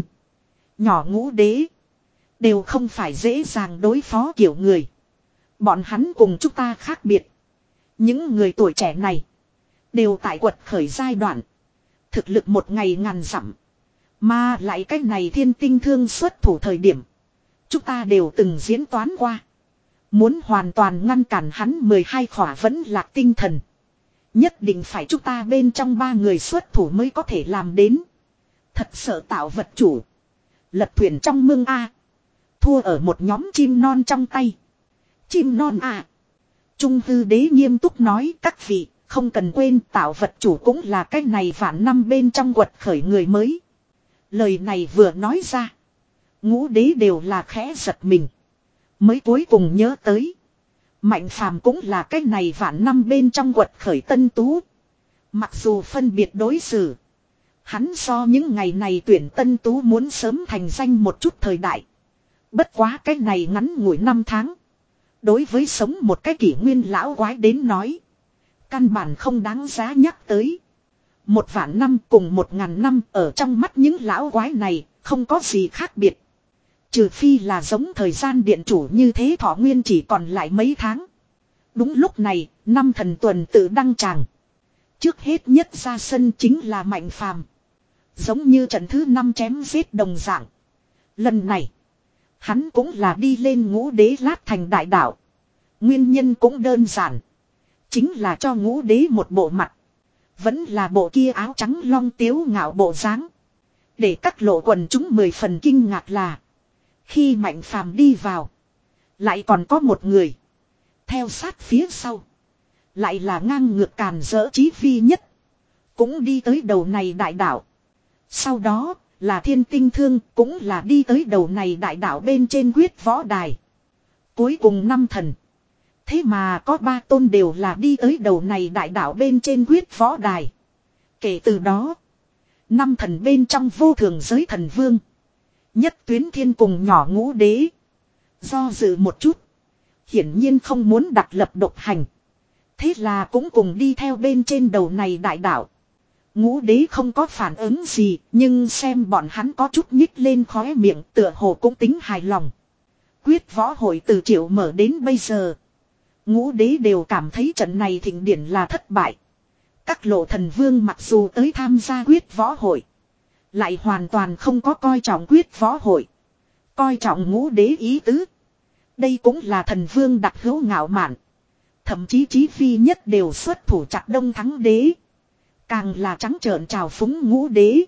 Nhỏ ngũ đế. Đều không phải dễ dàng đối phó kiểu người. Bọn hắn cùng chúng ta khác biệt. Những người tuổi trẻ này. Đều tại quật khởi giai đoạn. Thực lực một ngày ngàn dặm. Mà lại cái này thiên tinh thương xuất thủ thời điểm. Chúng ta đều từng diễn toán qua. Muốn hoàn toàn ngăn cản hắn mười hai khỏa vẫn lạc tinh thần. Nhất định phải chúng ta bên trong ba người xuất thủ mới có thể làm đến. Thật sợ tạo vật chủ. Lật thuyền trong mương A. Thua ở một nhóm chim non trong tay. Chim non A. Trung hư đế nghiêm túc nói các vị. Không cần quên tạo vật chủ cũng là cái này vạn năm bên trong quật khởi người mới. Lời này vừa nói ra. Ngũ đế đều là khẽ giật mình. Mới cuối cùng nhớ tới. Mạnh phàm cũng là cái này vạn năm bên trong quật khởi tân tú. Mặc dù phân biệt đối xử. Hắn so những ngày này tuyển tân tú muốn sớm thành danh một chút thời đại. Bất quá cái này ngắn ngủi năm tháng. Đối với sống một cái kỷ nguyên lão quái đến nói. Căn bản không đáng giá nhắc tới. Một vạn năm cùng một ngàn năm ở trong mắt những lão quái này không có gì khác biệt. Trừ phi là giống thời gian điện chủ như thế thọ nguyên chỉ còn lại mấy tháng. Đúng lúc này, năm thần tuần tự đăng tràng. Trước hết nhất ra sân chính là Mạnh Phàm. Giống như trận thứ năm chém giết đồng dạng. Lần này, hắn cũng là đi lên ngũ đế lát thành đại đạo. Nguyên nhân cũng đơn giản. Chính là cho ngũ đế một bộ mặt. Vẫn là bộ kia áo trắng long tiếu ngạo bộ dáng. Để các lộ quần chúng mười phần kinh ngạc là. Khi Mạnh Phàm đi vào. Lại còn có một người. Theo sát phía sau. Lại là ngang ngược càn rỡ chí phi nhất. Cũng đi tới đầu này đại đảo. Sau đó là thiên tinh thương cũng là đi tới đầu này đại đảo bên trên quyết võ đài. Cuối cùng năm thần. Thế mà có ba tôn đều là đi tới đầu này đại đảo bên trên quyết võ đài. Kể từ đó. Năm thần bên trong vô thường giới thần vương. Nhất tuyến thiên cùng nhỏ ngũ đế. Do dự một chút. Hiển nhiên không muốn đặt lập độc hành. Thế là cũng cùng đi theo bên trên đầu này đại đảo. Ngũ đế không có phản ứng gì. Nhưng xem bọn hắn có chút nhích lên khóe miệng tựa hồ cũng tính hài lòng. Quyết võ hội từ triệu mở đến bây giờ. Ngũ đế đều cảm thấy trận này thịnh điển là thất bại. Các lộ thần vương mặc dù tới tham gia quyết võ hội. Lại hoàn toàn không có coi trọng quyết võ hội. Coi trọng ngũ đế ý tứ. Đây cũng là thần vương đặc hữu ngạo mạn. Thậm chí chí phi nhất đều xuất thủ chặt Đông Thắng đế. Càng là trắng trợn trào phúng ngũ đế.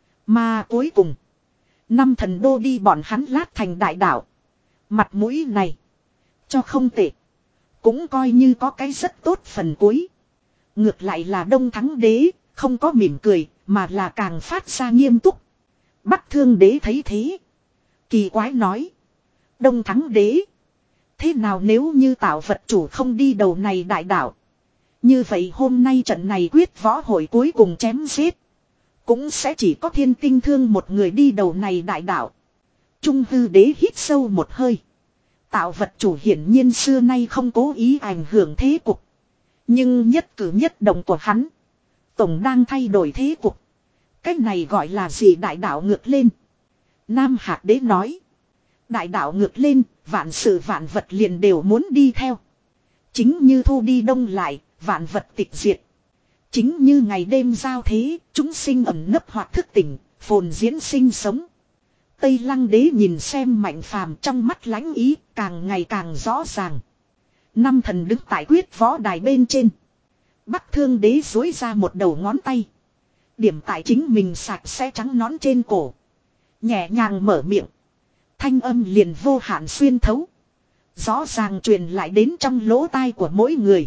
Mà cuối cùng. Năm thần đô đi bọn hắn lát thành đại đạo. Mặt mũi này. Cho không tệ. Cũng coi như có cái rất tốt phần cuối. Ngược lại là Đông Thắng đế. Không có mỉm cười. Mà là càng phát ra nghiêm túc. Bắc Thương đế thấy thế. Kỳ quái nói. Đông Thắng đế. Thế nào nếu như tạo vật chủ không đi đầu này đại đạo. Như vậy hôm nay trận này quyết võ hội cuối cùng chém giết. Cũng sẽ chỉ có thiên tinh thương một người đi đầu này đại đạo. Trung hư đế hít sâu một hơi. Tạo vật chủ hiển nhiên xưa nay không cố ý ảnh hưởng thế cục. Nhưng nhất cử nhất động của hắn. Tổng đang thay đổi thế cục. Cách này gọi là gì đại đạo ngược lên. Nam Hạc đế nói. Đại đạo ngược lên, vạn sự vạn vật liền đều muốn đi theo. Chính như thu đi đông lại, vạn vật tịch diệt. Chính như ngày đêm giao thế, chúng sinh ẩn nấp hoặc thức tỉnh, phồn diễn sinh sống. Tây Lăng đế nhìn xem Mạnh Phàm trong mắt lãnh ý, càng ngày càng rõ ràng. Năm thần đứng tại quyết võ đài bên trên. Bắc Thương đế duỗi ra một đầu ngón tay. Điểm tại chính mình sạch sẽ trắng nón trên cổ. Nhẹ nhàng mở miệng. Thanh âm liền vô hạn xuyên thấu. Rõ ràng truyền lại đến trong lỗ tai của mỗi người.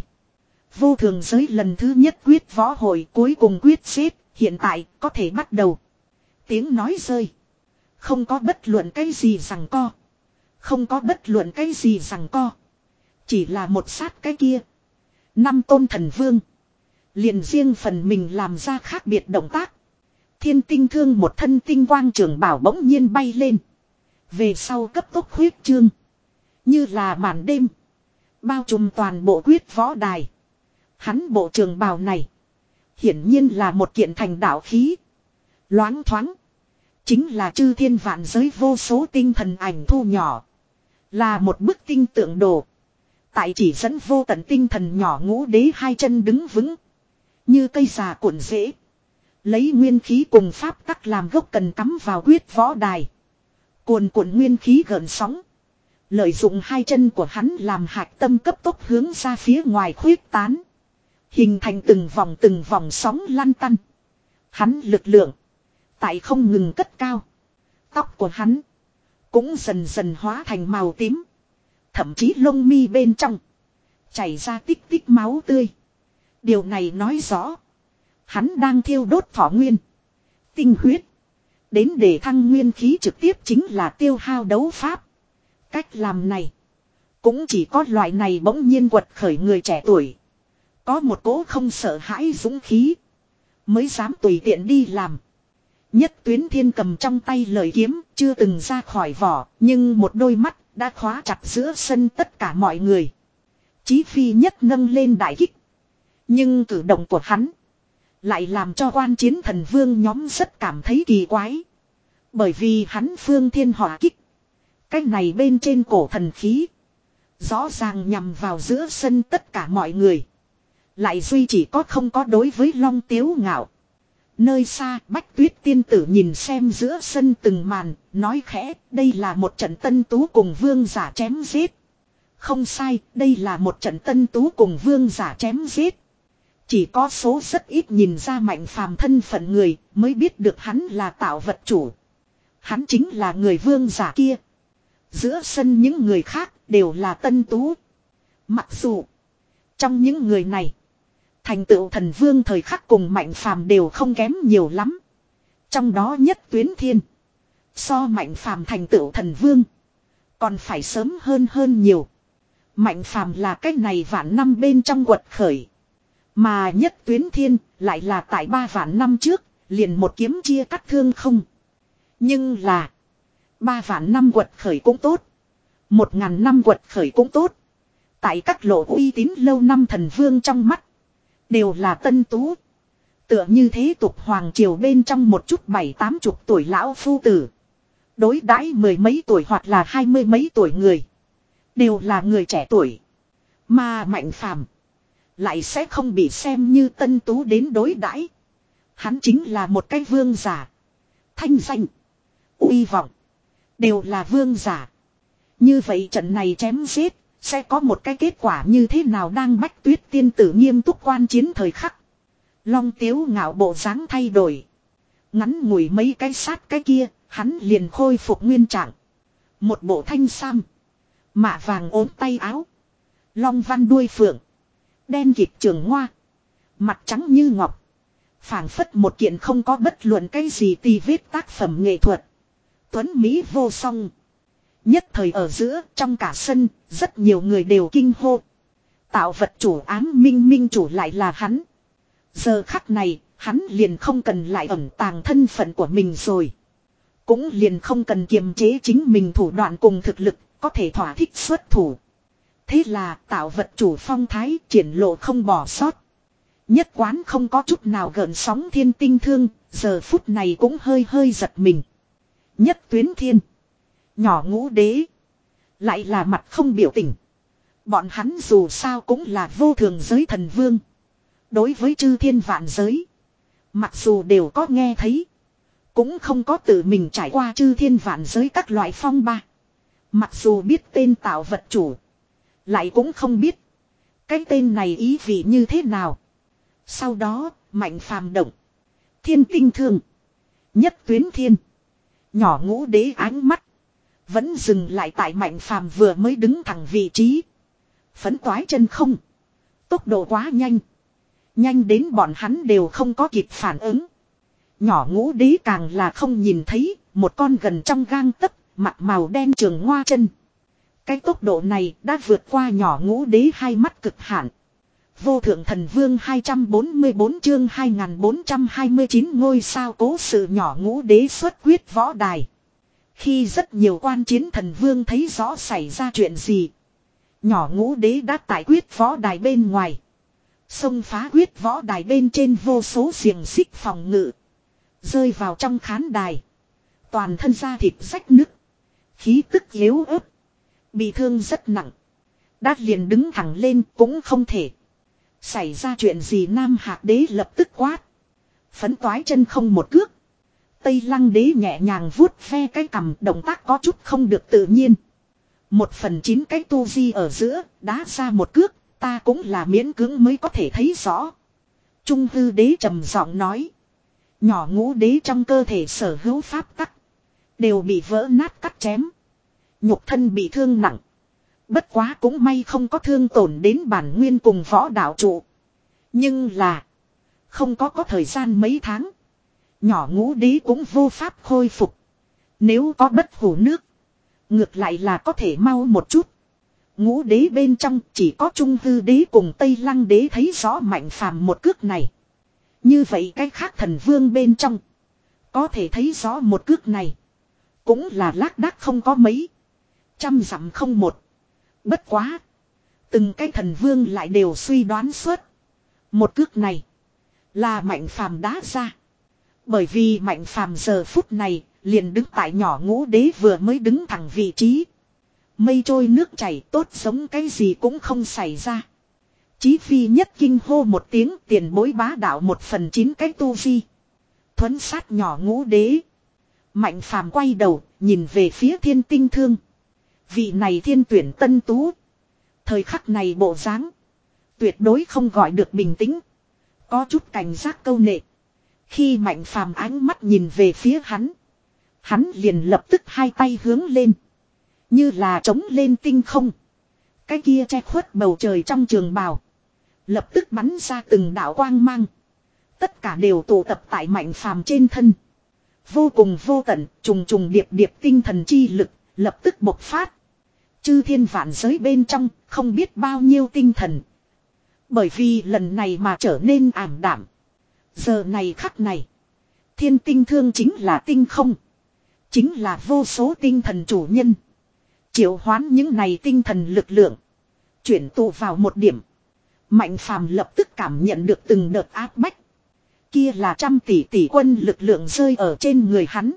Vô thường giới lần thứ nhất quyết võ hội cuối cùng quyết xếp. Hiện tại có thể bắt đầu. Tiếng nói rơi. Không có bất luận cái gì rằng co. Không có bất luận cái gì rằng co. Chỉ là một sát cái kia. Năm tôn thần vương. Liền riêng phần mình làm ra khác biệt động tác. Thiên tinh thương một thân tinh quang trường bảo bỗng nhiên bay lên. Về sau cấp tốc huyết trương. Như là màn đêm. Bao trùm toàn bộ quyết võ đài. Hắn bộ trường bào này. Hiển nhiên là một kiện thành đạo khí. Loáng thoáng. Chính là chư thiên vạn giới vô số tinh thần ảnh thu nhỏ. Là một bức tinh tượng đồ. Tại chỉ dẫn vô tận tinh thần nhỏ ngũ đế hai chân đứng vững. Như cây già cuộn rễ. Lấy nguyên khí cùng pháp tắc làm gốc cần cắm vào quyết võ đài. Cuồn cuộn nguyên khí gợn sóng. Lợi dụng hai chân của hắn làm hạch tâm cấp tốc hướng ra phía ngoài khuyết tán. Hình thành từng vòng từng vòng sóng lăn tăn. Hắn lực lượng. Tại không ngừng cất cao. Tóc của hắn. Cũng dần dần hóa thành màu tím. Thậm chí lông mi bên trong. Chảy ra tích tích máu tươi. Điều này nói rõ. Hắn đang thiêu đốt thọ nguyên. Tinh huyết. Đến để thăng nguyên khí trực tiếp chính là tiêu hao đấu pháp. Cách làm này. Cũng chỉ có loại này bỗng nhiên quật khởi người trẻ tuổi. Có một cố không sợ hãi dũng khí. Mới dám tùy tiện đi làm. Nhất Tuyến Thiên cầm trong tay lời kiếm. Chưa từng ra khỏi vỏ. Nhưng một đôi mắt đã khóa chặt giữa sân tất cả mọi người. Chí Phi nhất nâng lên đại kích. Nhưng cử động của hắn. Lại làm cho quan chiến thần vương nhóm rất cảm thấy kỳ quái. Bởi vì hắn phương thiên hỏa kích. Cái này bên trên cổ thần khí. Rõ ràng nhằm vào giữa sân tất cả mọi người. Lại duy chỉ có không có đối với Long Tiếu Ngạo. Nơi xa Bách Tuyết tiên tử nhìn xem giữa sân từng màn. Nói khẽ đây là một trận tân tú cùng vương giả chém giết. Không sai đây là một trận tân tú cùng vương giả chém giết. Chỉ có số rất ít nhìn ra Mạnh Phàm thân phận người mới biết được hắn là tạo vật chủ. Hắn chính là người vương giả kia. Giữa sân những người khác đều là tân tú. Mặc dù trong những người này thành tựu thần vương thời khắc cùng Mạnh Phàm đều không kém nhiều lắm. Trong đó Nhất Tuyến Thiên so Mạnh Phàm thành tựu thần vương còn phải sớm hơn hơn nhiều. Mạnh Phàm là cái này vạn năm bên trong quật khởi. Mà Nhất Tuyến Thiên lại là tại ba vạn năm trước liền một kiếm chia cắt thương không. Nhưng là ba vạn năm quật khởi cũng tốt. Một ngàn năm quật khởi cũng tốt. Tại các lộ uy tín lâu năm thần vương trong mắt. Đều là tân tú. Tựa như thế tục hoàng triều bên trong một chút bảy tám chục tuổi lão phu tử. Đối đãi mười mấy tuổi hoặc là hai mươi mấy tuổi người. Đều là người trẻ tuổi. Mà Mạnh Phàm lại sẽ không bị xem như tân tú đến đối đãi. Hắn chính là một cái vương giả. Thanh danh. Uy vọng. Đều là vương giả. Như vậy trận này chém giết. Sẽ có một cái kết quả như thế nào đang Bách Tuyết tiên tử nghiêm túc quan chiến thời khắc. Long Tiếu Ngạo bộ dáng thay đổi. Ngắn ngủi mấy cái sát cái kia. Hắn liền khôi phục nguyên trạng. Một bộ thanh sam. Mạ vàng ốm tay áo. Long văn đuôi phượng. Đen kịt trường hoa. Mặt trắng như ngọc. Phảng phất một kiện không có bất luận cái gì tì vết tác phẩm nghệ thuật. Tuấn Mỹ vô song. Nhất thời ở giữa trong cả sân. Rất nhiều người đều kinh hô. Tạo vật chủ ám minh minh chủ lại là hắn. Giờ khắc này hắn liền không cần lại ẩn tàng thân phận của mình rồi. Cũng liền không cần kiềm chế chính mình thủ đoạn cùng thực lực. Có thể thỏa thích xuất thủ. Thế là tạo vật chủ phong thái triển lộ không bỏ sót. Nhất quán không có chút nào gợn sóng thiên tinh thương. Giờ phút này cũng hơi hơi giật mình. Nhất Tuyến Thiên. Nhỏ Ngũ Đế. Lại là mặt không biểu tình. Bọn hắn dù sao cũng là vô thường giới thần vương. Đối với chư thiên vạn giới. Mặc dù đều có nghe thấy. Cũng không có tự mình trải qua chư thiên vạn giới các loại phong ba. Mặc dù biết tên tạo vật chủ. Lại cũng không biết. Cái tên này ý vị như thế nào. Sau đó Mạnh Phàm động. Thiên tinh thương. Nhất Tuyến Thiên. Nhỏ ngũ đế ánh mắt vẫn dừng lại tại Mạnh Phàm vừa mới đứng thẳng vị trí. Phấn toái chân không. Tốc độ quá nhanh. Nhanh đến bọn hắn đều không có kịp phản ứng. Nhỏ ngũ đế càng là không nhìn thấy một con gần trong gang tấc, mặt màu đen trường hoa chân. Cái tốc độ này đã vượt qua nhỏ ngũ đế hai mắt cực hạn. Vô thượng thần vương hai trăm bốn mươi bốn chương hai nghìn bốn trăm hai mươi chín ngôi sao cố sự nhỏ ngũ đế xuất quyết võ đài. Khi rất nhiều quan chiến thần vương thấy rõ xảy ra chuyện gì. Nhỏ ngũ đế đã tại quyết võ đài bên ngoài. Xông phá quyết võ đài bên trên vô số xiềng xích phòng ngự. Rơi vào trong khán đài. Toàn thân da thịt rách nứt. Khí tức yếu ớt. Bị thương rất nặng. Đã liền đứng thẳng lên cũng không thể. Xảy ra chuyện gì Nam Hạc đế lập tức quát. Phấn toái chân không một cước. Tây Lăng đế nhẹ nhàng vuốt ve cái cằm, động tác có chút không được tự nhiên. Một phần chín cái tu di ở giữa, đá ra một cước, ta cũng là miễn cưỡng mới có thể thấy rõ. Trung hư đế trầm giọng nói. Nhỏ ngũ đế trong cơ thể sở hữu pháp tắc đều bị vỡ nát cắt chém. Nhục thân bị thương nặng. Bất quá cũng may không có thương tổn đến bản nguyên cùng võ đạo trụ. Nhưng là không có có thời gian mấy tháng. Nhỏ ngũ đế cũng vô pháp khôi phục. Nếu có bất hủ nước, ngược lại là có thể mau một chút. Ngũ đế bên trong chỉ có Trung hư đế cùng Tây Lăng đế thấy rõ Mạnh Phàm một cước này. Như vậy cái khác thần vương bên trong có thể thấy rõ một cước này. Cũng là lác đác không có mấy. Trăm dặm không một. Bất quá. Từng cái thần vương lại đều suy đoán suốt. Một cước này là Mạnh Phàm đá ra. Bởi vì Mạnh Phàm giờ phút này liền đứng tại nhỏ ngũ đế vừa mới đứng thẳng vị trí. Mây trôi nước chảy tốt giống cái gì cũng không xảy ra. Chí phi nhất kinh hô một tiếng tiền bối bá đạo một phần chín cái tu vi. Thuấn sát nhỏ ngũ đế. Mạnh Phàm quay đầu nhìn về phía Thiên Tinh Thương. Vị này thiên tuyển tân tú. Thời khắc này bộ dáng tuyệt đối không gọi được bình tĩnh. Có chút cảnh giác câu nệ. Khi Mạnh Phàm ánh mắt nhìn về phía hắn. Hắn liền lập tức hai tay hướng lên. Như là trống lên tinh không. Cái kia che khuất bầu trời trong trường bào. Lập tức bắn ra từng đạo quang mang. Tất cả đều tụ tập tại Mạnh Phàm trên thân. Vô cùng vô tận, trùng trùng điệp điệp tinh thần chi lực, lập tức bộc phát. Chư thiên vạn giới bên trong, không biết bao nhiêu tinh thần. Bởi vì lần này mà trở nên ảm đạm. Giờ này khắc này. Thiên Tinh Thương chính là tinh không. Chính là vô số tinh thần chủ nhân. Triệu hoán những này tinh thần lực lượng. Chuyển tụ vào một điểm. Mạnh Phàm lập tức cảm nhận được từng đợt áp bách. Kia là trăm tỷ tỷ quân lực lượng rơi ở trên người hắn.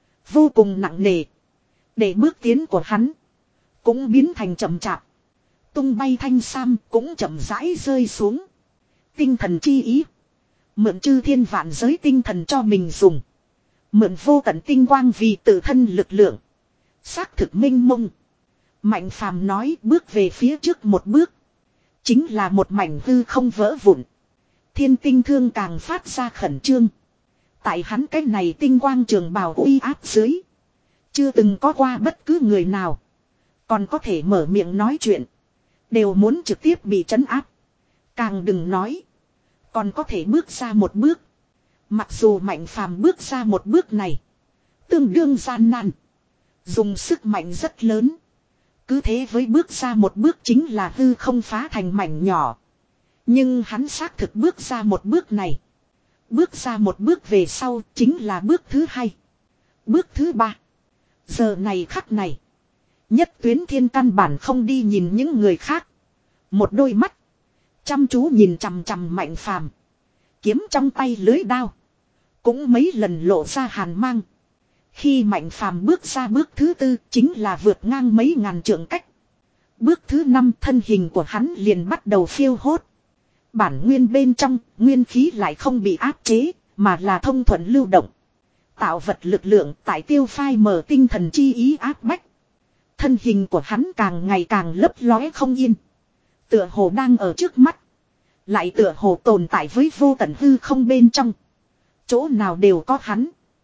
Vô cùng nặng nề. Để bước tiến của hắn cũng biến thành chậm chạp. Tung bay thanh sam cũng chậm rãi rơi xuống. Tinh thần chi ý. Mượn chư thiên vạn giới tinh thần cho mình dùng. Mượn vô tận tinh quang vì tự thân lực lượng. Xác thực minh mông. Mạnh Phàm nói bước về phía trước một bước. Chính là một mảnh hư không vỡ vụn. Thiên Tinh Thương càng phát ra khẩn trương. Tại hắn cái này tinh quang trường bào uy áp dưới. Chưa từng có qua bất cứ người nào. Còn có thể mở miệng nói chuyện. Đều muốn trực tiếp bị trấn áp. Càng đừng nói. Còn có thể bước ra một bước. Mặc dù Mạnh Phàm bước ra một bước này. Tương đương gian nan. Dùng sức mạnh rất lớn. Cứ thế với bước ra một bước chính là hư không phá thành mảnh nhỏ. Nhưng hắn xác thực bước ra một bước này. Bước ra một bước về sau chính là bước thứ hai. Bước thứ ba. Giờ này khắc này. Nhất Tuyến Thiên căn bản không đi nhìn những người khác. Một đôi mắt. Chăm chú nhìn chằm chằm Mạnh Phàm. Kiếm trong tay lưới đao. Cũng mấy lần lộ ra hàn mang. Khi Mạnh Phàm bước ra bước thứ tư chính là vượt ngang mấy ngàn trượng cách. Bước thứ năm thân hình của hắn liền bắt đầu phiêu hốt. Bản nguyên bên trong, nguyên khí lại không bị áp chế, mà là thông thuận lưu động. Tạo vật lực lượng tại tiêu phai mở tinh thần chi ý áp bách. Thân hình của hắn càng ngày càng lấp lóe không yên. Tựa hồ đang ở trước mắt. Lại tựa hồ tồn tại với vô tận hư không bên trong. Chỗ nào đều có hắn.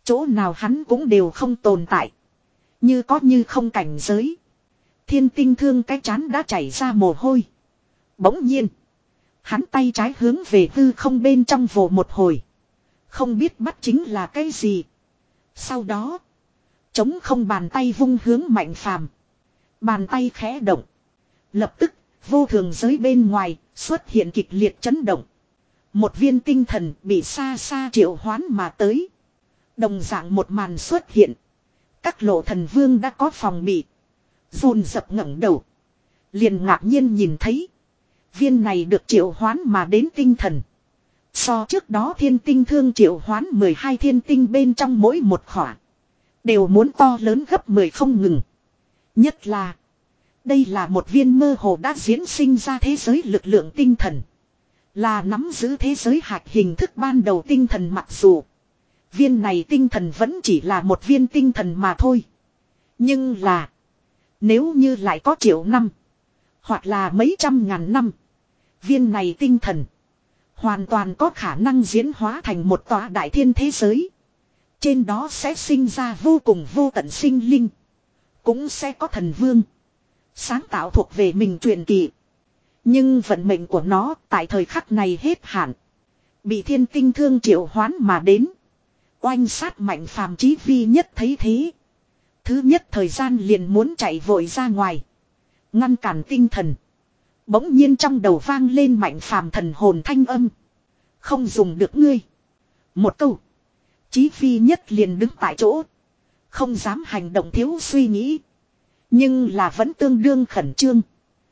Chỗ nào hắn cũng đều không tồn tại. Như có như không cảnh giới. Thiên tinh thương cái chán đã chảy ra mồ hôi. Bỗng nhiên. Hắn tay trái hướng về hư không bên trong vồ một hồi. Không biết bắt chính là cái gì. Sau đó. Chống không bàn tay vung hướng Mạnh Phàm. Bàn tay khẽ động. Lập tức. Vô thường giới bên ngoài. Xuất hiện kịch liệt chấn động. Một viên tinh thần bị xa xa triệu hoán mà tới. Đồng dạng một màn xuất hiện. Các lộ thần vương đã có phòng bị. Dồn dập ngẩng đầu. Liền ngạc nhiên nhìn thấy. Viên này được triệu hoán mà đến tinh thần. So trước đó thiên tinh thương triệu hoán mười hai thiên tinh bên trong mỗi một khỏa. Đều muốn to lớn gấp mười không ngừng. Nhất là. Đây là một viên mơ hồ đã diễn sinh ra thế giới lực lượng tinh thần. Là nắm giữ thế giới hạt hình thức ban đầu tinh thần mặc dù. Viên này tinh thần vẫn chỉ là một viên tinh thần mà thôi. Nhưng là. Nếu như lại có triệu năm. Hoặc là mấy trăm ngàn năm. Viên này tinh thần. Hoàn toàn có khả năng diễn hóa thành một tòa đại thiên thế giới. Trên đó sẽ sinh ra vô cùng vô tận sinh linh. Cũng sẽ có thần vương. Sáng tạo thuộc về mình truyền kỳ. Nhưng vận mệnh của nó tại thời khắc này hết hạn. Bị thiên tinh thương triệu hoán mà đến. Oanh sát Mạnh Phàm chí vi nhất thấy thế. Thứ nhất thời gian liền muốn chạy vội ra ngoài. Ngăn cản tinh thần. Bỗng nhiên trong đầu vang lên Mạnh Phàm thần hồn thanh âm. Không dùng được ngươi. Một câu. Chí phi nhất liền đứng tại chỗ. Không dám hành động thiếu suy nghĩ. Nhưng là vẫn tương đương khẩn trương.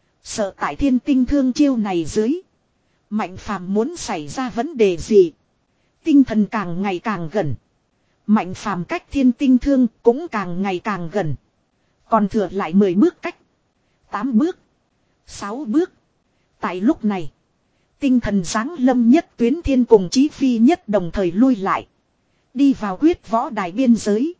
Sợ tại thiên tinh thương chiêu này dưới. Mạnh Phàm muốn xảy ra vấn đề gì. Tinh thần càng ngày càng gần. Mạnh Phàm cách thiên tinh thương cũng càng ngày càng gần. Còn thừa lại mười bước cách. tám bước. sáu bước. Tại lúc này. Tinh thần giáng lâm nhất tuyến thiên cùng chí phi nhất đồng thời lui lại. Đi vào quyết võ đài biên giới.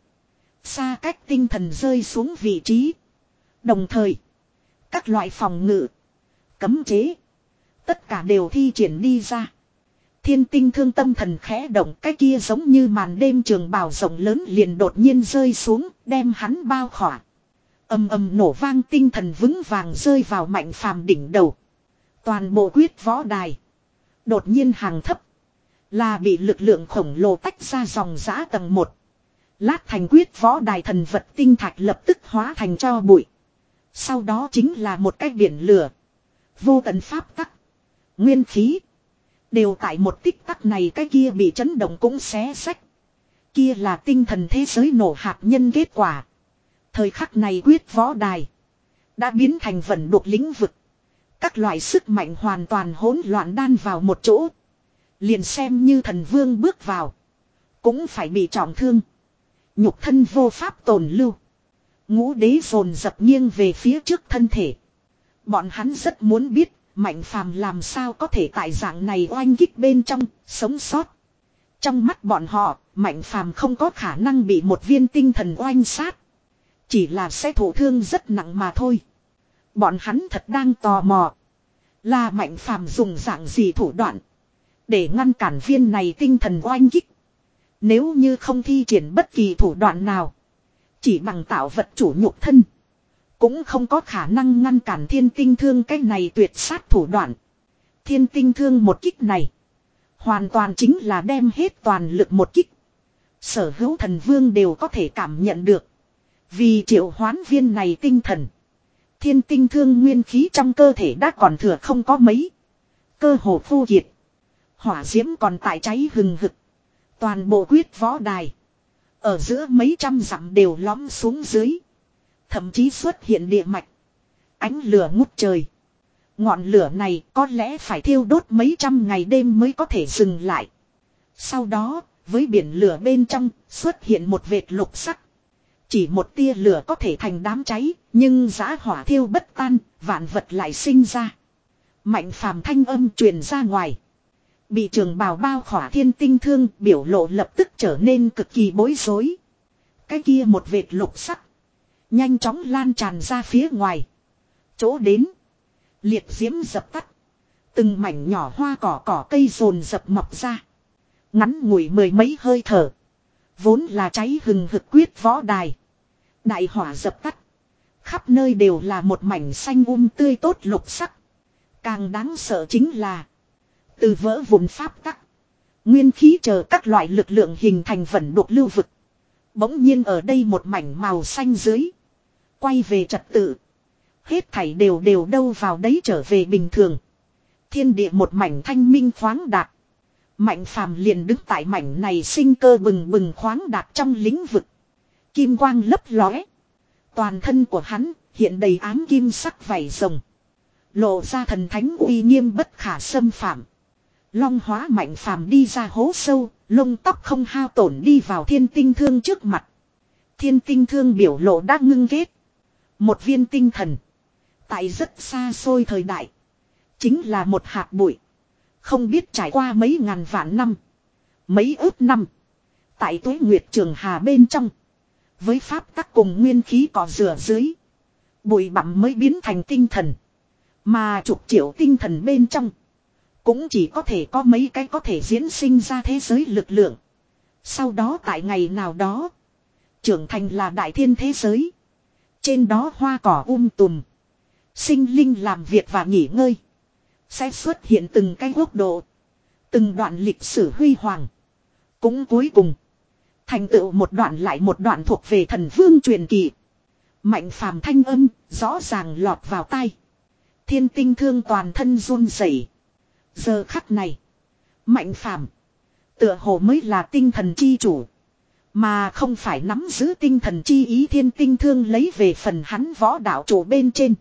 Xa cách tinh thần rơi xuống vị trí. Đồng thời. Các loại phòng ngự. Cấm chế. Tất cả đều thi triển đi ra. Thiên tinh thương tâm thần khẽ động, cái kia giống như màn đêm trường bào rộng lớn liền đột nhiên rơi xuống, đem hắn bao khỏa. Ầm ầm nổ vang, tinh thần vững vàng rơi vào Mạnh Phàm đỉnh đầu. Toàn bộ quyết võ đài. Đột nhiên hàng thấp. Là bị lực lượng khổng lồ tách ra dòng giã tầng một. Lát thành quyết võ đài thần vật tinh thạch lập tức hóa thành tro bụi. Sau đó chính là một cái biển lửa. Vô tận pháp tắc. Nguyên khí. Đều tại một tích tắc này cái kia bị chấn động cũng xé xách. Kia là tinh thần thế giới nổ hạt nhân kết quả. Thời khắc này quyết võ đài. Đã biến thành vẩn đục lĩnh vực. Các loại sức mạnh hoàn toàn hỗn loạn đan vào một chỗ. Liền xem như thần vương bước vào. Cũng phải bị trọng thương. Nhục thân vô pháp tồn lưu. Ngũ đế dồn dập nghiêng về phía trước thân thể. Bọn hắn rất muốn biết. Mạnh Phàm làm sao có thể tại dạng này oanh kích bên trong, sống sót. Trong mắt bọn họ, Mạnh Phàm không có khả năng bị một viên tinh thần oanh sát. Chỉ là sẽ thổ thương rất nặng mà thôi. Bọn hắn thật đang tò mò. Là Mạnh Phàm dùng dạng gì thủ đoạn. Để ngăn cản viên này tinh thần oanh kích. Nếu như không thi triển bất kỳ thủ đoạn nào. Chỉ bằng tạo vật chủ nhục thân. Cũng không có khả năng ngăn cản thiên tinh thương cái này tuyệt sát thủ đoạn. Thiên tinh thương một kích này. Hoàn toàn chính là đem hết toàn lực một kích. Sở hữu thần vương đều có thể cảm nhận được. Vì triệu hoán viên này tinh thần. Thiên tinh thương nguyên khí trong cơ thể đã còn thừa không có mấy. Cơ hồ khô kiệt. Hỏa diễm còn tại cháy hừng hực. Toàn bộ quyết võ đài. Ở giữa mấy trăm dặm đều lõm xuống dưới. Thậm chí xuất hiện địa mạch. Ánh lửa ngút trời. Ngọn lửa này có lẽ phải thiêu đốt mấy trăm ngày đêm mới có thể dừng lại. Sau đó, với biển lửa bên trong, xuất hiện một vệt lục sắc. Chỉ một tia lửa có thể thành đám cháy, nhưng giã hỏa thiêu bất tan, vạn vật lại sinh ra. Mạnh Phàm thanh âm truyền ra ngoài. Bị trường bào bao khỏa thiên tinh thương, biểu lộ lập tức trở nên cực kỳ bối rối. Cái kia một vệt lục sắc. Nhanh chóng lan tràn ra phía ngoài. Chỗ đến. Liệt diễm dập tắt. Từng mảnh nhỏ hoa cỏ cỏ cây rồn dập mọc ra. Ngắn ngủi mười mấy hơi thở. Vốn là cháy hừng hực quyết võ đài. Đại hỏa dập tắt. Khắp nơi đều là một mảnh xanh um tươi tốt lục sắc. Càng đáng sợ chính là. Từ vỡ vụn pháp tắc. Nguyên khí chờ các loại lực lượng hình thành vẩn đục lưu vực. Bỗng nhiên ở đây một mảnh màu xanh dưới. Quay về trật tự. Hết thảy đều đều đâu vào đấy trở về bình thường. Thiên địa một mảnh thanh minh khoáng đạt. Mạnh phàm liền đứng tại mảnh này sinh cơ bừng bừng khoáng đạt trong lĩnh vực. Kim quang lấp lóe. Toàn thân của hắn hiện đầy ám kim sắc vảy rồng. Lộ ra thần thánh uy nghiêm bất khả xâm phạm. Long hóa mạnh phàm đi ra hố sâu, lông tóc không hao tổn đi vào thiên tinh thương trước mặt. Thiên tinh thương biểu lộ đã ngưng kết. Một viên tinh thần. Tại rất xa xôi thời đại. Chính là một hạt bụi. Không biết trải qua mấy ngàn vạn năm. Mấy ước năm. Tại tuế nguyệt trường hà bên trong. Với pháp tắc cùng nguyên khí cỏ rửa dưới. Bụi bặm mới biến thành tinh thần. Mà chục triệu tinh thần bên trong. Cũng chỉ có thể có mấy cái có thể diễn sinh ra thế giới lực lượng. Sau đó tại ngày nào đó. Trưởng thành là đại thiên thế giới. Trên đó hoa cỏ um tùm. Sinh linh làm việc và nghỉ ngơi. Sẽ xuất hiện từng cái quốc độ. Từng đoạn lịch sử huy hoàng. Cũng cuối cùng. Thành tựu một đoạn lại một đoạn thuộc về thần vương truyền kỳ. Mạnh phàm thanh âm rõ ràng lọt vào tai. Thiên tinh thương toàn thân run rẩy. Giờ khắc này. Mạnh phàm. Tựa hồ mới là tinh thần chi chủ. Mà không phải nắm giữ tinh thần chi ý thiên tinh thương lấy về phần hắn võ đạo chủ bên trên.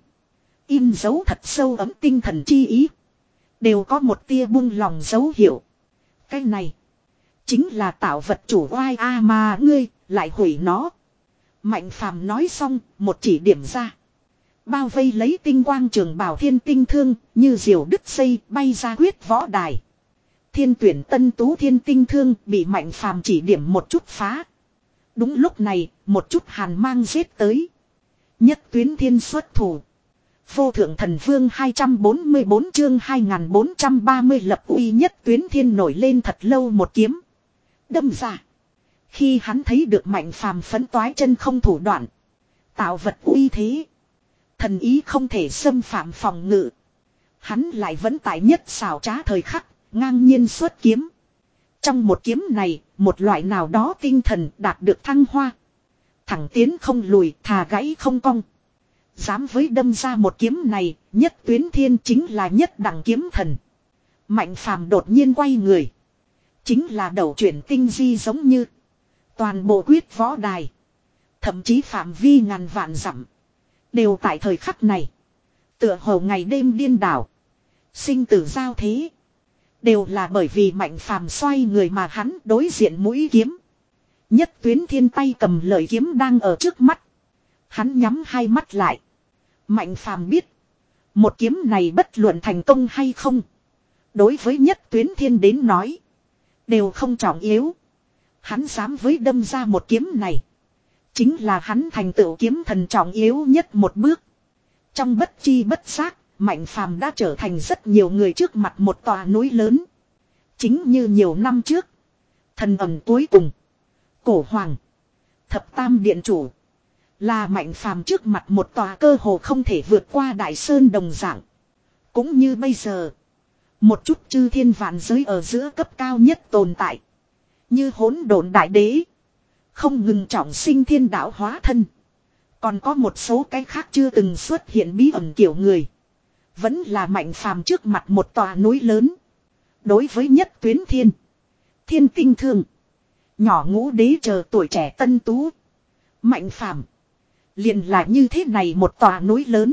In dấu thật sâu ấm tinh thần chi ý. Đều có một tia buông lòng dấu hiệu. Cái này. Chính là tạo vật chủ oai a mà ngươi lại hủy nó. Mạnh phàm nói xong một chỉ điểm ra. Bao vây lấy tinh quang trường bảo thiên tinh thương như diều đứt dây bay ra huyết võ đài. Thiên tuyển tân tú thiên tinh thương bị mạnh phàm chỉ điểm một chút phá. Đúng lúc này một chút hàn mang giết tới. Nhất tuyến thiên xuất thủ. Vô thượng thần vương hai trăm bốn mươi bốn chương hai nghìn bốn trăm ba mươi lập uy nhất tuyến thiên nổi lên thật lâu một kiếm. Đâm ra. Khi hắn thấy được mạnh phàm phấn toái chân không thủ đoạn. Tạo vật uy thế. Thần ý không thể xâm phạm phòng ngự. Hắn lại vẫn tại nhất xảo trá thời khắc. Ngang nhiên xuất kiếm. Trong một kiếm này. Một loại nào đó tinh thần đạt được thăng hoa. Thẳng tiến không lùi thà gãy không cong. Dám với đâm ra một kiếm này. Nhất tuyến thiên chính là nhất đẳng kiếm thần. Mạnh phàm đột nhiên quay người. Chính là đầu chuyển tinh di giống như. Toàn bộ quyết võ đài. Thậm chí phạm vi ngàn vạn dặm. Đều tại thời khắc này. Tựa hồ ngày đêm điên đảo. Sinh tử giao thế. Đều là bởi vì mạnh phàm xoay người mà hắn đối diện mũi kiếm. Nhất tuyến thiên tay cầm lợi kiếm đang ở trước mắt. Hắn nhắm hai mắt lại. Mạnh phàm biết. Một kiếm này bất luận thành công hay không. Đối với nhất tuyến thiên đến nói. Đều không trọng yếu. Hắn dám với đâm ra một kiếm này. Chính là hắn thành tựu kiếm thần trọng yếu nhất một bước. Trong bất chi bất giác, mạnh phàm đã trở thành rất nhiều người trước mặt một tòa núi lớn. Chính như nhiều năm trước. Thần ẩn cuối cùng. Cổ hoàng. Thập tam điện chủ. Là mạnh phàm trước mặt một tòa cơ hồ không thể vượt qua đại sơn đồng dạng. Cũng như bây giờ. Một chút chư thiên vạn giới ở giữa cấp cao nhất tồn tại. Như hỗn độn đại đế. Không ngừng trọng sinh thiên đạo hóa thân. Còn có một số cái khác chưa từng xuất hiện bí ẩn kiểu người. Vẫn là mạnh phàm trước mặt một tòa núi lớn. Đối với nhất tuyến thiên. Thiên tinh thương. Nhỏ ngũ đế chờ tuổi trẻ tân tú. Mạnh phàm. Liền là như thế này một tòa núi lớn.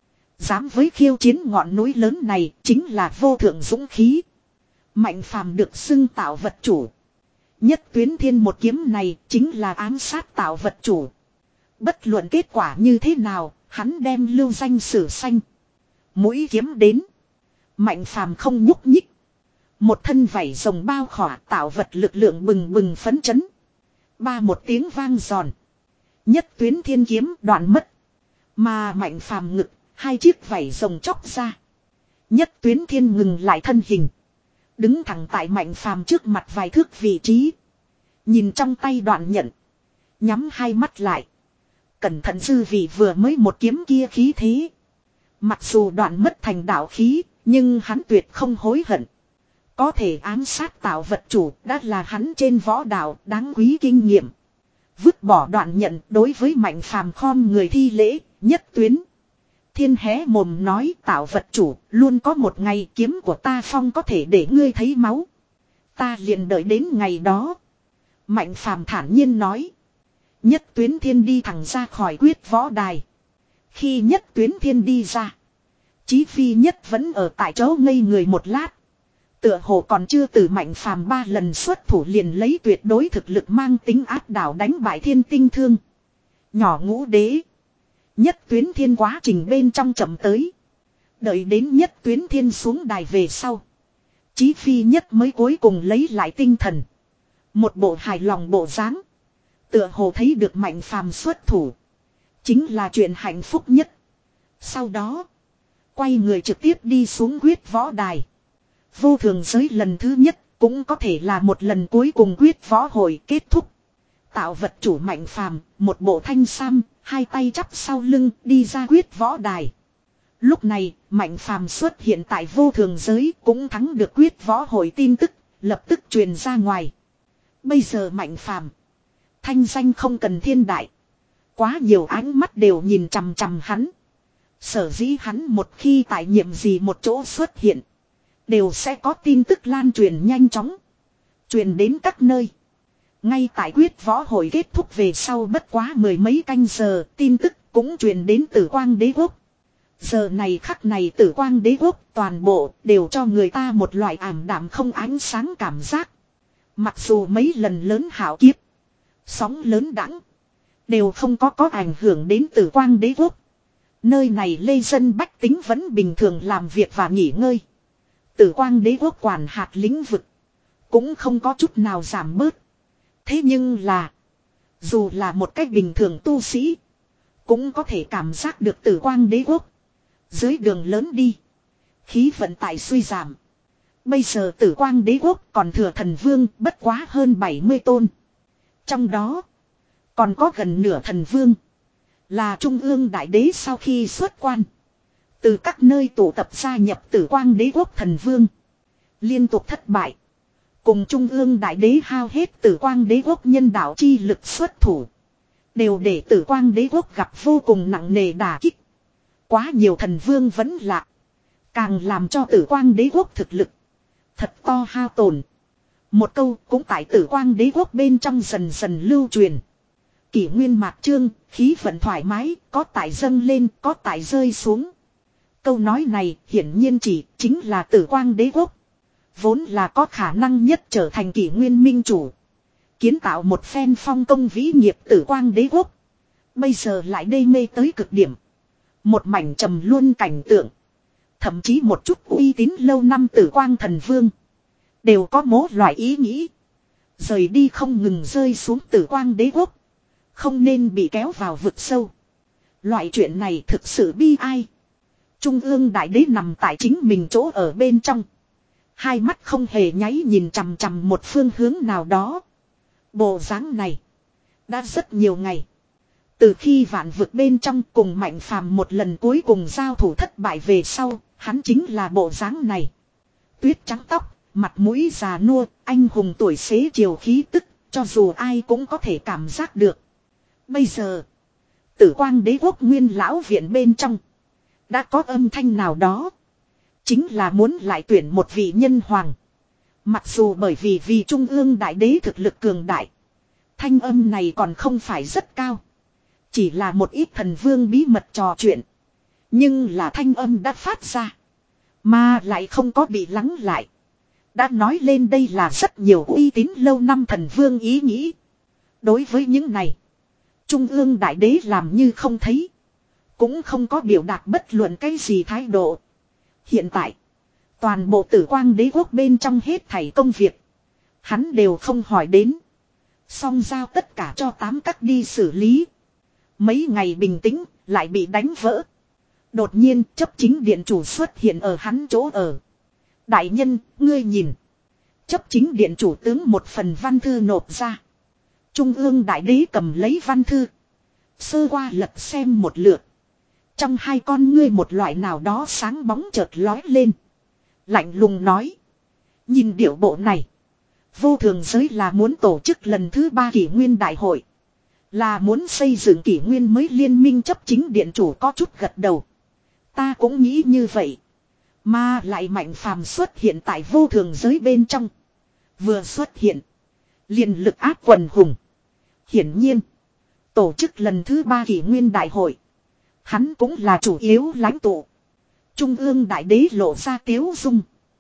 Dám với khiêu chiến ngọn núi lớn này chính là vô thượng dũng khí. Mạnh phàm được xưng tạo vật chủ. Nhất tuyến thiên một kiếm này chính là ám sát tạo vật chủ. Bất luận kết quả như thế nào, hắn đem lưu danh sử xanh. Mũi kiếm đến. Mạnh phàm không nhúc nhích. Một thân vảy rồng bao khỏa tạo vật lực lượng bừng bừng phấn chấn. Ba một tiếng vang giòn. Nhất tuyến thiên kiếm đoạn mất. Mà mạnh phàm ngực, hai chiếc vảy rồng chóc ra. Nhất tuyến thiên ngừng lại thân hình. Đứng thẳng tại mạnh phàm trước mặt vài thước vị trí. Nhìn trong tay đoạn nhận. Nhắm hai mắt lại. Cẩn thận dư vị vừa mới một kiếm kia khí thế. Mặc dù đoạn mất thành đạo khí, nhưng hắn tuyệt không hối hận. Có thể ám sát tạo vật chủ đã là hắn trên võ đạo đáng quý kinh nghiệm. Vứt bỏ đoạn nhận đối với Mạnh Phàm khom người thi lễ, nhất tuyến. Thiên hé mồm nói tạo vật chủ, luôn có một ngày kiếm của ta phong có thể để ngươi thấy máu. Ta liền đợi đến ngày đó. Mạnh Phàm thản nhiên nói. Nhất tuyến thiên đi thẳng ra khỏi quyết võ đài. Khi nhất tuyến thiên đi ra. Chí phi nhất vẫn ở tại chỗ ngây người một lát. Tựa hồ còn chưa từ Mạnh Phàm ba lần xuất thủ liền lấy tuyệt đối thực lực mang tính áp đảo đánh bại thiên tinh thương. Nhỏ ngũ đế. Nhất tuyến thiên quá trình bên trong chậm tới. Đợi đến nhất tuyến thiên xuống đài về sau. Chí phi nhất mới cuối cùng lấy lại tinh thần. Một bộ hài lòng bộ dáng. Tựa hồ thấy được Mạnh Phàm xuất thủ. Chính là chuyện hạnh phúc nhất. Sau đó. Quay người trực tiếp đi xuống quyết võ đài. Vô thường giới lần thứ nhất. Cũng có thể là một lần cuối cùng quyết võ hội kết thúc. Tạo vật chủ Mạnh Phàm, một bộ thanh sam, hai tay chắp sau lưng đi ra quyết võ đài. Lúc này, Mạnh Phàm xuất hiện tại vô thường giới cũng thắng được quyết võ hội tin tức, lập tức truyền ra ngoài. Bây giờ Mạnh Phàm, thanh danh không cần thiên đại. Quá nhiều ánh mắt đều nhìn chằm chằm hắn. Sở dĩ hắn một khi tại nhiệm gì một chỗ xuất hiện, đều sẽ có tin tức lan truyền nhanh chóng. Truyền đến các nơi. Ngay tại quyết võ hội kết thúc về sau bất quá mười mấy canh giờ, tin tức cũng truyền đến Tử Quang Đế Quốc. Giờ này khắc này Tử Quang Đế Quốc toàn bộ đều cho người ta một loại ảm đạm không ánh sáng cảm giác. Mặc dù mấy lần lớn hạo kiếp, sóng lớn đãng, đều không có có ảnh hưởng đến Tử Quang Đế Quốc. Nơi này lê dân bách tính vẫn bình thường làm việc và nghỉ ngơi. Tử Quang Đế Quốc quản hạt lĩnh vực cũng không có chút nào giảm bớt. Thế nhưng là, dù là một cách bình thường tu sĩ, cũng có thể cảm giác được Tử Quang Đế Quốc dưới đường lớn đi, khí vận tại suy giảm. Bây giờ Tử Quang Đế Quốc còn thừa thần vương bất quá hơn bảy mươi tôn. Trong đó, còn có gần nửa thần vương là Trung ương Đại Đế sau khi xuất quan. Từ các nơi tụ tập gia nhập Tử Quang Đế Quốc thần vương. Liên tục thất bại. Cùng Trung ương Đại Đế hao hết Tử Quang Đế Quốc nhân đạo chi lực xuất thủ. Đều để Tử Quang Đế Quốc gặp vô cùng nặng nề đả kích. Quá nhiều thần vương vẫn lạ. Càng làm cho Tử Quang Đế Quốc thực lực thật to hao tổn. Một câu cũng tại Tử Quang Đế Quốc bên trong dần dần lưu truyền. Kỷ nguyên mạc trương, khí vận thoải mái, có tại dâng lên, có tại rơi xuống. Câu nói này hiển nhiên chỉ chính là Tử Quang Đế Quốc. Vốn là có khả năng nhất trở thành kỷ nguyên minh chủ. Kiến tạo một phen phong công vĩ nghiệp Tử Quang Đế Quốc. Bây giờ lại đê mê tới cực điểm. Một mảnh trầm luân cảnh tượng. Thậm chí một chút uy tín lâu năm Tử Quang thần vương. Đều có mố loại ý nghĩ. Rời đi không ngừng rơi xuống Tử Quang Đế Quốc. Không nên bị kéo vào vực sâu. Loại chuyện này thực sự bi ai. Trung ương Đại Đế nằm tại chính mình chỗ ở bên trong. Hai mắt không hề nháy nhìn chằm chằm một phương hướng nào đó. Bộ dáng này đã rất nhiều ngày. Từ khi vạn vực bên trong cùng Mạnh Phàm một lần cuối cùng giao thủ thất bại về sau, hắn chính là bộ dáng này. Tuyết trắng tóc, mặt mũi già nua, anh hùng tuổi xế chiều khí tức, cho dù ai cũng có thể cảm giác được. Bây giờ, Tử Quang Đế Quốc nguyên lão viện bên trong đã có âm thanh nào đó. Chính là muốn lại tuyển một vị nhân hoàng. Mặc dù bởi vì vì Trung ương Đại Đế thực lực cường đại. Thanh âm này còn không phải rất cao. Chỉ là một ít thần vương bí mật trò chuyện. Nhưng là thanh âm đã phát ra. Mà lại không có bị lắng lại. Đã nói lên đây là rất nhiều uy tín lâu năm thần vương ý nghĩ. Đối với những này, Trung ương Đại Đế làm như không thấy. Cũng không có biểu đạt bất luận cái gì thái độ. Hiện tại, toàn bộ Tử Quang Đế Quốc bên trong hết thảy công việc, hắn đều không hỏi đến. Xong giao tất cả cho tám các đi xử lý. Mấy ngày bình tĩnh, lại bị đánh vỡ. Đột nhiên, chấp chính điện chủ xuất hiện ở hắn chỗ ở. Đại nhân, ngươi nhìn. Chấp chính điện chủ tướng một phần văn thư nộp ra. Trung ương đại đế cầm lấy văn thư. Sơ qua lật xem một lượt. Trong hai con ngươi một loại nào đó sáng bóng chợt lói lên. Lạnh lùng nói. Nhìn điệu bộ này. Vô thường giới là muốn tổ chức lần thứ ba kỷ nguyên đại hội. Là muốn xây dựng kỷ nguyên mới liên minh chấp chính điện chủ có chút gật đầu. Ta cũng nghĩ như vậy. Mà lại Mạnh Phàm xuất hiện tại vô thường giới bên trong. Vừa xuất hiện. Liền lực áp quần hùng. Hiển nhiên. Tổ chức lần thứ ba kỷ nguyên đại hội. Hắn cũng là chủ yếu lãnh tụ. Trung ương đại đế lộ ra tiếu dung.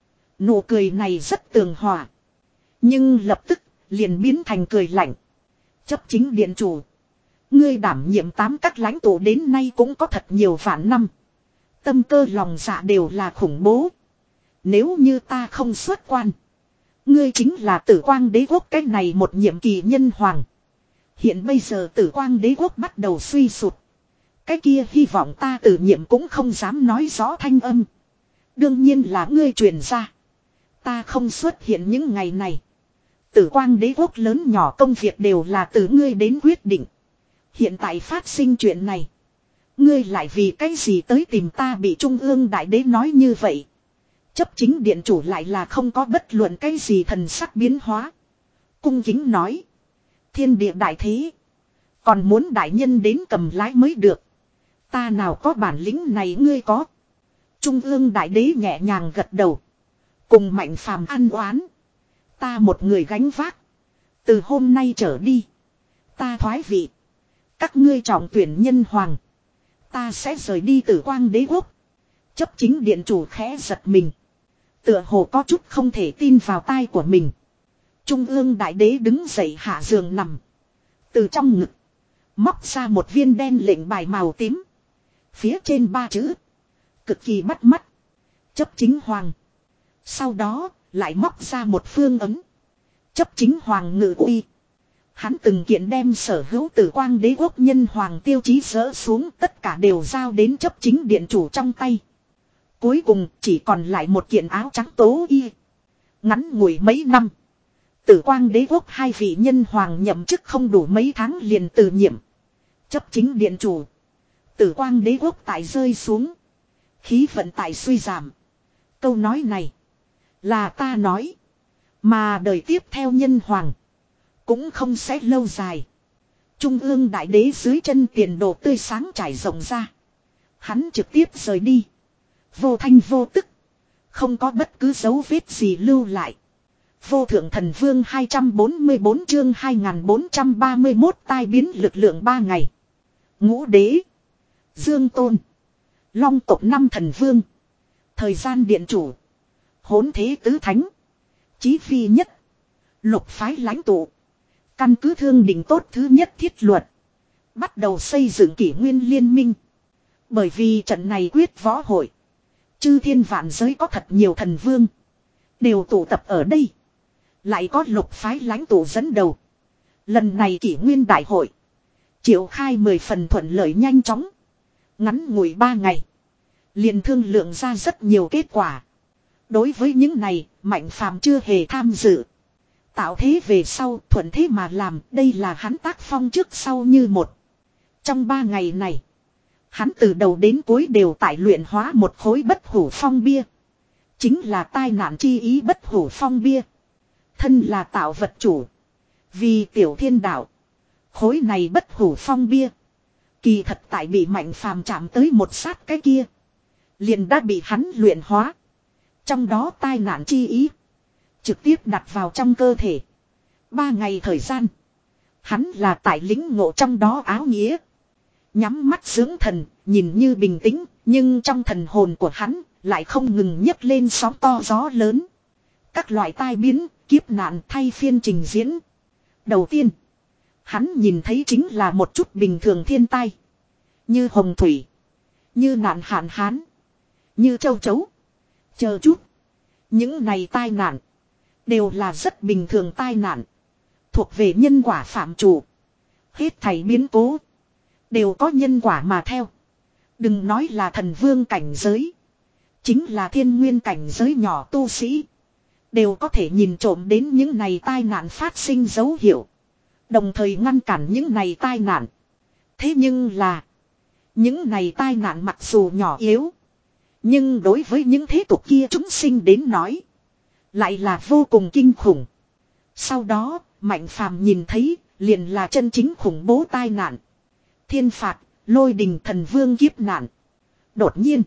Nụ cười này rất tường hòa. Nhưng lập tức liền biến thành cười lạnh. Chấp chính điện chủ. Ngươi đảm nhiệm tám các lãnh tụ đến nay cũng có thật nhiều vạn năm. Tâm cơ lòng dạ đều là khủng bố. Nếu như ta không xuất quan. Ngươi chính là Tử Quang đế quốc cái này một nhiệm kỳ nhân hoàng. Hiện bây giờ Tử Quang đế quốc bắt đầu suy sụt. Cái kia hy vọng ta tử nhiệm cũng không dám nói rõ thanh âm. Đương nhiên là ngươi truyền ra. Ta không xuất hiện những ngày này. Tử Quang đế quốc lớn nhỏ công việc đều là từ ngươi đến quyết định. Hiện tại phát sinh chuyện này. Ngươi lại vì cái gì tới tìm ta bị Trung ương đại đế nói như vậy. Chấp chính điện chủ lại là không có bất luận cái gì thần sắc biến hóa. Cung kính nói. Thiên địa đại thế. Còn muốn đại nhân đến cầm lái mới được. Ta nào có bản lĩnh này ngươi có. Trung ương đại đế nhẹ nhàng gật đầu. Cùng Mạnh Phàm ăn oán. Ta một người gánh vác. Từ hôm nay trở đi. Ta thoái vị. Các ngươi trọng tuyển nhân hoàng. Ta sẽ rời đi Tử Quang đế quốc. Chấp chính điện chủ khẽ giật mình. Tựa hồ có chút không thể tin vào tai của mình. Trung ương đại đế đứng dậy hạ giường nằm. Từ trong ngực. Móc ra một viên đen lệnh bài màu tím. Phía trên ba chữ. Cực kỳ bắt mắt. Chấp chính hoàng. Sau đó lại móc ra một phương ấm. Chấp chính hoàng ngự uy. Hắn từng kiện đem sở hữu Tử Quang đế quốc nhân hoàng tiêu chí dỡ xuống, tất cả đều giao đến chấp chính điện chủ trong tay. Cuối cùng chỉ còn lại một kiện áo trắng tố y. Ngắn ngủi mấy năm. Tử Quang đế quốc hai vị nhân hoàng nhậm chức không đủ mấy tháng liền từ nhiệm. Chấp chính điện chủ. Tử Quang đế quốc tại rơi xuống. Khí vận tại suy giảm. Câu nói này. Là ta nói. Mà đời tiếp theo nhân hoàng. Cũng không sẽ lâu dài. Trung ương đại đế dưới chân tiền đồ tươi sáng trải rộng ra. Hắn trực tiếp rời đi. Vô thanh vô tức. Không có bất cứ dấu vết gì lưu lại. Vô thượng thần vương hai trăm bốn mươi bốn chương hai nghìn bốn trăm ba mươi mốt tai biến lực lượng ba ngày. Ngũ đế. Dương tôn. Long tộc năm thần vương. Thời gian điện chủ. Hỗn thế tứ thánh. Chí phi nhất. Lục phái lãnh tụ. Căn cứ thương định tốt thứ nhất thiết luật. Bắt đầu xây dựng kỷ nguyên liên minh. Bởi vì trận này quyết võ hội. Chư thiên vạn giới có thật nhiều thần vương. Đều tụ tập ở đây. Lại có lục phái lãnh tụ dẫn đầu. Lần này kỷ nguyên đại hội. Triệu khai mười phần thuận lợi nhanh chóng. Ngắn ngủi ba ngày. Liền thương lượng ra rất nhiều kết quả. Đối với những này, Mạnh Phàm chưa hề tham dự. Tạo thế về sau, thuận thế mà làm, đây là hắn tác phong trước sau như một. Trong ba ngày này, hắn từ đầu đến cuối đều tại luyện hóa một khối bất hủ phong bia. Chính là tai nạn chi ý bất hủ phong bia. Thân là tạo vật chủ. Vì tiểu thiên đạo. Khối này bất hủ phong bia. Kỳ thật tại bị Mạnh Phàm chạm tới một sát cái kia. Liền đã bị hắn luyện hóa. Trong đó tai nạn chi ý. Trực tiếp đặt vào trong cơ thể. Ba ngày thời gian. Hắn là tại lính ngộ trong đó áo nghĩa. Nhắm mắt dưỡng thần, nhìn như bình tĩnh, nhưng trong thần hồn của hắn lại không ngừng nhấc lên sóng to gió lớn. Các loại tai biến, kiếp nạn thay phiên trình diễn. Đầu tiên, hắn nhìn thấy chính là một chút bình thường thiên tai. Như hồng thủy, như nạn hạn hán, như châu chấu. Chờ chút, những này tai nạn đều là rất bình thường tai nạn. Thuộc về nhân quả phạm chủ. Hết thảy biến cố đều có nhân quả mà theo. Đừng nói là thần vương cảnh giới. Chính là thiên nguyên cảnh giới nhỏ tu sĩ. Đều có thể nhìn trộm đến những này tai nạn phát sinh dấu hiệu. Đồng thời ngăn cản những này tai nạn. Thế nhưng là. Những này tai nạn mặc dù nhỏ yếu. Nhưng đối với những thế tục kia chúng sinh đến nói. Lại là vô cùng kinh khủng. Sau đó, Mạnh Phàm nhìn thấy, liền là chân chính khủng bố tai nạn. Thiên phạt, lôi đình thần vương kiếp nạn. Đột nhiên,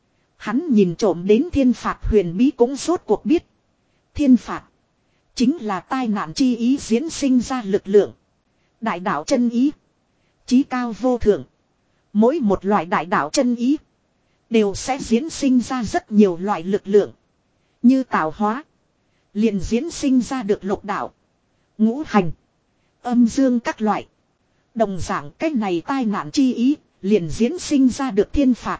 hắn nhìn trộm đến thiên phạt huyền bí cũng rốt cuộc biết. Thiên phạt, chính là tai nạn chi ý diễn sinh ra lực lượng. Đại đạo chân ý, chí cao vô thượng. Mỗi một loại đại đạo chân ý, đều sẽ diễn sinh ra rất nhiều loại lực lượng. Như tạo hóa, liền diễn sinh ra được lục đạo, ngũ hành, âm dương các loại. Đồng dạng cái này tai nạn chi ý, liền diễn sinh ra được thiên phạt.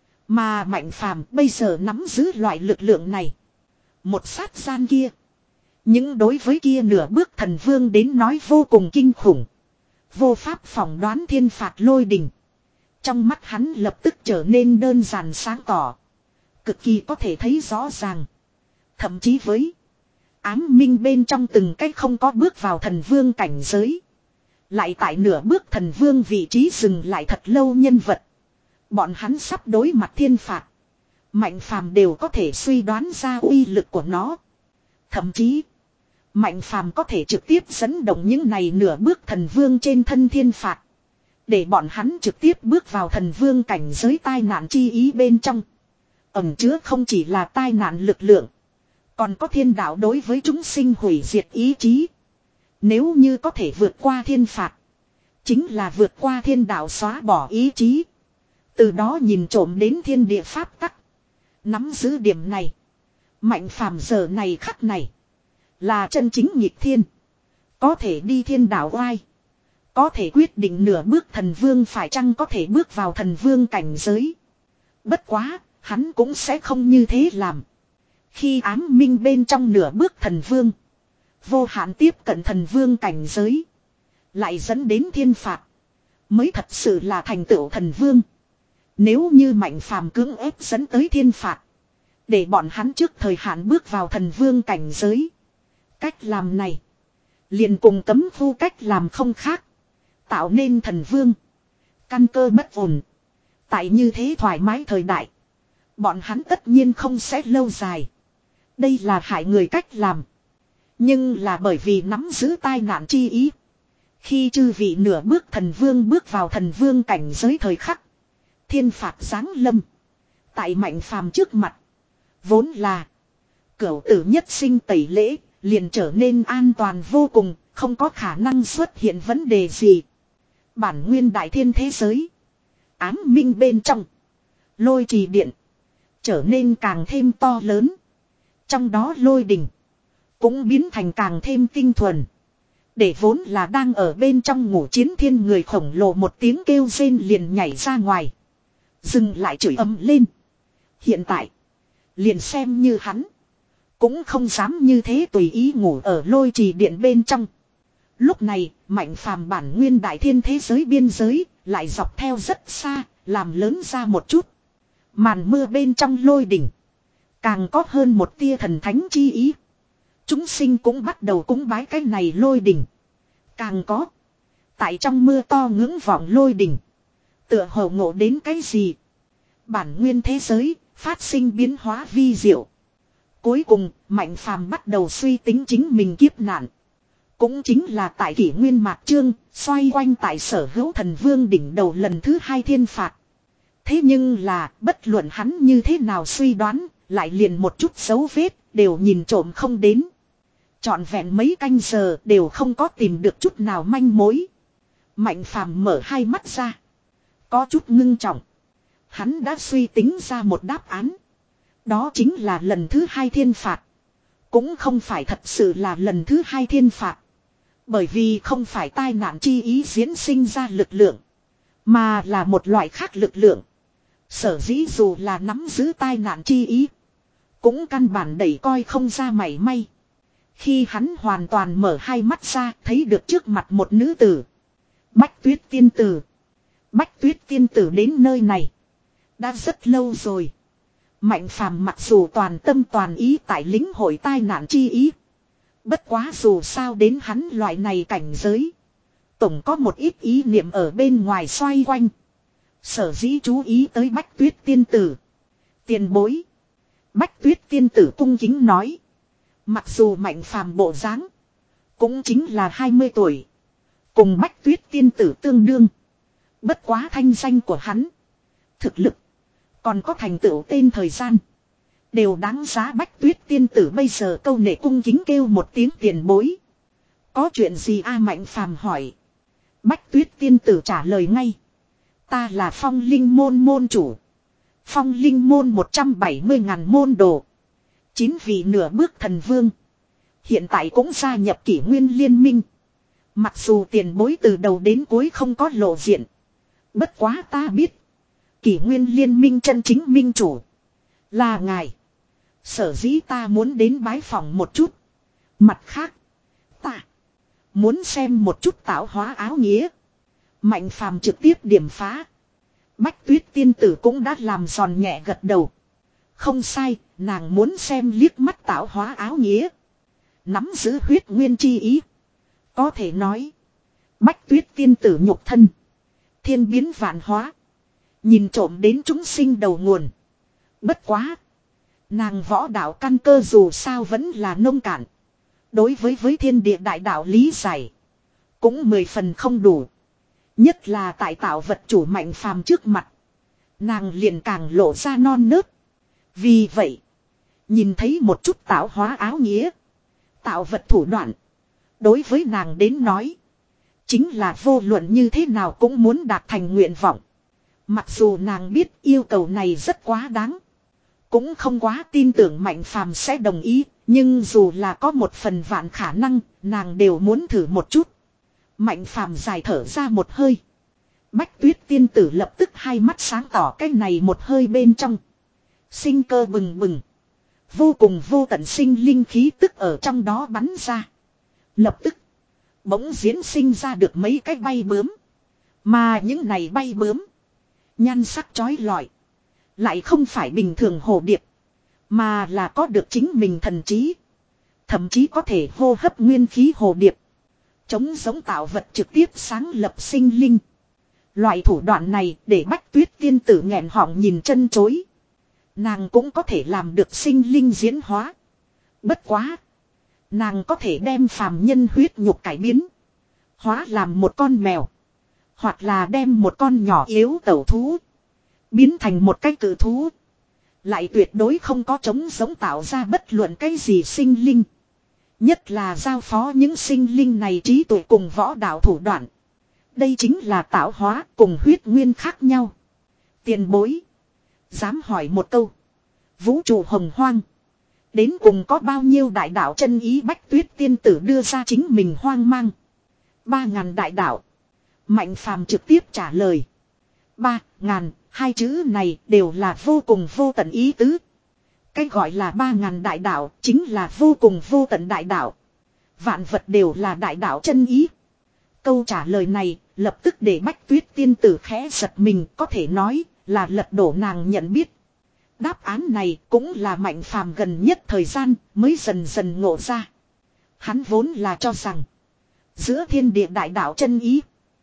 Mà Mạnh Phàm bây giờ nắm giữ loại lực lượng này. Một sát gian kia, những đối với kia nửa bước thần vương đến nói vô cùng kinh khủng. Vô pháp phỏng đoán thiên phạt lôi đình. Trong mắt hắn lập tức trở nên đơn giản sáng tỏ. Cực kỳ có thể thấy rõ ràng. Thậm chí với ám minh bên trong từng cách không có bước vào thần vương cảnh giới. Lại tại nửa bước thần vương vị trí dừng lại thật lâu nhân vật. Bọn hắn sắp đối mặt thiên phạt. Mạnh Phàm đều có thể suy đoán ra uy lực của nó. Thậm chí, Mạnh Phàm có thể trực tiếp dẫn động những này nửa bước thần vương trên thân thiên phạt. Để bọn hắn trực tiếp bước vào thần vương cảnh giới tai nạn chi ý bên trong. Ẩn chứa không chỉ là tai nạn lực lượng. Còn có thiên đạo đối với chúng sinh hủy diệt ý chí. Nếu như có thể vượt qua thiên phạt. Chính là vượt qua thiên đạo xóa bỏ ý chí. Từ đó nhìn trộm đến thiên địa pháp tắc. Nắm giữ điểm này. Mạnh Phàm giờ này khắc này. Là chân chính nghịch thiên. Có thể đi thiên đạo oai. Có thể quyết định nửa bước thần vương phải chăng có thể bước vào thần vương cảnh giới. Bất quá, hắn cũng sẽ không như thế làm. Khi ám minh bên trong nửa bước thần vương. Vô hạn tiếp cận thần vương cảnh giới. Lại dẫn đến thiên phạt. Mới thật sự là thành tựu thần vương. Nếu như Mạnh Phàm cưỡng ép dẫn tới thiên phạt. Để bọn hắn trước thời hạn bước vào thần vương cảnh giới. Cách làm này. Liền cùng cấm khu cách làm không khác. Tạo nên thần vương. Căn cơ bất ổn. Tại như thế thoải mái thời đại. Bọn hắn tất nhiên không sẽ lâu dài. Đây là hại người cách làm. Nhưng là bởi vì nắm giữ tai nạn chi ý. Khi chư vị nửa bước thần vương bước vào thần vương cảnh giới thời khắc. Thiên phạt giáng lâm. Tại Mạnh Phàm trước mặt. Vốn là. Cửu tử nhất sinh tẩy lễ. Liền trở nên an toàn vô cùng. Không có khả năng xuất hiện vấn đề gì. Bản nguyên đại thiên thế giới. Ám minh bên trong. Lôi trì điện. Trở nên càng thêm to lớn. Trong đó lôi đình. Cũng biến thành càng thêm tinh thuần. Để vốn là đang ở bên trong ngủ chiến thiên người khổng lồ một tiếng kêu rên liền nhảy ra ngoài. Dừng lại chửi ầm lên. Hiện tại. Liền xem như hắn. Cũng không dám như thế tùy ý ngủ ở lôi trì điện bên trong. Lúc này, Mạnh Phàm bản nguyên đại thiên thế giới biên giới, lại dọc theo rất xa, làm lớn ra một chút. Màn mưa bên trong lôi đỉnh. Càng có hơn một tia thần thánh chi ý. Chúng sinh cũng bắt đầu cúng bái cái này lôi đỉnh. Càng có. Tại trong mưa to ngưỡng vọng lôi đỉnh. Tựa hồ ngộ đến cái gì. Bản nguyên thế giới, phát sinh biến hóa vi diệu. Cuối cùng, Mạnh Phàm bắt đầu suy tính chính mình kiếp nạn. Cũng chính là tại kỷ nguyên mạc trương, xoay quanh tại sở hữu thần vương đỉnh đầu lần thứ hai thiên phạt. Thế nhưng là, bất luận hắn như thế nào suy đoán, lại liền một chút dấu vết, đều nhìn trộm không đến. Trọn vẹn mấy canh giờ đều không có tìm được chút nào manh mối. Mạnh Phàm mở hai mắt ra. Có chút ngưng trọng. Hắn đã suy tính ra một đáp án. Đó chính là lần thứ hai thiên phạt. Cũng không phải thật sự là lần thứ hai thiên phạt. Bởi vì không phải tai nạn chi ý diễn sinh ra lực lượng. Mà là một loại khác lực lượng. Sở dĩ dù là nắm giữ tai nạn chi ý. Cũng căn bản đẩy coi không ra mảy may. Khi hắn hoàn toàn mở hai mắt ra thấy được trước mặt một nữ tử. Bách Tuyết tiên tử. Bách Tuyết tiên tử đến nơi này. Đã rất lâu rồi. Mạnh Phàm mặc dù toàn tâm toàn ý tại lính hội tai nạn chi ý. Bất quá dù sao đến hắn loại này cảnh giới. Tổng có một ít ý niệm ở bên ngoài xoay quanh. Sở dĩ chú ý tới Bách Tuyết tiên tử. Tiền bối. Bách Tuyết tiên tử cung kính nói. Mặc dù Mạnh Phàm bộ dáng cũng chính là hai mươi tuổi. Cùng Bách Tuyết tiên tử tương đương. Bất quá thanh danh của hắn. Thực lực. Còn có thành tựu tên thời gian. Đều đáng giá Bách Tuyết tiên tử bây giờ câu nệ cung kính kêu một tiếng tiền bối. Có chuyện gì a Mạnh Phàm hỏi. Bách Tuyết tiên tử trả lời ngay. Ta là Phong Linh môn môn chủ. Phong Linh môn một trăm bảy mươi ngàn môn đồ. Chín vị nửa bước thần vương. Hiện tại cũng gia nhập kỷ nguyên liên minh. Mặc dù tiền bối từ đầu đến cuối không có lộ diện. Bất quá ta biết. Kỷ nguyên liên minh chân chính minh chủ. Là ngài. Sở dĩ ta muốn đến bái phòng một chút. Mặt khác. Ta. Muốn xem một chút tạo hóa áo nghĩa. Mạnh Phàm trực tiếp điểm phá. Bách Tuyết tiên tử cũng đã làm giòn nhẹ gật đầu. Không sai, nàng muốn xem liếc mắt tạo hóa áo nghĩa. Nắm giữ huyết nguyên chi ý. Có thể nói. Bách Tuyết tiên tử nhục thân. Thiên biến vạn hóa. Nhìn trộm đến chúng sinh đầu nguồn. Bất quá. Nàng võ đạo căn cơ dù sao vẫn là nông cạn. Đối với với thiên địa đại đạo lý giải. Cũng mười phần không đủ. Nhất là tại tạo vật chủ Mạnh Phàm trước mặt. Nàng liền càng lộ ra non nớt. Vì vậy. Nhìn thấy một chút tạo hóa áo nghĩa. Tạo vật thủ đoạn. Đối với nàng đến nói. Chính là vô luận như thế nào cũng muốn đạt thành nguyện vọng. Mặc dù nàng biết yêu cầu này rất quá đáng. Cũng không quá tin tưởng Mạnh Phàm sẽ đồng ý. Nhưng dù là có một phần vạn khả năng. Nàng đều muốn thử một chút. Mạnh Phàm dài thở ra một hơi. Bách Tuyết tiên tử lập tức hai mắt sáng tỏ cái này một hơi bên trong. Sinh cơ bừng bừng. Vô cùng vô tận sinh linh khí tức ở trong đó bắn ra. Lập tức. Bỗng diễn sinh ra được mấy cái bay bướm. Mà những này bay bướm. Nhan sắc chói lọi. Lại không phải bình thường hồ điệp. Mà là có được chính mình thần trí. Thậm chí có thể hô hấp nguyên khí hồ điệp. Chống giống tạo vật trực tiếp sáng lập sinh linh. Loại thủ đoạn này để Bách Tuyết tiên tử nghẹn họng nhìn chân chối. Nàng cũng có thể làm được sinh linh diễn hóa. Bất quá. Nàng có thể đem phàm nhân huyết nhục cải biến. Hóa làm một con mèo. Hoặc là đem một con nhỏ yếu tẩu thú. Biến thành một cái cự thú. Lại tuyệt đối không có chống giống tạo ra bất luận cái gì sinh linh. Nhất là giao phó những sinh linh này trí tuệ cùng võ đạo thủ đoạn. Đây chính là tạo hóa cùng huyết nguyên khác nhau. Tiền bối. Dám hỏi một câu. Vũ trụ hồng hoang. Đến cùng có bao nhiêu đại đạo chân ý Bách Tuyết tiên tử đưa ra chính mình hoang mang. Ba ngàn đại đạo. Mạnh Phàm trực tiếp trả lời. Ba ngàn, hai chữ này đều là vô cùng vô tận ý tứ. Cái gọi là ba ngàn đại đạo chính là vô cùng vô tận đại đạo. Vạn vật đều là đại đạo chân ý. Câu trả lời này lập tức để Bách Tuyết tiên tử khẽ giật mình, có thể nói là lật đổ nàng nhận biết. Đáp án này cũng là Mạnh Phàm gần nhất thời gian mới dần dần ngộ ra. Hắn vốn là cho rằng giữa thiên địa đại đạo chân ý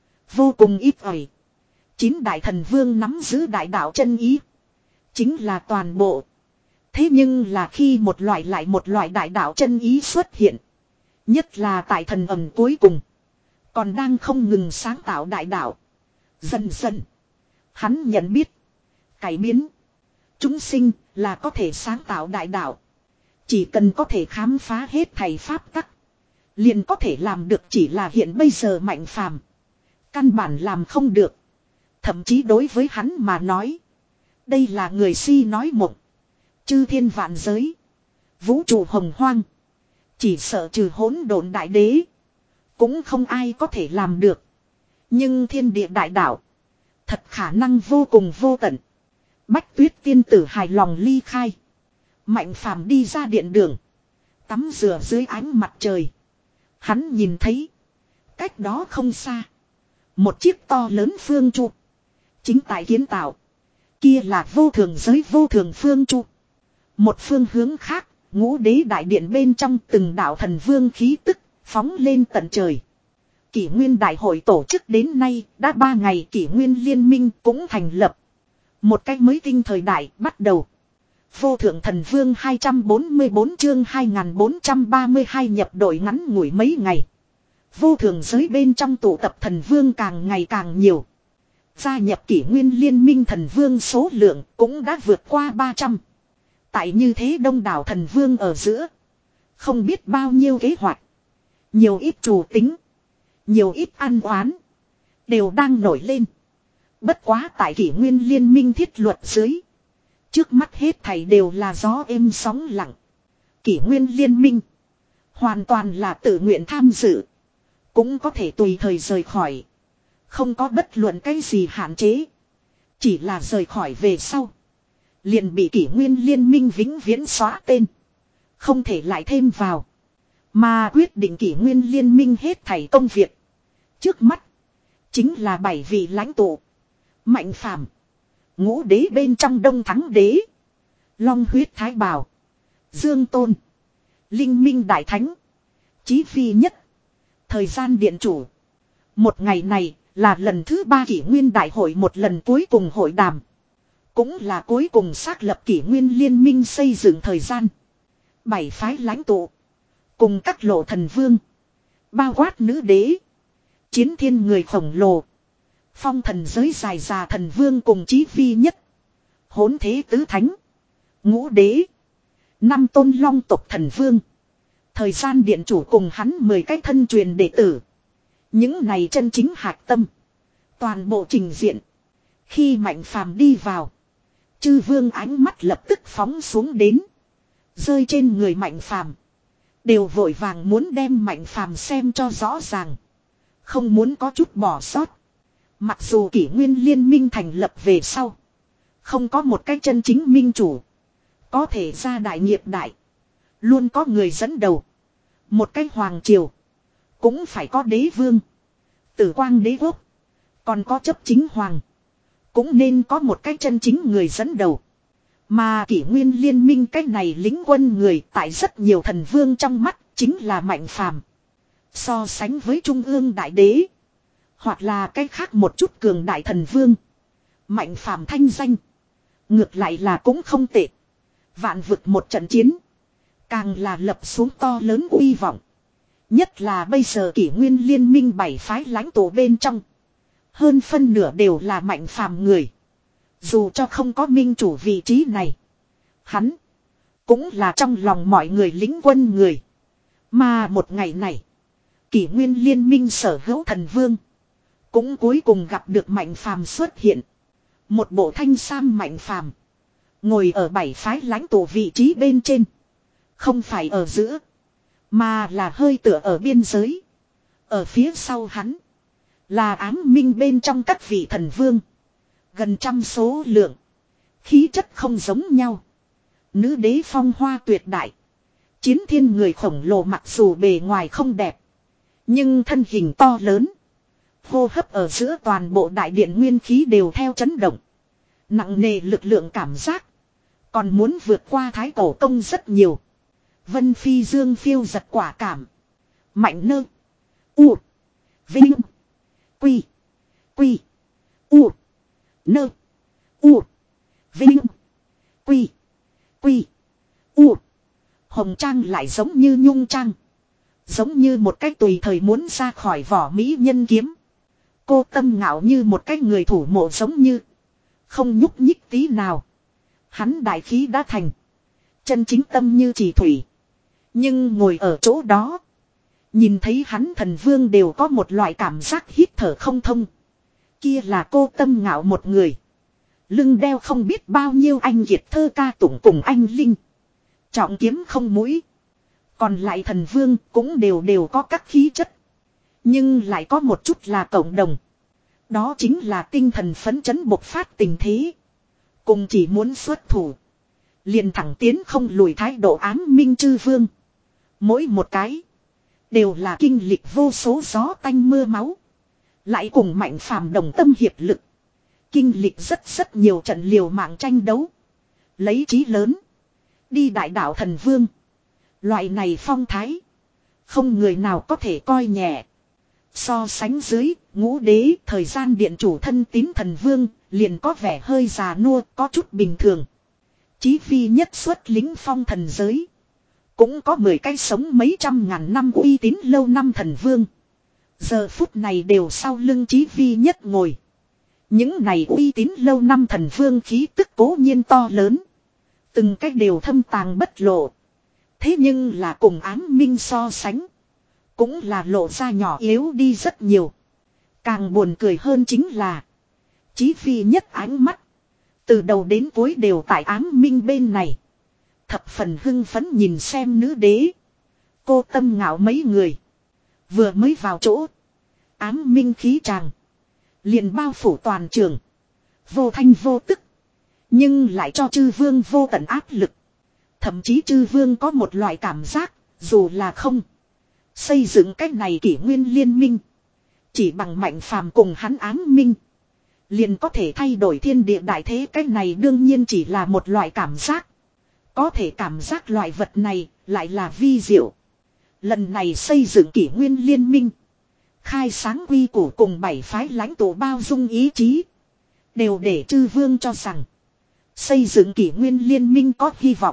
vô cùng ít ỏi. Chín đại thần vương nắm giữ đại đạo chân ý chính là toàn bộ. Thế nhưng là khi một loại lại một loại đại đạo chân ý xuất hiện. Nhất là tại thần ẩm cuối cùng. Còn đang không ngừng sáng tạo đại đạo. Dần dần. Hắn nhận biết. Cải biến. Chúng sinh là có thể sáng tạo đại đạo. Chỉ cần có thể khám phá hết thầy pháp tắc. Liền có thể làm được, chỉ là hiện bây giờ Mạnh Phàm căn bản làm không được. Thậm chí đối với hắn mà nói. Đây là người si nói mộng. Chư thiên vạn giới. Vũ trụ hồng hoang. Chỉ sợ trừ hỗn độn đại đế. Cũng không ai có thể làm được. Nhưng thiên địa đại đạo. Thật khả năng vô cùng vô tận. Bách Tuyết tiên tử hài lòng ly khai. Mạnh Phàm đi ra điện đường. Tắm rửa dưới ánh mặt trời. Hắn nhìn thấy. Cách đó không xa. Một chiếc to lớn phương chu. Chính tại kiến tạo. Kia là vô thường giới vô thường phương chu. Một phương hướng khác. Ngũ đế đại điện bên trong từng đạo thần vương khí tức. Phóng lên tận trời. Kỷ nguyên đại hội tổ chức đến nay đã ba ngày, kỷ nguyên liên minh cũng thành lập. Một cách mới tinh thời đại bắt đầu. Vô thượng thần vương hai trăm bốn mươi bốn chương hai nghìn bốn trăm ba mươi hai nhập đội ngắn ngủi mấy ngày. Vô thượng giới bên trong tụ tập thần vương càng ngày càng nhiều. Gia nhập kỷ nguyên liên minh thần vương số lượng cũng đã vượt qua ba trăm. Tại như thế đông đảo thần vương ở giữa. Không biết bao nhiêu kế hoạch. Nhiều ít chủ tính. Nhiều ít ăn oán. Đều đang nổi lên. Bất quá tại kỷ nguyên liên minh thiết luật dưới. Trước mắt hết thảy đều là gió êm sóng lặng. Kỷ nguyên liên minh. Hoàn toàn là tự nguyện tham dự. Cũng có thể tùy thời rời khỏi. Không có bất luận cái gì hạn chế. Chỉ là rời khỏi về sau. Liền bị kỷ nguyên liên minh vĩnh viễn xóa tên. Không thể lại thêm vào. Mà quyết định kỷ nguyên liên minh hết thảy công việc. Trước mắt. Chính là bảy vị lãnh tụ. Mạnh phàm. Ngũ đế bên trong Đông Thắng đế. Long huyết thái bảo. Dương tôn. Linh minh đại thánh. Chí phi nhất. Thời gian điện chủ. Một ngày này là lần thứ ba kỷ nguyên đại hội một lần cuối cùng hội đàm. Cũng là cuối cùng xác lập kỷ nguyên liên minh xây dựng thời gian. Bảy phái lãnh tụ. Cùng các lộ thần vương. Bao quát nữ đế. Chiến thiên người khổng lồ. Phong thần giới dài già thần vương cùng chí phi nhất. Hỗn thế tứ thánh. Ngũ đế. Năm tôn long tộc thần vương. Thời gian điện chủ cùng hắn mười cái thân truyền đệ tử. Những này chân chính hạch tâm. Toàn bộ trình diện. Khi Mạnh Phàm đi vào. Chư vương ánh mắt lập tức phóng xuống đến. Rơi trên người Mạnh Phàm. Đều vội vàng muốn đem Mạnh Phàm xem cho rõ ràng. Không muốn có chút bỏ sót. Mặc dù kỷ nguyên liên minh thành lập về sau. Không có một cái chân chính minh chủ. Có thể ra đại nghiệp đại. Luôn có người dẫn đầu. Một cái hoàng triều. Cũng phải có đế vương. Tử quang đế quốc. Còn có chấp chính hoàng. Cũng nên có một cái chân chính người dẫn đầu. Mà kỷ nguyên liên minh cái này lính quân người tại rất nhiều thần vương trong mắt chính là Mạnh Phàm. So sánh với trung ương đại đế. Hoặc là cái khác một chút cường đại thần vương. Mạnh Phàm thanh danh. Ngược lại là cũng không tệ. Vạn vực một trận chiến. Càng là lập xuống to lớn uy vọng. Nhất là bây giờ kỷ nguyên liên minh bảy phái lãnh tụ bên trong. Hơn phân nửa đều là Mạnh Phàm người. Dù cho không có minh chủ vị trí này. Hắn. Cũng là trong lòng mọi người lính quân người. Mà một ngày này. Kỷ nguyên liên minh sở hữu thần vương. Cũng cuối cùng gặp được Mạnh Phàm xuất hiện. Một bộ thanh sam Mạnh Phàm. Ngồi ở bảy phái lãnh tụ vị trí bên trên. Không phải ở giữa. Mà là hơi tựa ở biên giới. Ở phía sau hắn. Là ám minh bên trong các vị thần vương. Gần trăm số lượng. Khí chất không giống nhau. Nữ đế phong hoa tuyệt đại. Chiến thiên người khổng lồ mặc dù bề ngoài không đẹp. Nhưng thân hình to lớn. Hô hấp ở giữa toàn bộ đại điện nguyên khí đều theo chấn động. Nặng nề lực lượng cảm giác. Còn muốn vượt qua thái cổ công rất nhiều. Vân phi dương phiêu giật quả cảm. Mạnh nơ. U. Vinh. Quy. Quy. U. Nơ. U. Vinh. Quy. Quy. U. Hồng trang lại giống như nhung trang. Giống như một cách tùy thời muốn ra khỏi vỏ mỹ nhân kiếm. Cô tâm ngạo như một cái người thủ mộ giống như. Không nhúc nhích tí nào. Hắn đại khí đã thành. Chân chính tâm như chỉ thủy. Nhưng ngồi ở chỗ đó. Nhìn thấy hắn thần vương đều có một loại cảm giác hít thở không thông. Kia là cô tâm ngạo một người. Lưng đeo không biết bao nhiêu anh kiệt thơ ca tụng cùng anh linh. Trọng kiếm không mũi. Còn lại thần vương cũng đều đều có các khí chất. Nhưng lại có một chút là cộng đồng. Đó chính là tinh thần phấn chấn bộc phát tình thế. Cùng chỉ muốn xuất thủ. Liền thẳng tiến không lùi thái độ ám minh chư vương. Mỗi một cái. Đều là kinh lịch vô số gió tanh mưa máu. Lại cùng Mạnh Phàm đồng tâm hiệp lực. Kinh lịch rất rất nhiều trận liều mạng tranh đấu. Lấy chí lớn. Đi đại đạo thần vương. Loại này phong thái. Không người nào có thể coi nhẹ. So sánh dưới, ngũ đế thời gian điện chủ thân tín thần vương liền có vẻ hơi già nua, có chút bình thường. Chí phi nhất xuất lính phong thần giới. Cũng có mười cái sống mấy trăm ngàn năm uy tín lâu năm thần vương. Giờ phút này đều sau lưng chí phi nhất ngồi. Những này uy tín lâu năm thần vương khí tức cố nhiên to lớn. Từng cách đều thâm tàng bất lộ. Thế nhưng là cùng ám minh so sánh. Cũng là lộ ra nhỏ yếu đi rất nhiều. Càng buồn cười hơn chính là. Chí phi nhất ánh mắt. Từ đầu đến cuối đều tại ám minh bên này. Thập phần hưng phấn nhìn xem nữ đế. Cô tâm ngạo mấy người. Vừa mới vào chỗ. Ám minh khí tràng. Liền bao phủ toàn trường. Vô thanh vô tức. Nhưng lại cho chư vương vô tận áp lực. Thậm chí chư vương có một loại cảm giác. Dù là không. Xây dựng cách này kỷ nguyên liên minh. Chỉ bằng mạnh phàm cùng hắn ám minh. Liền có thể thay đổi thiên địa đại thế. Cách này đương nhiên chỉ là một loại cảm giác. Có thể cảm giác loại vật này lại là vi diệu. Lần này xây dựng kỷ nguyên liên minh. Khai sáng quy củ cùng bảy phái lãnh tụ bao dung ý chí. Đều để chư vương cho rằng. Xây dựng kỷ nguyên liên minh có hy vọng.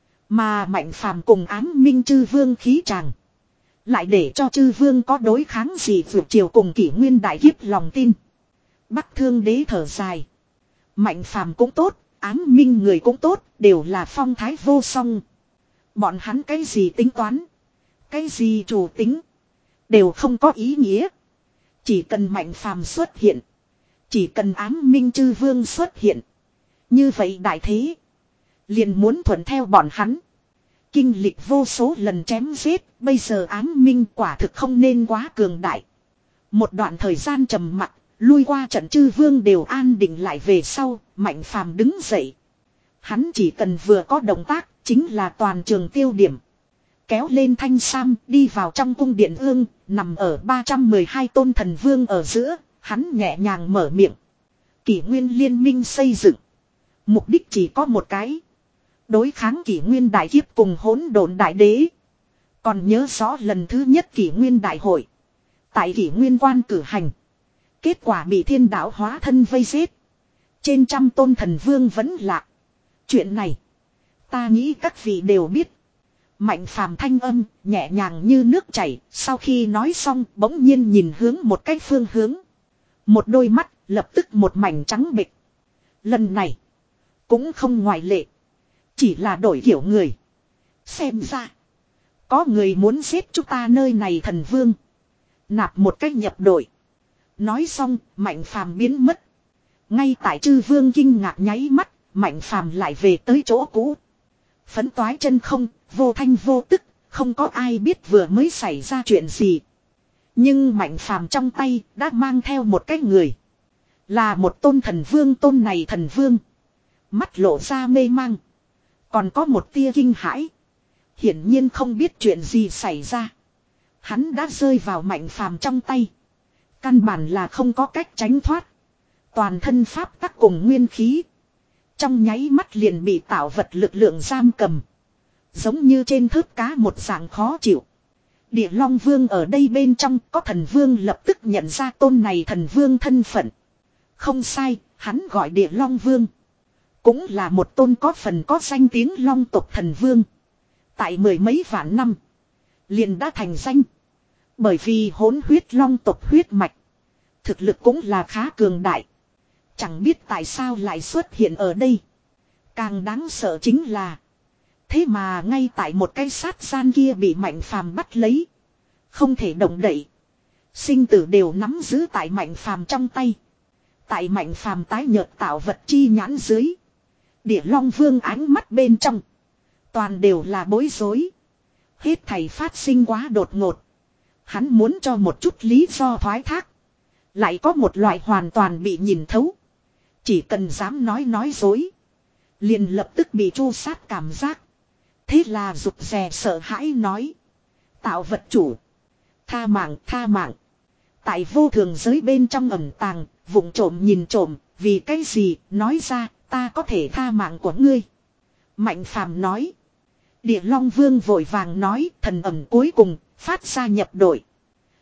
Mà mạnh phàm cùng ám minh chư vương khí tràng. Lại để cho chư vương có đối kháng gì vượt chiều cùng kỷ nguyên đại kiếp lòng tin. Bắc Thương Đế thở dài. Mạnh phàm cũng tốt, ám minh người cũng tốt, đều là phong thái vô song. Bọn hắn cái gì tính toán, cái gì chủ tính, đều không có ý nghĩa. Chỉ cần mạnh phàm xuất hiện, chỉ cần ám minh chư vương xuất hiện. Như vậy đại thế, liền muốn thuận theo bọn hắn. Kinh lịch vô số lần chém giết, bây giờ ám minh quả thực không nên quá cường đại. Một đoạn thời gian trầm mặc, lui qua trận chư vương đều an định lại về sau, mạnh phàm đứng dậy. Hắn chỉ cần vừa có động tác, chính là toàn trường tiêu điểm. Kéo lên thanh sam, đi vào trong cung điện ương, nằm ở ba trăm mười hai tôn thần vương ở giữa, hắn nhẹ nhàng mở miệng. Kỷ nguyên liên minh xây dựng. Mục đích chỉ có một cái. Đối kháng kỷ nguyên đại kiếp cùng hỗn độn đại đế. Còn nhớ rõ lần thứ nhất kỷ nguyên đại hội. Tại kỷ nguyên quan cử hành. Kết quả bị thiên đạo hóa thân vây giết. Trên trăm tôn thần vương vẫn lạc. Chuyện này, ta nghĩ các vị đều biết. Mạnh phàm thanh âm, nhẹ nhàng như nước chảy. Sau khi nói xong, bỗng nhiên nhìn hướng một cái phương hướng. Một đôi mắt, lập tức một mảnh trắng bệch. Lần này, cũng không ngoại lệ. Chỉ là đổi kiểu người. Xem ra, có người muốn giết chúng ta nơi này thần vương. Nạp một cách nhập đội. Nói xong, mạnh phàm biến mất. Ngay tại chư vương kinh ngạc nháy mắt, mạnh phàm lại về tới chỗ cũ. Phấn toái chân không, vô thanh vô tức, không có ai biết vừa mới xảy ra chuyện gì. Nhưng mạnh phàm trong tay đã mang theo một cái người. Là một tôn thần vương, tôn này thần vương. Mắt lộ ra mê mang. Còn có một tia kinh hãi. Hiển nhiên không biết chuyện gì xảy ra. Hắn đã rơi vào mạnh phàm trong tay. Căn bản là không có cách tránh thoát. Toàn thân pháp tắc cùng nguyên khí. Trong nháy mắt liền bị tạo vật lực lượng giam cầm. Giống như trên thớt cá một dạng khó chịu. Địa Long Vương ở đây bên trong có thần vương lập tức nhận ra tôn này thần vương thân phận. Không sai, hắn gọi Địa Long Vương. Cũng là một tôn có phần có danh tiếng long tộc thần vương. Tại mười mấy vạn năm. Liền đã thành danh. Bởi vì hỗn huyết long tộc huyết mạch. Thực lực cũng là khá cường đại. Chẳng biết tại sao lại xuất hiện ở đây. Càng đáng sợ chính là. Thế mà ngay tại một cái sát gian kia bị mạnh phàm bắt lấy. Không thể động đậy. Sinh tử đều nắm giữ tại mạnh phàm trong tay. Tại mạnh phàm tái nhợt tạo vật chi nhãn dưới. Địa Long Vương ánh mắt bên trong. Toàn đều là bối rối. Hết thảy phát sinh quá đột ngột. Hắn muốn cho một chút lý do thoái thác. Lại có một loại hoàn toàn bị nhìn thấu. Chỉ cần dám nói nói dối. Liền lập tức bị tru sát cảm giác. Thế là rụt rè sợ hãi nói. Tạo vật chủ. Tha mạng, tha mạng. Tại vô thường giới bên trong ẩn tàng, vụng trộm nhìn trộm, vì cái gì, nói ra, ta có thể tha mạng của ngươi. Mạnh phàm nói. Địa Long Vương vội vàng nói, thần ẩn cuối cùng, phát ra nhập đội.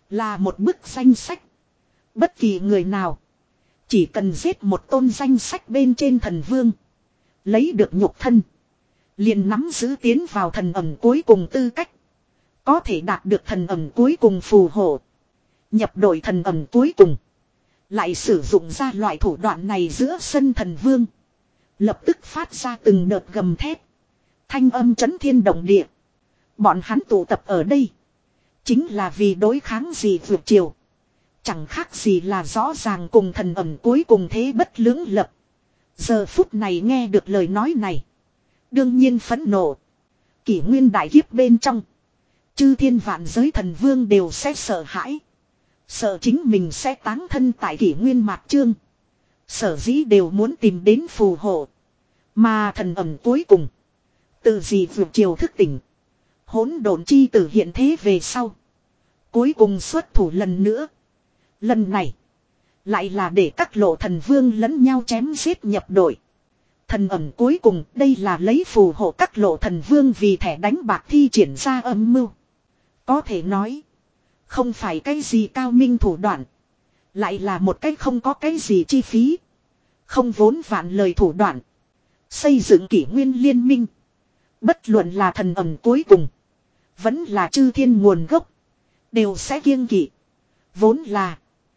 Là một bức danh sách. Bất kỳ người nào. Chỉ cần giết một tôn danh sách bên trên thần vương. Lấy được nhục thân. Liền nắm giữ tiến vào thần ẩm cuối cùng tư cách. Có thể đạt được thần ẩm cuối cùng phù hộ. Nhập đội thần ẩm cuối cùng. Lại sử dụng ra loại thủ đoạn này giữa sân thần vương. Lập tức phát ra từng đợt gầm thét. Thanh âm chấn thiên động địa. Bọn hắn tụ tập ở đây. Chính là vì đối kháng gì vượt chiều. Chẳng khác gì là rõ ràng cùng thần ẩm cuối cùng thế bất lưỡng lập. Giờ phút này nghe được lời nói này. Đương nhiên phẫn nộ. Kỷ nguyên đại kiếp bên trong. Chư thiên vạn giới thần vương đều sẽ sợ hãi. Sợ chính mình sẽ táng thân tại kỷ nguyên mạt chương. Sở dĩ đều muốn tìm đến phù hộ. Mà thần ẩm cuối cùng. Từ gì vượt chiều thức tỉnh. Hỗn độn chi tử hiện thế về sau. Cuối cùng xuất thủ lần nữa. Lần này. Lại là để các lộ thần vương lẫn nhau chém giết nhập đội. Thần ẩm cuối cùng đây là lấy phù hộ các lộ thần vương vì thẻ đánh bạc thi triển ra âm mưu. Có thể nói. Không phải cái gì cao minh thủ đoạn. Lại là một cái không có cái gì chi phí. Không vốn vạn lời thủ đoạn. Xây dựng kỷ nguyên liên minh. Bất luận là thần ẩm cuối cùng. Vẫn là chư thiên nguồn gốc. Đều sẽ kiêng kỵ. Vốn là.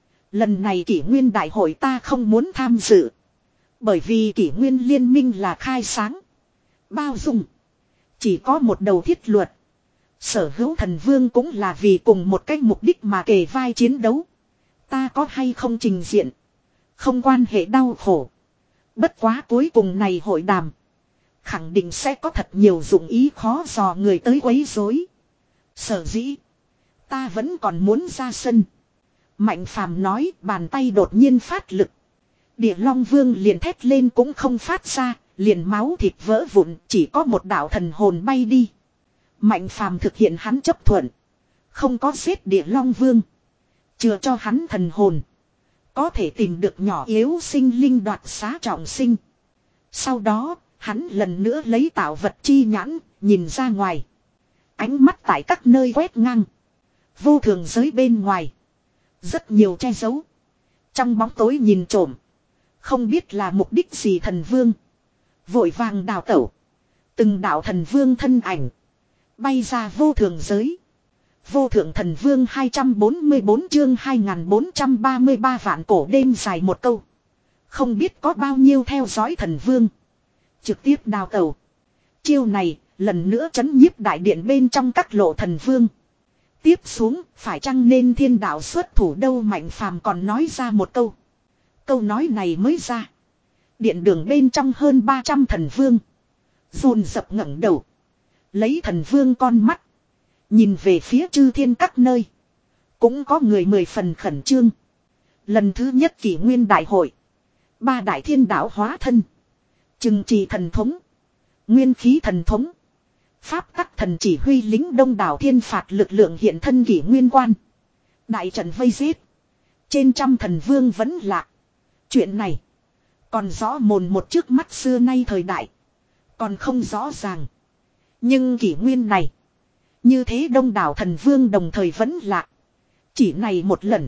Lần này kỷ nguyên đại hội ta không muốn tham dự. Bởi vì kỷ nguyên liên minh là khai sáng. Bao dung. Chỉ có một đầu thiết luật. Sở hữu thần vương cũng là vì cùng một cái mục đích mà kề vai chiến đấu. Ta có hay không trình diện. Không quan hệ đau khổ. Bất quá cuối cùng này hội đàm. Khẳng định sẽ có thật nhiều dụng ý khó dò người tới quấy rối. Sở dĩ. Ta vẫn còn muốn ra sân. Mạnh phàm nói bàn tay đột nhiên phát lực. Địa Long Vương liền thét lên cũng không phát ra. Liền máu thịt vỡ vụn chỉ có một đạo thần hồn bay đi. Mạnh phàm thực hiện hắn chấp thuận. Không có giết Địa Long Vương. Chừa cho hắn thần hồn. Có thể tìm được nhỏ yếu sinh linh đoạt xá trọng sinh. Sau đó, hắn lần nữa lấy tạo vật chi nhãn, nhìn ra ngoài. Ánh mắt tại các nơi quét ngang. Vô thường giới bên ngoài. Rất nhiều che giấu. Trong bóng tối nhìn trộm. Không biết là mục đích gì thần vương. Vội vàng đào tẩu. Từng đạo thần vương thân ảnh. Bay ra vô thường giới. Vô thượng thần vương hai trăm bốn mươi bốn chương hai nghìn bốn trăm ba mươi ba vạn cổ đêm dài một câu. Không biết có bao nhiêu theo dõi thần vương. Trực tiếp đào tẩu. Chiêu này lần nữa chấn nhiếp đại điện bên trong các lộ thần vương. Tiếp xuống phải chăng nên thiên đạo xuất thủ đâu Mạnh phàm còn nói ra một câu. Câu nói này mới ra. Điện đường bên trong hơn ba trăm thần vương. Dồn dập ngẩng đầu. Lấy thần vương con mắt. Nhìn về phía chư thiên các nơi. Cũng có người mười phần khẩn trương. Lần thứ nhất kỷ nguyên đại hội. Ba đại thiên đạo hóa thân. Trừng trì thần thống. Nguyên khí thần thống. Pháp tắc thần chỉ huy lính đông đảo thiên phạt lực lượng hiện thân kỷ nguyên quan. Đại trận vây giết. Trên trăm thần vương vẫn lạc. Chuyện này. Còn rõ mồn một trước mắt xưa nay thời đại. Còn không rõ ràng. Nhưng kỷ nguyên này. Như thế đông đảo thần vương đồng thời vẫn lạc. Chỉ này một lần.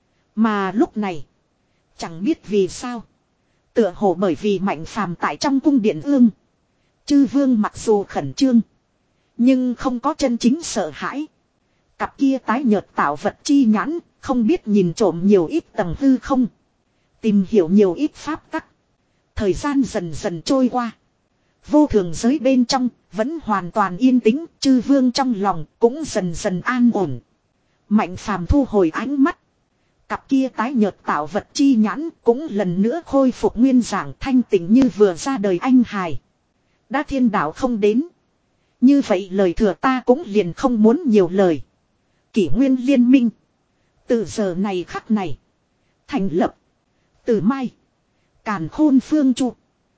Mà lúc này. Chẳng biết vì sao. Tựa hồ bởi vì Mạnh phàm tại trong cung điện ương. Chư vương mặc dù khẩn trương. Nhưng không có chân chính sợ hãi. Cặp kia tái nhợt tạo vật chi nhãn. Không biết nhìn trộm nhiều ít tầng hư không. Tìm hiểu nhiều ít pháp tắc. Thời gian dần dần trôi qua. Vô thường giới bên trong. Vẫn hoàn toàn yên tĩnh. Chư vương trong lòng cũng dần dần an ổn. Mạnh phàm thu hồi ánh mắt. Cặp kia tái nhợt tạo vật chi nhãn cũng lần nữa khôi phục nguyên dạng thanh tịnh như vừa ra đời anh hài. Đã thiên đạo không đến. Như vậy lời thừa ta cũng liền không muốn nhiều lời. Kỷ nguyên liên minh. Từ giờ này khắc này. Thành lập. Từ mai. Càn khôn phương chu.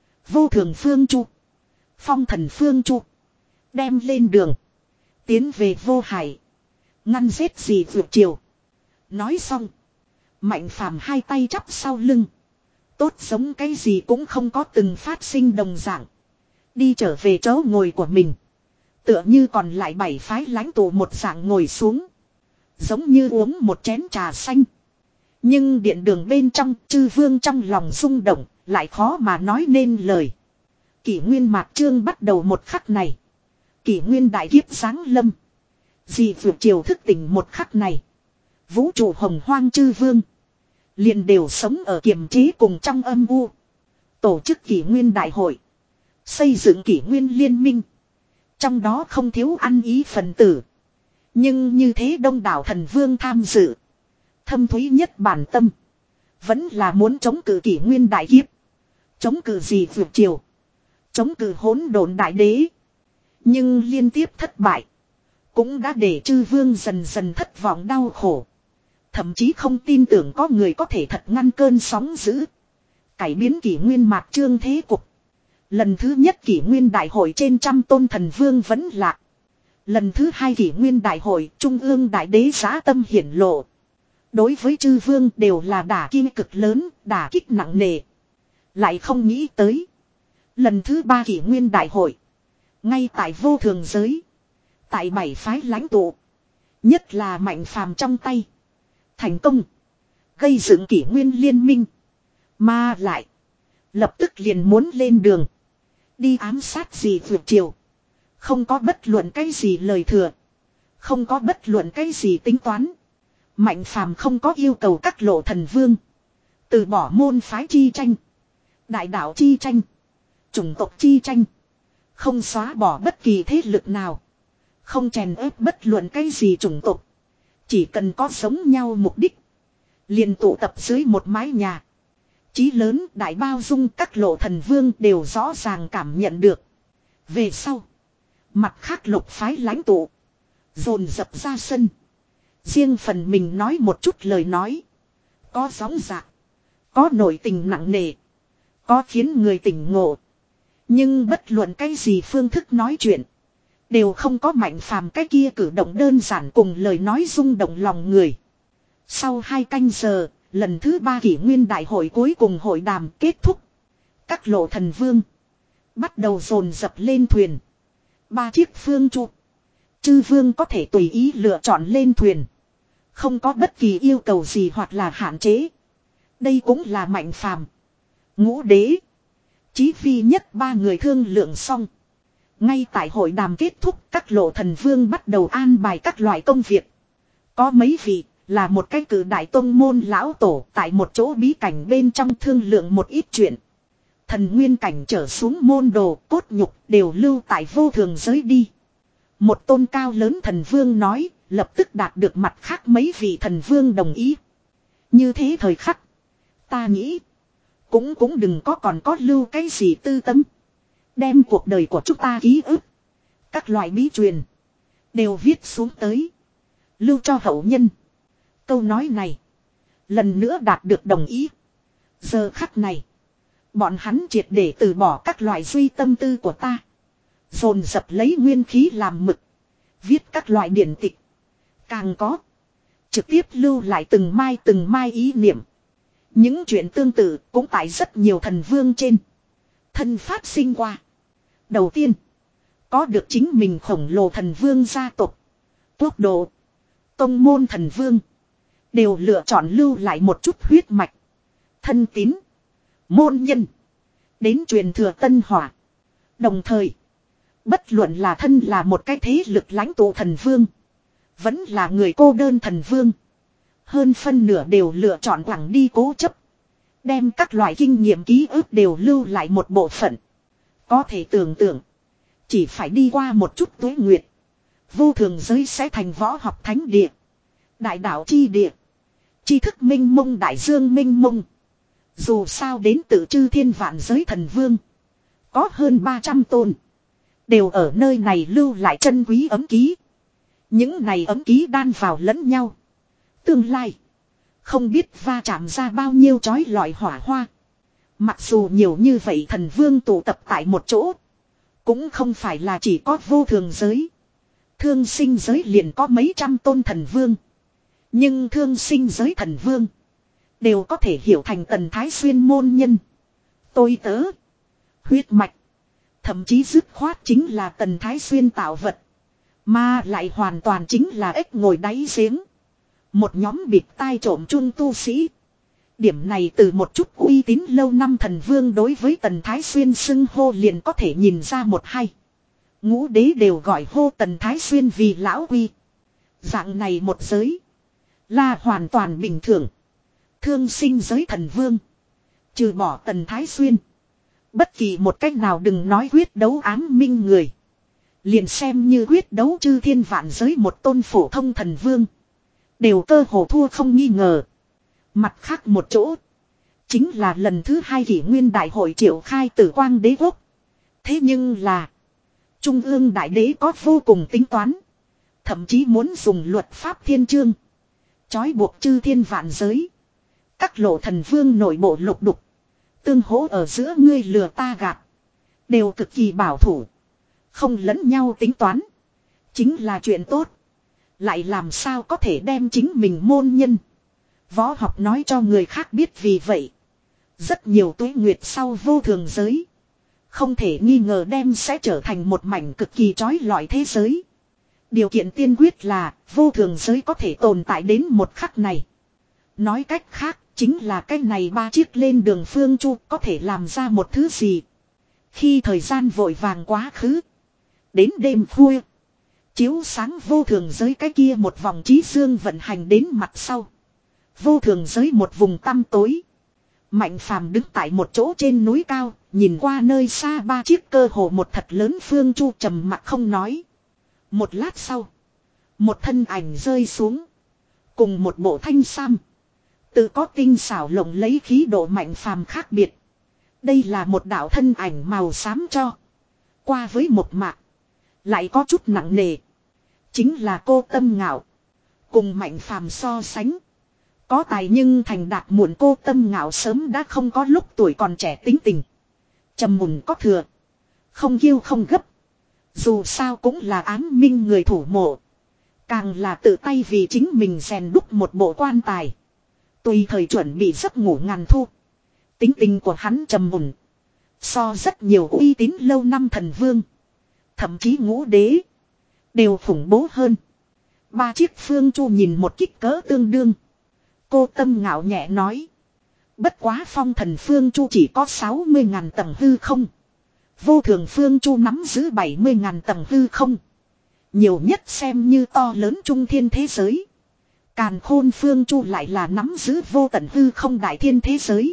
Vô thường phương chu. Phong thần phương chu. Đem lên đường. Tiến về vô hải. Ngăn giết gì vượt chiều. Nói xong. Mạnh phàm hai tay chắp sau lưng. Tốt giống cái gì cũng không có từng phát sinh đồng dạng. Đi trở về chỗ ngồi của mình. Tựa như còn lại bảy phái lãnh tụ một dạng ngồi xuống. Giống như uống một chén trà xanh. Nhưng điện đường bên trong chư vương trong lòng rung động, lại khó mà nói nên lời. Kỷ nguyên mạt chương bắt đầu một khắc này. Kỷ nguyên đại kiếp giáng lâm. Dị vượt triều thức tỉnh một khắc này. Vũ trụ hồng hoang chư vương. Liền đều sống ở kiềm chế cùng trong âm u. Tổ chức kỷ nguyên đại hội. Xây dựng kỷ nguyên liên minh. Trong đó không thiếu ăn ý phần tử. Nhưng như thế đông đảo thần vương tham dự. Thâm thúy nhất bản tâm. Vẫn là muốn chống cự kỷ nguyên đại kiếp. Chống cự gì vượt triều. Chống cự hỗn độn đại đế. Nhưng liên tiếp thất bại. Cũng đã để chư vương dần dần thất vọng đau khổ. Thậm chí không tin tưởng có người có thể thật ngăn cơn sóng dữ. Cải biến kỷ nguyên mạt chương thế cục. Lần thứ nhất kỷ nguyên đại hội trên trăm tôn thần vương vẫn lạc. Lần thứ hai kỷ nguyên đại hội trung ương đại đế giá tâm hiển lộ. Đối với chư vương đều là đả kích cực lớn, đả kích nặng nề. Lại không nghĩ tới. Lần thứ ba kỷ nguyên đại hội. Ngay tại vô thường giới. Tại bảy phái lãnh tụ. Nhất là mạnh phàm trong tay. Thành công. Gây dựng kỷ nguyên liên minh. Mà lại. Lập tức liền muốn lên đường. Đi ám sát gì vượt triều. Không có bất luận cái gì lời thừa. Không có bất luận cái gì tính toán. Mạnh phàm không có yêu cầu các lộ thần vương. Từ bỏ môn phái chi tranh. Đại đạo chi tranh. Chủng tộc chi tranh. Không xóa bỏ bất kỳ thế lực nào. Không chèn ép bất luận cái gì chủng tộc. Chỉ cần có giống nhau mục đích. Liền tụ tập dưới một mái nhà. Chí lớn đại bao dung các lộ thần vương đều rõ ràng cảm nhận được. Về sau. Mặt khác lục phái lãnh tụ. Dồn dập ra sân. Riêng phần mình nói một chút lời nói. Có sóng dạc. Có nội tình nặng nề. Có khiến người tỉnh ngộ. Nhưng bất luận cái gì phương thức nói chuyện. Đều không có mạnh phàm cái kia cử động đơn giản cùng lời nói rung động lòng người. Sau hai canh giờ, lần thứ ba kỷ nguyên đại hội cuối cùng hội đàm kết thúc. Các lộ thần vương. Bắt đầu dồn dập lên thuyền. Ba chiếc phương trụ. Chư vương có thể tùy ý lựa chọn lên thuyền. Không có bất kỳ yêu cầu gì hoặc là hạn chế. Đây cũng là mạnh phàm. Ngũ đế. Chí phi nhất ba người thương lượng xong. Ngay tại hội đàm kết thúc các lộ thần vương bắt đầu an bài các loại công việc. Có mấy vị là một cái cử đại tông môn lão tổ tại một chỗ bí cảnh bên trong thương lượng một ít chuyện. Thần nguyên cảnh trở xuống môn đồ cốt nhục đều lưu tại vô thường giới đi. Một tôn cao lớn thần vương nói lập tức đạt được mặt khác mấy vị thần vương đồng ý. Như thế thời khắc. Ta nghĩ. Cũng cũng đừng có còn có lưu cái gì tư tâm. Đem cuộc đời của chúng ta ký ức. Các loại bí truyền. Đều viết xuống tới. Lưu cho hậu nhân. Câu nói này. Lần nữa đạt được đồng ý. Giờ khắc này. Bọn hắn triệt để từ bỏ các loại duy tâm tư của ta. Dồn dập lấy nguyên khí làm mực. Viết các loại điển tịch. Càng có. Trực tiếp lưu lại từng mai từng mai ý niệm. Những chuyện tương tự cũng tại rất nhiều thần vương trên. Thân phát sinh qua. Đầu tiên. Có được chính mình khổng lồ thần vương gia tộc. Quốc độ. Tông môn thần vương. Đều lựa chọn lưu lại một chút huyết mạch. Thân tín. Môn nhân. Đến truyền thừa tân hỏa. Đồng thời. Bất luận là thân là một cái thế lực lãnh tụ thần vương. Vẫn là người cô đơn thần vương. Hơn phân nửa đều lựa chọn quẳng đi cố chấp. Đem các loại kinh nghiệm ký ức đều lưu lại một bộ phận. Có thể tưởng tượng. Chỉ phải đi qua một chút tuế nguyệt. Vô thường giới sẽ thành võ học thánh địa. Đại đạo chi địa. Tri thức minh mông đại dương minh mông. Dù sao đến tự chư thiên vạn giới thần vương. Có hơn ba trăm tôn. Đều ở nơi này lưu lại chân quý ấm ký. Những này ấm ký đan vào lẫn nhau. Tương lai. Không biết va chạm ra bao nhiêu chói lọi hỏa hoa. Mặc dù nhiều như vậy thần vương tụ tập tại một chỗ. Cũng không phải là chỉ có vô thường giới. Thương sinh giới liền có mấy trăm tôn thần vương. Nhưng thương sinh giới thần vương. Đều có thể hiểu thành Tần Thái Xuyên môn nhân. Tôi tớ. Huyết mạch. Thậm chí dứt khoát chính là Tần Thái Xuyên tạo vật. Mà lại hoàn toàn chính là ếch ngồi đáy giếng. Một nhóm bịt tai trộm chung tu sĩ. Điểm này từ một chút uy tín lâu năm thần vương đối với Tần Thái Xuyên xưng hô liền có thể nhìn ra một hay. Ngũ đế đều gọi hô Tần Thái Xuyên vì lão quy. Dạng này một giới. Là hoàn toàn bình thường. Thương sinh giới thần vương. Trừ bỏ Tần Thái Xuyên. Bất kỳ một cách nào đừng nói quyết đấu ám minh người. Liền xem như quyết đấu chư thiên vạn giới một tôn phổ thông thần vương. Đều cơ hồ thua không nghi ngờ. Mặt khác một chỗ. Chính là lần thứ hai kỷ nguyên đại hội triệu khai tử quang đế quốc. Thế nhưng là. Trung ương đại đế có vô cùng tính toán. Thậm chí muốn dùng luật pháp thiên chương. Chói buộc chư thiên vạn giới. Các lộ thần vương nội bộ lục đục. Tương hỗ ở giữa ngươi lừa ta gạt. Đều cực kỳ bảo thủ. Không lẫn nhau tính toán. Chính là chuyện tốt. Lại làm sao có thể đem chính mình môn nhân. Võ học nói cho người khác biết vì vậy. Rất nhiều tuế nguyệt sau vô thường giới. Không thể nghi ngờ đem sẽ trở thành một mảnh cực kỳ trói lọi thế giới. Điều kiện tiên quyết là vô thường giới có thể tồn tại đến một khắc này. Nói cách khác chính là cái này ba chiếc lên đường phương chu có thể làm ra một thứ gì. Khi thời gian vội vàng quá khứ. Đến đêm khuya. Chiếu sáng vô thường giới cái kia một vòng trí dương vận hành đến mặt sau. Vô thường giới một vùng tăm tối. Mạnh phàm đứng tại một chỗ trên núi cao. Nhìn qua nơi xa ba chiếc cơ hồ một thật lớn phương chu trầm mặc không nói. Một lát sau. Một thân ảnh rơi xuống. Cùng một bộ thanh sam. Tự có tinh xảo lộng lấy khí độ mạnh phàm khác biệt. Đây là một đạo thân ảnh màu xám cho. Qua với một mạc. Lại có chút nặng nề. Chính là cô Tâm Ngạo. Cùng mạnh phàm so sánh. Có tài nhưng thành đạt muộn cô Tâm Ngạo sớm đã không có lúc tuổi còn trẻ tính tình. Trầm mùn có thừa. Không kiêu không gấp. Dù sao cũng là ám minh người thủ mộ. Càng là tự tay vì chính mình rèn đúc một bộ quan tài. Tùy thời chuẩn bị giấc ngủ ngàn thu. Tính tình của hắn trầm mùn. So rất nhiều uy tín lâu năm thần vương. Thậm chí ngũ đế. Đều khủng bố hơn. Ba chiếc phương chu nhìn một kích cỡ tương đương. Cô Tâm Ngạo nhẹ nói. Bất quá phong thần phương chu chỉ có sáu mươi ngàn tầng hư không. Vô thường phương chu nắm giữ bảy mươi ngàn tầng hư không. Nhiều nhất xem như to lớn trung thiên thế giới. Càn khôn phương chu lại là nắm giữ vô tận hư không đại thiên thế giới.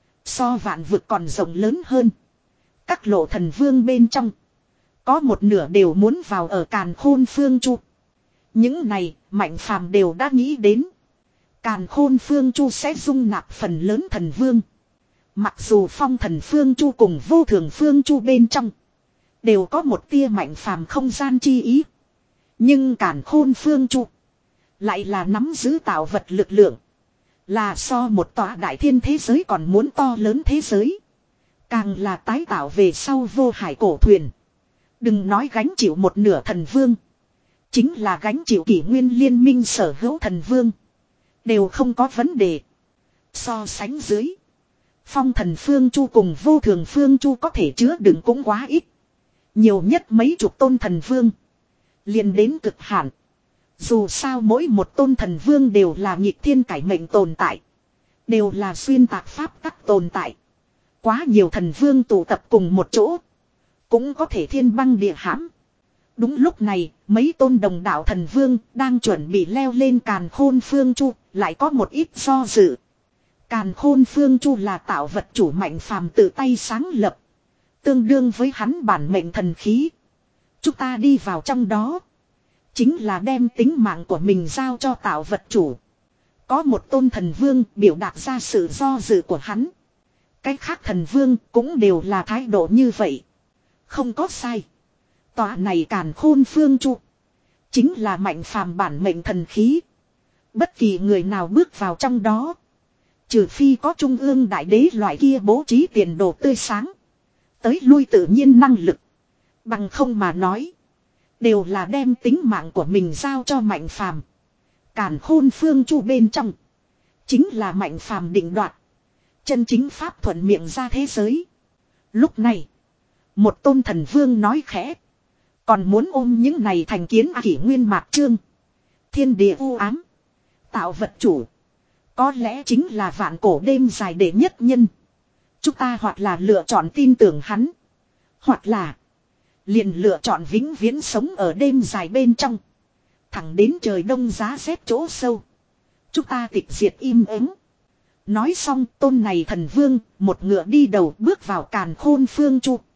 So vạn vực còn rộng lớn hơn. Các lộ thần vương bên trong. Có một nửa đều muốn vào ở càn khôn phương chu. Những này mạnh phàm đều đã nghĩ đến. Càn khôn phương chu sẽ dung nạp phần lớn thần vương. Mặc dù phong thần phương chu cùng vô thường phương chu bên trong. Đều có một tia mạnh phàm không gian chi ý. Nhưng càn khôn phương chu. Lại là nắm giữ tạo vật lực lượng. Là so một tòa đại thiên thế giới còn muốn to lớn thế giới. Càng là tái tạo về sau vô hải cổ thuyền. Đừng nói gánh chịu một nửa thần vương. Chính là gánh chịu kỷ nguyên liên minh sở hữu thần vương. Đều không có vấn đề. So sánh dưới. Phong thần phương chu cùng vô thường phương chu có thể chứa đựng cũng quá ít. Nhiều nhất mấy chục tôn thần vương. Liền đến cực hạn. Dù sao mỗi một tôn thần vương đều là nghịch thiên cải mệnh tồn tại. Đều là xuyên tạc pháp tắc tồn tại. Quá nhiều thần vương tụ tập cùng một chỗ. Cũng có thể thiên băng địa hãm. Đúng lúc này, mấy tôn đồng đạo thần vương đang chuẩn bị leo lên càn khôn phương chu, lại có một ít do dự. Càn khôn phương chu là tạo vật chủ mạnh phàm tự tay sáng lập. Tương đương với hắn bản mệnh thần khí. Chúng ta đi vào trong đó. Chính là đem tính mạng của mình giao cho tạo vật chủ. Có một tôn thần vương biểu đạt ra sự do dự của hắn. Cái khác thần vương cũng đều là thái độ như vậy. Không có sai. Tòa này càn khôn phương chu. Chính là mạnh phàm bản mệnh thần khí. Bất kỳ người nào bước vào trong đó. Trừ phi có trung ương đại đế loại kia bố trí tiền đồ tươi sáng. Tới lui tự nhiên năng lực. Bằng không mà nói. Đều là đem tính mạng của mình giao cho mạnh phàm. Càn khôn phương chu bên trong. Chính là mạnh phàm định đoạt. Chân chính pháp thuận miệng ra thế giới. Lúc này. Một tôn thần vương nói khẽ. Còn muốn ôm những này thành kiến kỷ nguyên mạc trương. Thiên địa u ám. tạo vật chủ. Có lẽ chính là vạn cổ đêm dài đệ nhất nhân. Chúng ta hoặc là lựa chọn tin tưởng hắn. Hoặc là liền lựa chọn vĩnh viễn sống ở đêm dài bên trong. Thẳng đến trời đông giá rét chỗ sâu. Chúng ta tịch diệt im ắng. Nói xong tôn này thần vương, một ngựa đi đầu bước vào càn khôn phương chu.